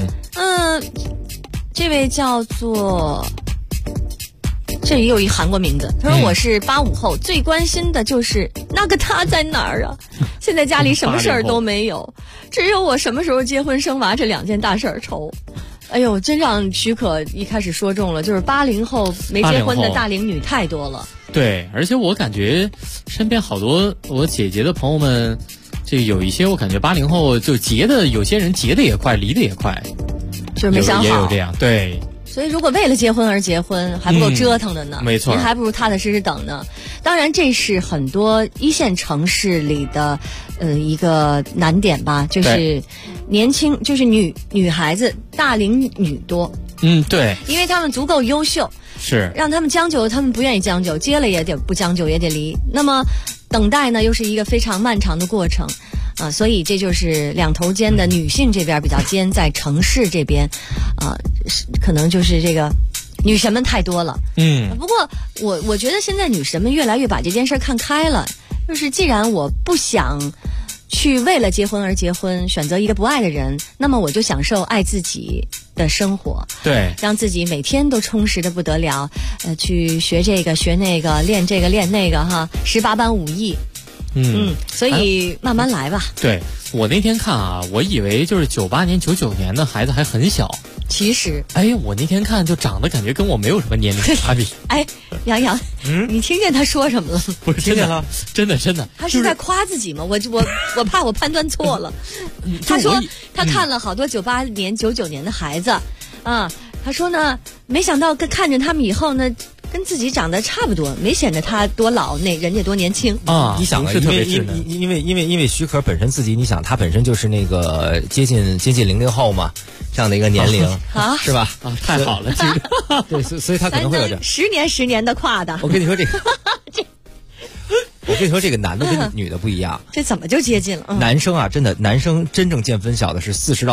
[SPEAKER 4] 这位叫做，这里有一韩国名字，他说我是85后，最关心的就是那个他在哪儿啊？现在家里什么事儿都没有，只有我什么时候结婚生娃这2件大事儿愁。哎呦，真让许可一开始说中了，就是80后没结婚的大龄女太多了。
[SPEAKER 12] 对，而且我感觉身边好多我姐姐的朋友们，这有一些我感觉80后就结的，有些人结的也快，离的也快，
[SPEAKER 4] 就是没想好。
[SPEAKER 12] 也有这样，对。
[SPEAKER 4] 所以如果为了结婚而结婚，还不够折腾的呢。
[SPEAKER 12] 没错，
[SPEAKER 4] 您还不如踏踏实实等呢。当然，这是很多1线城市里的一个难点吧，就是年轻，就是女孩子大龄女多。
[SPEAKER 12] 对，
[SPEAKER 4] 因为她们足够优秀，
[SPEAKER 12] 是
[SPEAKER 4] 让他们将就，他们不愿意将就，结了也得不将就，也得离。那么等待呢，又是一个非常漫长的过程。所以这就是两头尖的女性这边比较尖，在城市这边，可能就是这个女神们太多了。不过我觉得现在女神们越来越把这件事看开了，就是既然我不想去为了结婚而结婚，选择一个不爱的人，那么我就享受爱自己的生活，
[SPEAKER 12] 对，
[SPEAKER 4] 让自己每天都充实的不得了，去学这个学那个，练这个练那个哈，18般武艺。所以慢慢来吧。
[SPEAKER 12] 对，我那天看啊，我以为就是98年、99年的孩子还很小，
[SPEAKER 4] 其实，
[SPEAKER 12] 我那天看就长得感觉跟我没有什么年龄差别。
[SPEAKER 4] 杨洋，你听见他说什么了？
[SPEAKER 12] 不是听见了，真的，
[SPEAKER 4] 他是在夸自己吗？我怕我判断错了。他说他看了好多98年、99年的孩子，他说呢，没想到看着他们以后呢，跟自己长得差不多，没显得他多老，人家多年轻
[SPEAKER 6] 啊！你想，因为许可本身自己，你想他本身就是那个接近00后嘛，这样的一个年龄是吧？
[SPEAKER 12] 太好了，
[SPEAKER 6] 对，所以他可能会有这
[SPEAKER 4] 10年的跨的。
[SPEAKER 6] 我跟你说这个，我跟你说这个男的跟女的不一样，
[SPEAKER 4] 这怎么就接近了？
[SPEAKER 6] 男生啊，真的，男生真正见分晓的是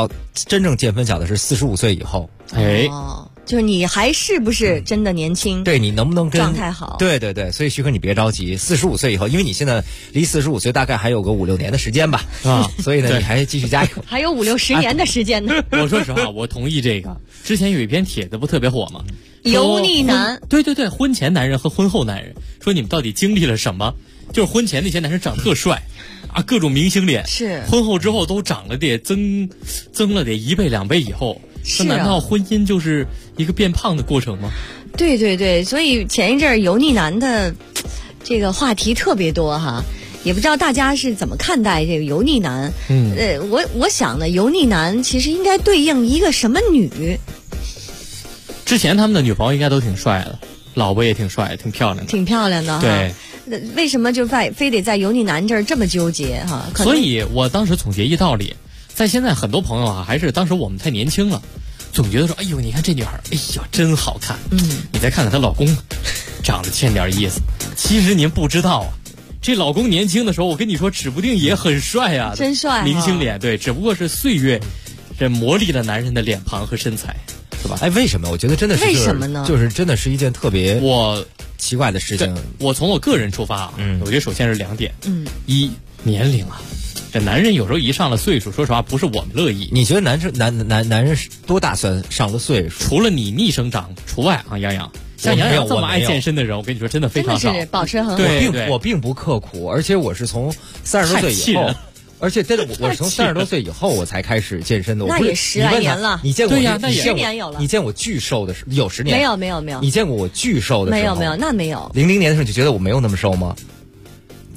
[SPEAKER 6] 45岁以后。
[SPEAKER 4] 就是你还是不是真的年轻？
[SPEAKER 6] 对，你能不能跟
[SPEAKER 4] 状态好？
[SPEAKER 6] 对，所以许可你别着急，45岁以后，因为你现在离45岁大概还有个5、6年的时间吧，所以呢，你还继续加油。
[SPEAKER 4] 还有5、60年的时间呢。
[SPEAKER 12] 我说实话，我同意这个。之前有一篇帖子不特别火吗？
[SPEAKER 4] 油腻男。
[SPEAKER 12] 对，婚前男人和婚后男人，说你们到底经历了什么？就是婚前那些男生长特帅啊，各种明星脸，
[SPEAKER 4] 是
[SPEAKER 12] 婚后之后都长了得增了得1倍2倍以后。那难道婚姻就是一个变胖的过程吗？
[SPEAKER 4] 对，所以前一阵油腻男的这个话题特别多哈，也不知道大家是怎么看待这个油腻男。我想呢，油腻男其实应该对应一个什么女？
[SPEAKER 12] 之前他们的女朋友应该都挺帅的，老婆也挺帅，挺漂亮
[SPEAKER 4] 的。
[SPEAKER 12] 对，
[SPEAKER 4] 为什么就非得在油腻男这儿这么纠结哈？
[SPEAKER 12] 所以我当时总结一道理。在现在很多朋友啊，还是当时我们太年轻了，总觉得说，哎呦，你看这女孩，哎呦，真好看。你再看看她老公，长得欠点意思。其实您不知道啊，这老公年轻的时候，我跟你说，指不定也很帅啊，
[SPEAKER 4] 真帅，
[SPEAKER 12] 明星脸。对，只不过是岁月这磨砺了男人的脸庞和身材，是吧？
[SPEAKER 6] 为什么？我觉得真的是
[SPEAKER 4] 为什么呢？
[SPEAKER 6] 就是真的是一件特别奇怪的事情。
[SPEAKER 12] 我从我个人出发啊，我觉得首先是2点。一，年龄啊。这男人有时候一上了岁数，说实话不是我们乐意。
[SPEAKER 6] 你觉得男人多大算上了岁数？
[SPEAKER 12] 除了你逆生长除外啊，杨洋。像杨洋这么爱健身的人，我跟你说真的非常少。
[SPEAKER 4] 真的是保持很好。
[SPEAKER 6] 我并不刻苦，而且我是从30多岁以后，而且真的我是从30多岁以后我才开始健身的。
[SPEAKER 4] 那也10来年了。
[SPEAKER 6] 你见过？
[SPEAKER 12] 对呀，那
[SPEAKER 4] 10年有了。
[SPEAKER 6] 你见过巨瘦的？有10年？
[SPEAKER 4] 没有。
[SPEAKER 6] 你见过我巨瘦的时候？
[SPEAKER 4] 没有，那没有。
[SPEAKER 6] 00年的时候你就觉得我没有那么瘦吗？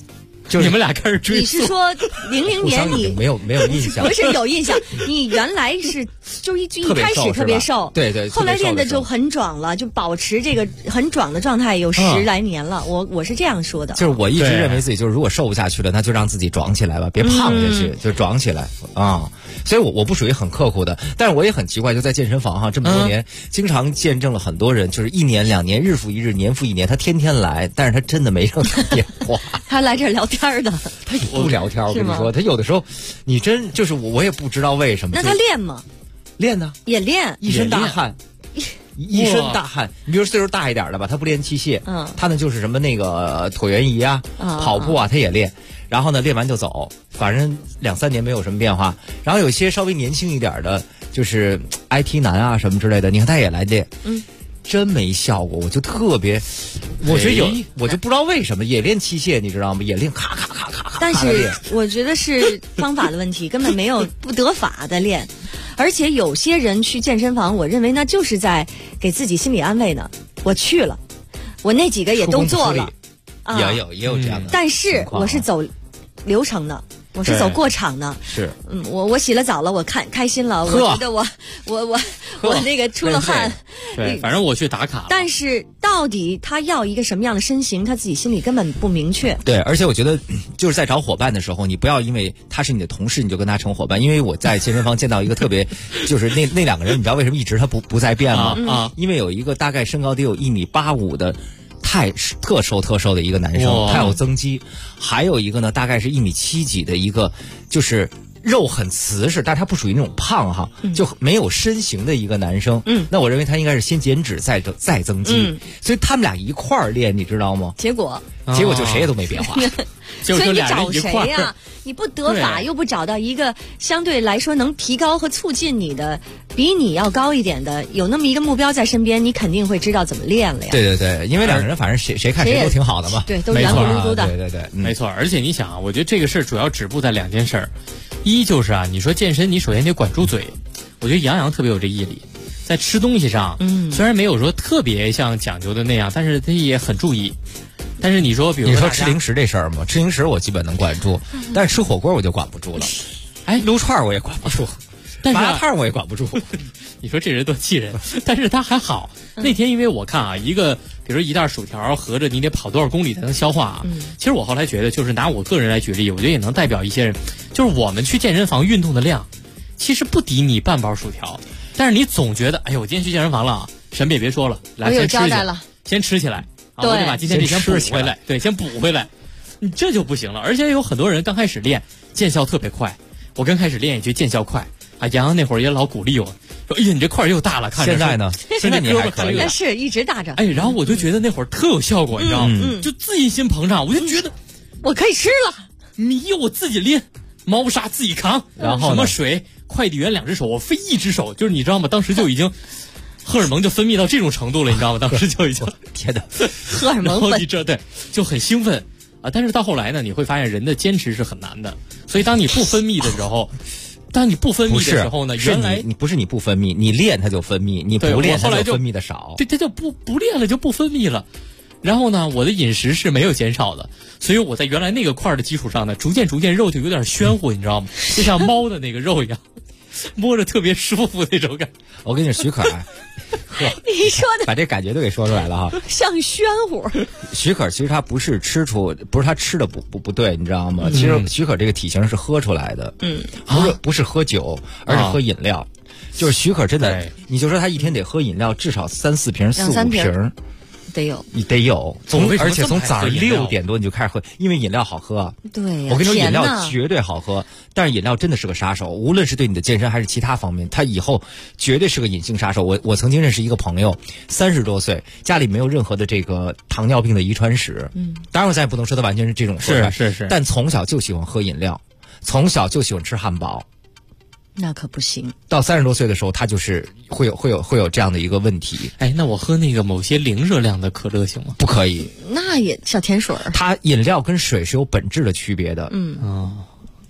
[SPEAKER 6] 就是
[SPEAKER 12] 你们俩开始追溯。
[SPEAKER 4] 你是说00年你
[SPEAKER 6] 没有印象？
[SPEAKER 4] 不是有印象，你原来是就一开始特别瘦，
[SPEAKER 6] 对，
[SPEAKER 4] 后来练的就很壮了，就保持这个很壮的状态有10来年了。我是这样说的，
[SPEAKER 6] 就是我一直认为自己就是如果瘦不下去了，那就让自己壮起来吧，别胖下去，就壮起来啊。所以我不属于很刻苦的，但是我也很奇怪，就在健身房这么多年，经常见证了很多人，就是1年2年，日复一日，年复一年，他天天来，但是他真的没任何变化。
[SPEAKER 4] 他来这儿聊天的，
[SPEAKER 6] 他也不聊天，我跟你说，他有的时候，你真就是我也不知道为什么。
[SPEAKER 4] 那他练吗？
[SPEAKER 6] 练呢，
[SPEAKER 4] 也练，
[SPEAKER 6] 一身大汗。一身大汗，你比如岁数大一点的吧，他不练器械，他呢就是什么那个椭圆仪啊、跑步啊，他也练，然后呢练完就走，反正2、3年没有什么变化。然后有些稍微年轻一点的，就是 IT 男啊什么之类的，你看他也来练，真没效果，我就特别，我觉得我就不知道为什么也练器械，你知道吗？也练咔咔咔咔咔，
[SPEAKER 4] 但是我觉得是方法的问题，根本没有不得法的练。而且有些人去健身房，我认为那就是在给自己心理安慰呢。我去了，我那几个也都做了，
[SPEAKER 6] 也有这样的。
[SPEAKER 4] 但是我是走流程的，我是走过场的。
[SPEAKER 6] 是，
[SPEAKER 4] 我洗了澡了，我开心了，我觉得我那个出了汗。
[SPEAKER 12] 对，反正我去打卡了。
[SPEAKER 4] 但是到底他要一个什么样的身形，他自己心里根本不明确。
[SPEAKER 6] 对，而且我觉得就是在找伙伴的时候，你不要因为他是你的同事你就跟他成伙伴。因为我在健身房见到一个特别，就是那2个人，你知道为什么一直他不再变吗？因为有一个大概身高得有1.85米的。特瘦的一个男生，他有增肌，还有一个呢，大概是1.7米几的一个，就是肉很瓷实，但是他不属于那种胖就没有身形的一个男生。那我认为他应该是先减脂再增肌，所以他们俩一块儿练，你知道吗？
[SPEAKER 4] 结果
[SPEAKER 6] 就谁也都没变化。
[SPEAKER 4] 所以你找谁呀？你不得法又不找到一个相对来说能提高和促进你的，比你要高一点的，有那么一个目标在身边，你肯定会知道怎么练了呀。
[SPEAKER 6] 对，因为2个人反正谁看谁都挺好的嘛。
[SPEAKER 4] 对，都圆咕噜咕的。
[SPEAKER 6] 对，
[SPEAKER 12] 没错。而且你想啊，我觉得这个事儿主要止步在2件事，一就是你说健身，你首先得管住嘴。我觉得杨洋特别有这毅力，在吃东西上，虽然没有说特别像讲究的那样，但是他也很注意。但是你说
[SPEAKER 6] 吃零食这事儿吗？吃零食我基本能管住，但是吃火锅我就管不住了。撸串我也管不住，麻辣烫我也管不住。
[SPEAKER 12] 你说这人多气人，但是他还好。那天因为我看一个比如说一袋薯条，合着你得跑多少公里才能消化其实我后来觉得，就是拿我个人来举例，我觉得也能代表一些人，就是我们去健身房运动的量，其实不抵你半包薯条，但是你总觉得，哎呦，我今天去健身房了，什么也别说了，来先吃起来，先吃起来。我得把今天这先补回来，对，先补回来，你这就不行了。而且有很多人刚开始练，见效特别快。我刚开始练也觉得见效快杨洋那会儿也老鼓励我，说：“哎呀，你这块又大了。”看着
[SPEAKER 6] 现在呢？现在你还可以，
[SPEAKER 4] 但是一直大着。
[SPEAKER 12] 然后我就觉得那会儿特有效果，你知道吗？就自信心膨胀，我就觉得
[SPEAKER 4] 我可以吃了，
[SPEAKER 12] 米我自己拎，猫砂自己扛，
[SPEAKER 6] 然后
[SPEAKER 12] 什么水，快递员2只手，我非1只手，就是你知道吗？当时就已经。荷尔蒙就分泌到这种程度了，你知道吗？当时就已经
[SPEAKER 6] 天哪，
[SPEAKER 4] 荷尔蒙分
[SPEAKER 12] 对，就很兴奋但是到后来呢，你会发现人的坚持是很难的。所以当你不分泌的时候，呢，原来
[SPEAKER 6] 你不是你不分泌，你练它就分泌，你不练它就分泌的少。
[SPEAKER 12] 对，它就不练了就不分泌了。然后呢，我的饮食是没有减少的，所以我在原来那个块的基础上呢，逐渐肉就有点暄乎，你知道吗？就像猫的那个肉一样。摸着特别舒服那种感觉。
[SPEAKER 6] 我跟你说，许可
[SPEAKER 4] 你说的
[SPEAKER 6] 把这感觉都给说出来了哈，
[SPEAKER 4] 像暄乎。
[SPEAKER 6] 许可其实他不是他吃的不对，你知道吗？其实许可这个体型是喝出来的，不是喝酒，而是喝饮料。就是许可真的，你就说他一天得喝饮料至少3、4瓶、4、5瓶。你得有，而且从早上6点多你就开始喝，因为饮料好喝。
[SPEAKER 4] 对呀，
[SPEAKER 6] 我跟你说，饮料绝对好喝，但是饮料真的是个杀手，无论是对你的健身还是其他方面，它以后绝对是个隐性杀手。我曾经认识一个朋友，30多岁，家里没有任何的这个糖尿病的遗传史。当然我咱也不能说他完全是这种说法，
[SPEAKER 12] 是，
[SPEAKER 6] 但从小就喜欢喝饮料，从小就喜欢吃汉堡。
[SPEAKER 4] 那可不行。
[SPEAKER 6] 到30多岁的时候，他就是会有这样的一个问题。
[SPEAKER 12] 那我喝那个某些零热量的可乐行吗？
[SPEAKER 6] 不可以。
[SPEAKER 4] 那也小甜水儿。
[SPEAKER 6] 它饮料跟水是有本质的区别的。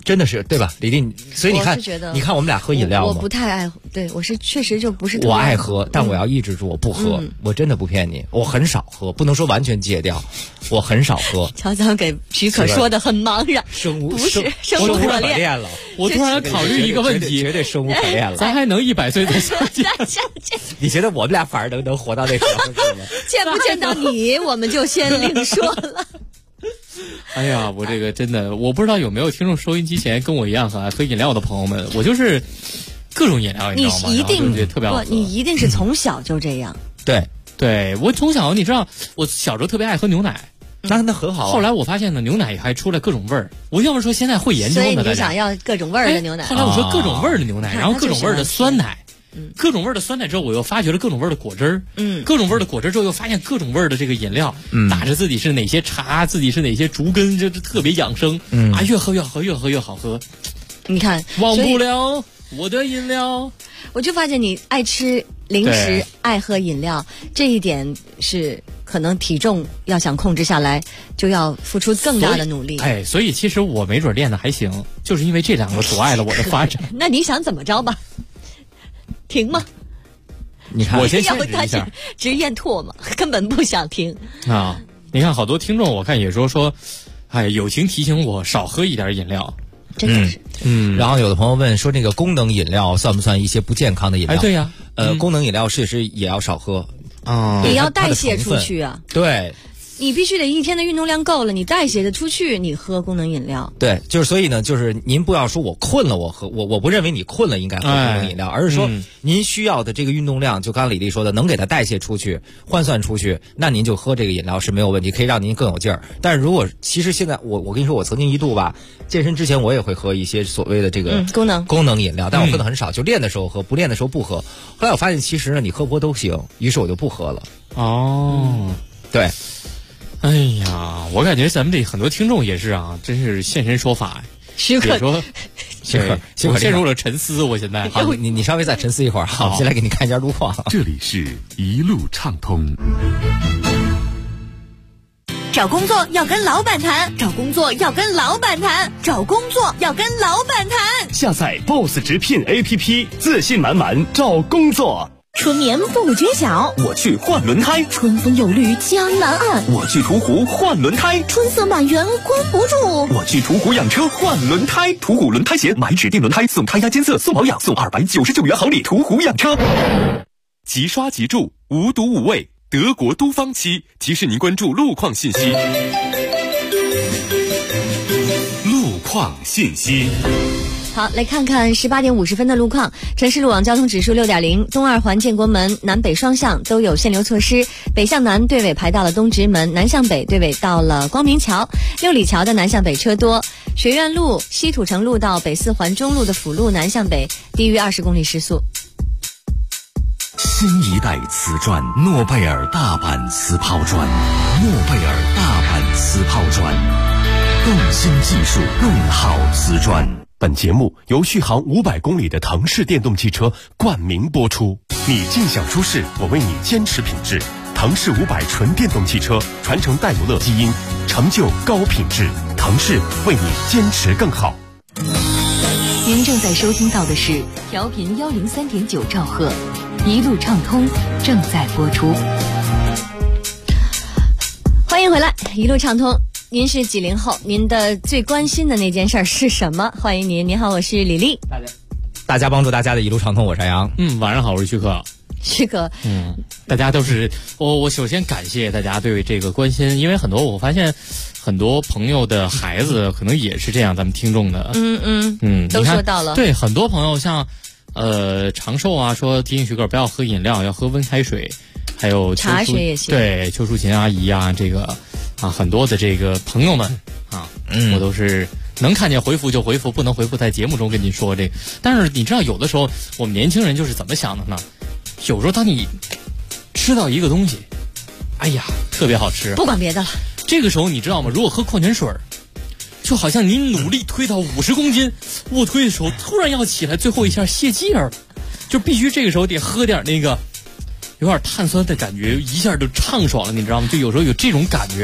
[SPEAKER 6] 真的是对吧，李丽？所以你看，你看我们俩喝饮料吗？
[SPEAKER 4] 我不太爱，对我是确实就不是。
[SPEAKER 6] 我爱喝，但我要抑制住，我不喝。我真的不骗你，我很少喝，不能说完全戒掉，我很少喝。
[SPEAKER 4] 乔乔给许可说的很茫然，不是生无可
[SPEAKER 6] 恋了。
[SPEAKER 12] 我突然考虑一个问题，
[SPEAKER 6] 绝对生无可恋了。
[SPEAKER 12] 咱还能100岁再相见？
[SPEAKER 6] 你觉得我们俩反而能活到那时候是吗？
[SPEAKER 4] 见不见到你，我们就先另说了。
[SPEAKER 12] 哎呀，我这个真的，我不知道有没有听众收音机前跟我一样很爱喝饮料的朋友们，我就是各种饮料，你知道吗？
[SPEAKER 4] 你一定
[SPEAKER 12] 特别好喝，
[SPEAKER 4] 你一定是从小就这样。
[SPEAKER 12] 对，我从小你知道，我小时候特别爱喝牛奶。
[SPEAKER 6] 那很好。
[SPEAKER 12] 后来我发现呢，牛奶还出来各种味儿。我要不说现在会研究呢，
[SPEAKER 4] 所以你想要各种味儿的牛奶。
[SPEAKER 12] 后来我说各种味儿的牛奶，然后各种味儿的酸奶。各种味儿的酸奶之后，我又发掘了各种味儿的果汁儿。各种味儿的果汁之后，又发现各种味儿的这个饮料。打着自己是哪些茶，自己是哪些竹根，就是特别养生。越喝越好喝，越喝越好喝。
[SPEAKER 4] 你看，
[SPEAKER 12] 忘不了我的饮料。
[SPEAKER 4] 我就发现你爱吃零食，爱喝饮料，这一点是可能体重要想控制下来，就要付出更大的努力。
[SPEAKER 12] 所以其实我没准练的还行，就是因为这2个阻碍了我的发展。
[SPEAKER 4] 那你想怎么着吧？停吗？
[SPEAKER 6] 你看，
[SPEAKER 12] 我先限制一下，
[SPEAKER 4] 直咽唾沫，根本不想停
[SPEAKER 12] 啊！你看，好多听众我看也说，友情提醒我少喝一点饮料，
[SPEAKER 4] 真的是。
[SPEAKER 6] 然后有的朋友问说，那个功能饮料算不算一些不健康的饮料？
[SPEAKER 12] 对呀，
[SPEAKER 6] 功能饮料确实也要少喝
[SPEAKER 12] 啊，
[SPEAKER 4] 你要代谢出去啊。
[SPEAKER 6] 对。
[SPEAKER 4] 你必须得一天的运动量够了，你代谢的出去，你喝功能饮料。
[SPEAKER 6] 对，就是所以呢，就是您不要说我困了我喝，我不认为你困了应该喝功能饮料，而是说您需要的这个运动量，就刚刚李丽说的，能给它代谢出去、换算出去，那您就喝这个饮料是没有问题，可以让您更有劲儿。但是如果其实现在我跟你说，我曾经一度吧，健身之前我也会喝一些所谓的这个功能饮料，但我喝的很少，就练的时候喝，不练的时候不喝。后来我发现其实呢，你喝不喝都行，于是我就不喝了。对。
[SPEAKER 12] 哎呀，我感觉咱们这很多听众也是啊，真是现身说法。
[SPEAKER 4] 许可
[SPEAKER 12] 说，我陷入了沉思。我现在
[SPEAKER 6] 好，你稍微再沉思一会儿。好，我先来给你看一下路况。
[SPEAKER 1] 这里是一路畅通。
[SPEAKER 13] 找工作要跟老板谈，找工作要跟老板谈，找工作要跟老板谈。
[SPEAKER 21] 下载 BOSS 直聘 APP， 自信满满找工作。
[SPEAKER 13] 春眠不觉晓，
[SPEAKER 21] 我去换轮胎；
[SPEAKER 13] 春风又绿江南岸，
[SPEAKER 21] 我去途虎换轮胎；
[SPEAKER 13] 春色满园关不住，
[SPEAKER 21] 我去途虎养车换轮胎。途虎轮胎鞋买指定轮胎送胎压监测送保养送299元好礼，途虎养车。
[SPEAKER 16] 即刷即住，无毒无味，德国都方漆提示您关注路况信息。路况信息。
[SPEAKER 4] 好，来看看18点50分的路况。城市路网交通指数6.0，东二环建国门南北双向都有限流措施，北向南队尾排到了东直门，南向北队尾到了光明桥，六里桥的南向北车多，学院路、西土城路到北四环中路的辅路南向北低于20公里时速。
[SPEAKER 3] 新一代瓷砖，诺贝尔大阪瓷抛砖，诺贝尔大阪瓷抛砖，更新技术，更好瓷砖。
[SPEAKER 20] 本节目由续航500公里的腾势电动汽车冠名播出。你尽享舒适，我为你坚持品质。腾势500纯电动汽车传承戴姆勒基因，成就高品质。腾势为你坚持更好。
[SPEAKER 2] 您正在收听到的是调频103.9兆赫，一路畅通正在播出。
[SPEAKER 4] 欢迎回来，一路畅通。您是90后，您的最关心的那件事是什么？欢迎您，您好，我是李丽。
[SPEAKER 6] 大家帮助大家的一路畅通，我是杨。
[SPEAKER 12] 晚上好，我是徐克。
[SPEAKER 4] 徐哥，
[SPEAKER 12] 大家都是我首先感谢大家对这个关心，因为我发现很多朋友的孩子可能也是这样，咱们听众的，
[SPEAKER 4] 都说到了。
[SPEAKER 12] 对，很多朋友像长寿啊，说提醒徐哥不要喝饮料，要喝温开水，还有
[SPEAKER 4] 茶水也行。
[SPEAKER 12] 对，邱淑琴阿姨啊，这个很多的这个朋友们我都是能看见回复就回复，不能回复在节目中跟你说这个。但是你知道，有的时候我们年轻人就是怎么想的呢？有时候当你吃到一个东西，哎呀，特别好吃，
[SPEAKER 4] 不管别的了，
[SPEAKER 12] 这个时候你知道吗？如果喝矿泉水，就好像你努力推到50公斤，卧推的时候突然要起来最后一下泄气儿，就必须这个时候得喝点那个有点碳酸的感觉，一下就畅爽了，你知道吗？就有时候有这种感觉，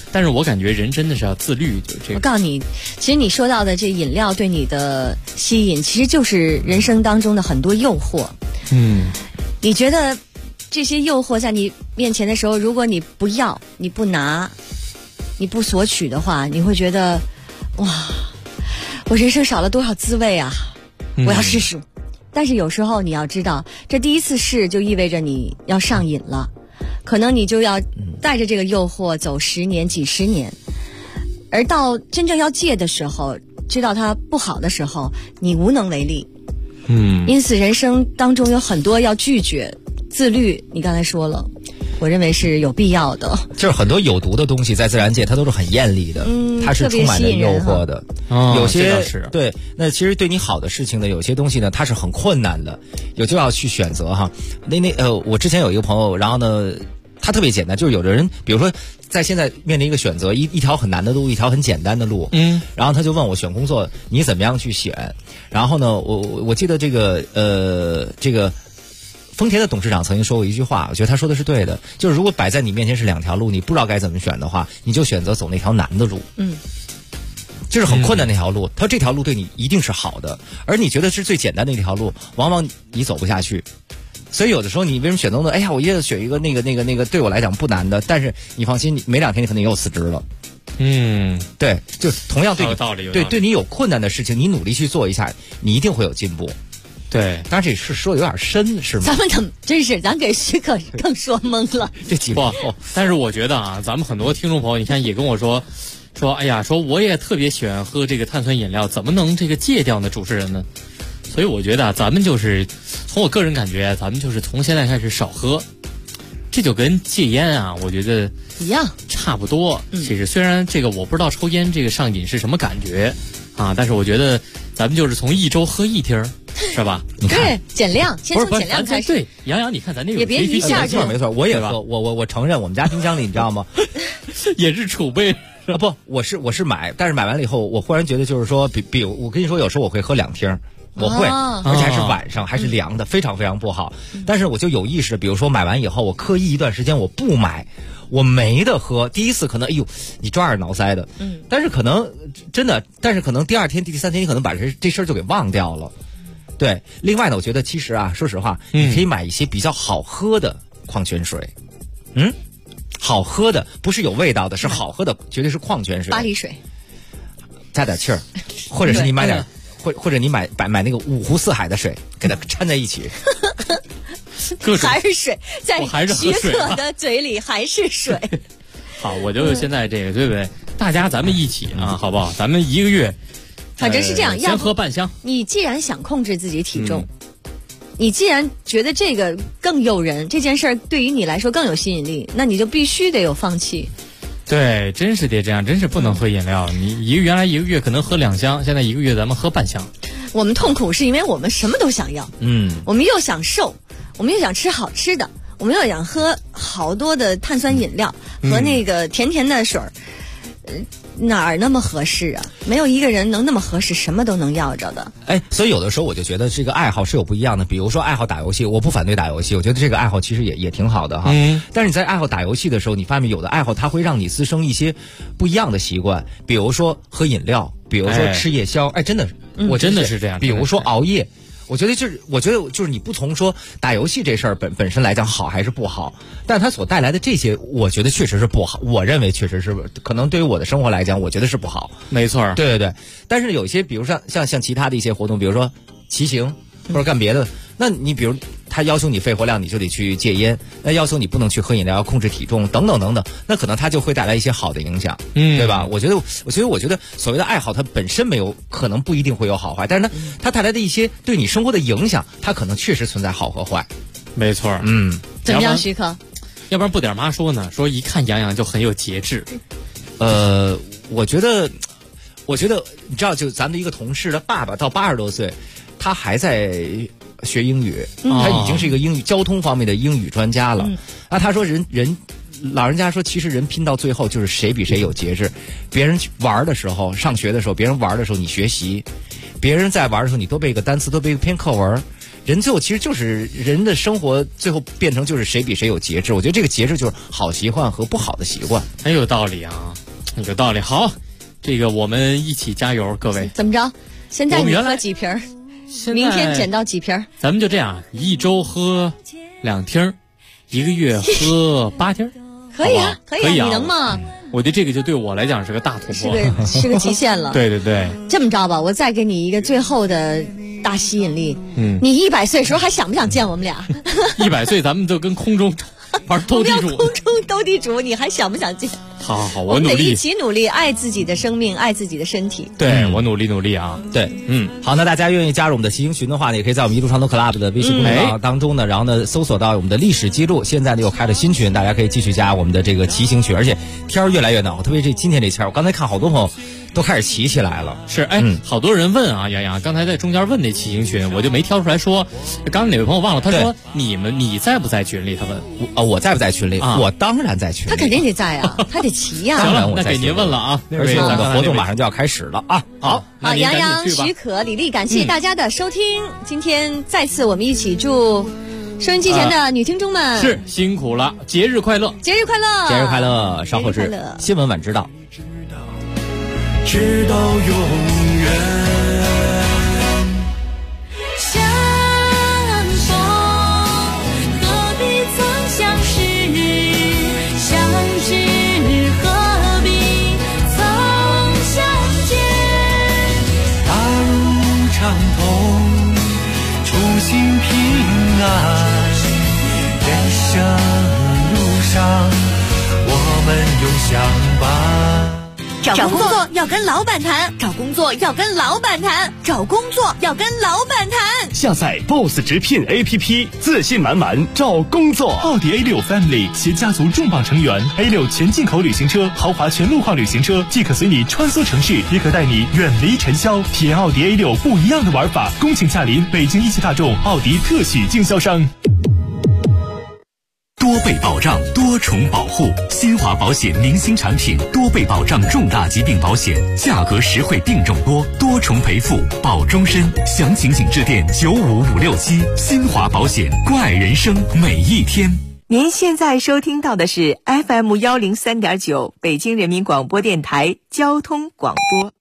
[SPEAKER 12] 但是我感觉人真的是要自律，就这个。
[SPEAKER 4] 我告诉你，其实你说到的这饮料对你的吸引，其实就是人生当中的很多诱惑。你觉得这些诱惑在你面前的时候，如果你不要、你不拿、你不索取的话，你会觉得哇，我人生少了多少滋味啊！我要试试。但是有时候你要知道，这第一次试就意味着你要上瘾了，可能你就要带着这个诱惑走10年、几十年，而到真正要戒的时候，知道它不好的时候，你无能为力。因此人生当中有很多要拒绝，自律你刚才说了，我认为是有必要的。
[SPEAKER 6] 就是很多有毒的东西在自然界它都是很艳丽的，它是充满了诱惑的。有些对，那其实对你好的事情呢，有些东西呢它是很困难的，就要去选择哈。我之前有一个朋友，然后呢他特别简单，就是有的人比如说在现在面临一个选择，一条很难的路，一条很简单的路，然后他就问我选工作你怎么样去选。然后呢我记得这个丰田的董事长曾经说过一句话，我觉得他说的是对的，就是如果摆在你面前是2条路，你不知道该怎么选的话，你就选择走那条难的路。就是很困难那条路，他说这条路对你一定是好的，而你觉得是最简单的一条路，往往你走不下去。所以有的时候你为什么选择呢？哎呀，我也选一个那个对我来讲不难的，但是你放心，没2天你可能又辞职了。对，就同样对你
[SPEAKER 12] 有道理，
[SPEAKER 6] 对你有困难的事情，你努力去做一下，你一定会有进步。
[SPEAKER 12] 对，
[SPEAKER 6] 当然这是说的有点深，是吗？
[SPEAKER 4] 咱给许可更说懵了。
[SPEAKER 6] 这几步，
[SPEAKER 12] 但是我觉得啊，咱们很多听众朋友，你看也跟我说，哎呀，说我也特别喜欢喝这个碳酸饮料，怎么能这个戒掉呢？主持人呢？所以我觉得啊，咱们就是从我个人感觉，咱们就是从现在开始少喝，这就跟戒烟啊，我觉得
[SPEAKER 4] 一样，
[SPEAKER 12] 差不多。其实虽然这个我不知道抽烟这个上瘾是什么感觉啊，但是我觉得咱们就是从1周喝1听，是吧？
[SPEAKER 6] 你看，
[SPEAKER 4] 对，减量，先从减量开始。
[SPEAKER 12] 对，杨洋，你看咱那个
[SPEAKER 4] 也别一下就
[SPEAKER 6] 没错，我也喝，我承认，我们家冰箱里你知道吗？
[SPEAKER 12] 也是储备
[SPEAKER 6] 啊，不，我是买，但是买完了以后，我忽然觉得就是说，比我跟你说，有时候我会喝2听。我会，而且还是晚上，还是凉的，非常非常不好。但是我就有意识，比如说买完以后，我刻意一段时间我不买，我没得喝。第一次可能，哎呦，你抓耳挠腮的，但是可能真的，但是可能第2天、第3天，你可能把这事儿就给忘掉了。对，另外呢，我觉得其实啊，说实话，你可以买一些比较好喝的矿泉水，好喝的，不是有味道的，是好喝的，绝对是矿泉水，
[SPEAKER 4] 巴黎水，
[SPEAKER 6] 加点气儿，或者是你买点。或者你买那个5湖4海的水，给它掺在一起，
[SPEAKER 4] 还是水，在许可的嘴里还是水。
[SPEAKER 12] 好，我就现在这个，对不对？大家咱们一起啊，好不好？咱们1个月，
[SPEAKER 4] 反正是这样，
[SPEAKER 12] 先喝半箱。
[SPEAKER 4] 你既然想控制自己体重，你既然觉得这个更诱人，这件事儿对于你来说更有吸引力，那你就必须得有放弃。
[SPEAKER 12] 对，真是得这样，真是不能喝饮料。你原来1个月可能喝2箱，现在1个月咱们喝半箱。
[SPEAKER 4] 我们痛苦是因为我们什么都想要，我们又想瘦，我们又想吃好吃的，我们又想喝好多的碳酸饮料和那个甜甜的水儿，哪儿那么合适啊？没有一个人能那么合适，什么都能要着的。
[SPEAKER 6] 所以有的时候我就觉得这个爱好是有不一样的。比如说爱好打游戏，我不反对打游戏，我觉得这个爱好其实也挺好的哈。但是你在爱好打游戏的时候，你发现有的爱好它会让你滋生一些不一样的习惯，比如说喝饮料，比如说吃夜宵。真的，我
[SPEAKER 12] 真的是这样。
[SPEAKER 6] 比如说熬夜。我觉得就是你不从说打游戏这事儿本身来讲好还是不好，但它所带来的这些，我觉得确实是不好。我认为确实是可能对于我的生活来讲，我觉得是不好。
[SPEAKER 12] 没错，
[SPEAKER 6] 对。但是有一些，比如说像其他的一些活动，比如说骑行或者干别的，那你比如他要求你肺活量，你就得去戒烟；那要求你不能去喝饮料，要控制体重等等等等，那可能它就会带来一些好的影响，对吧？我觉得所谓的爱好，它本身没有可能不一定会有好坏，但是呢，它带来的一些对你生活的影响，它可能确实存在好和坏。
[SPEAKER 12] 没错，
[SPEAKER 4] 怎么样，徐克？
[SPEAKER 12] 要不然不点妈说呢？说一看杨洋就很有节制。
[SPEAKER 6] 我觉得你知道，就咱们的一个同事的爸爸到80多岁，他还在学英语，他已经是一个交通方面的英语专家了。他说老人家说，其实人拼到最后就是谁比谁有节制。别人玩的时候，上学的时候，别人玩的时候你学习；别人在玩的时候你多背个单词，多背个篇课文。 人最后其实就是人的生活最后变成就是谁比谁有节制。我觉得这个节制就是好习惯和不好的习惯。
[SPEAKER 12] 很有道理啊，有道理。好，这个我们一起加油，各位。
[SPEAKER 4] 怎么着？现在你喝几瓶？明天减到几瓶？
[SPEAKER 12] 咱们就这样，一周喝2听，1个月喝8听。
[SPEAKER 4] 可以啊，可以啊，你能吗？
[SPEAKER 12] 我觉得这个就对我来讲是个大突破，
[SPEAKER 4] 是个极限了。
[SPEAKER 12] 对对对，
[SPEAKER 4] 这么着吧，我再给你一个最后的大吸引力。你100岁的时候还想不想见我们俩
[SPEAKER 12] ？100岁咱们就跟空中玩斗地主，
[SPEAKER 4] 空中斗地主，你还想不想见？
[SPEAKER 12] 好好，我努力，
[SPEAKER 4] 我们得一起努力，爱自己的生命，爱自己的身体。
[SPEAKER 12] 对，我努力啊。
[SPEAKER 6] 对，好，那大家愿意加入我们的骑行群的话呢，也可以在我们一路畅通 Club 的微信公众号当中呢，然后呢搜索到我们的历史记录。现在呢又开了新群，大家可以继续加我们的这个骑行群，而且天儿越来越暖和，特别是今天这天儿，我刚才看好多朋友都开始骑起来了。
[SPEAKER 12] 是，好多人问啊，洋洋，刚才在中间问那骑行群，我就没挑出来说，刚才哪位朋友忘了，他说你在不在群里？他问
[SPEAKER 6] 我在不在群里？我当然在群里。
[SPEAKER 4] 他肯定得在啊，他得骑呀。
[SPEAKER 12] 行了，那给您问了啊，
[SPEAKER 6] 而且我们的活动马上就要开始了啊。
[SPEAKER 12] 好，
[SPEAKER 4] 杨洋、许可、李丽，感谢大家的收听。今天再次我们一起祝收音机前的女听众们
[SPEAKER 12] 是辛苦了，节日快乐，
[SPEAKER 4] 节日快乐，
[SPEAKER 6] 节日快乐。稍后是新闻晚知道，
[SPEAKER 9] 直到永远。 人生路上，我们永相伴。
[SPEAKER 13] 找工作要跟老板谈，找工作要跟老板谈，找工作要跟老板谈。
[SPEAKER 21] 下载 BOSS 直聘 APP， 自信满满找工作。奥迪 A6 Family 携家族重磅成员 A6 全进口旅行车，豪华全路况旅行车，既可随你穿梭城市，也可带你远离尘嚣。体验奥迪 A6 不一样的玩法，恭请驾临北京一汽大众奥迪特许经销商。
[SPEAKER 22] 多倍保障，多重保护，新华保险明星产品，多倍保障重大疾病保险，价格实惠，病重多，多重赔付，保终身。详情请致电95567。新华保险，关爱人生每一天。
[SPEAKER 17] 您现在收听到的是 FM103.9 北京人民广播电台交通广播。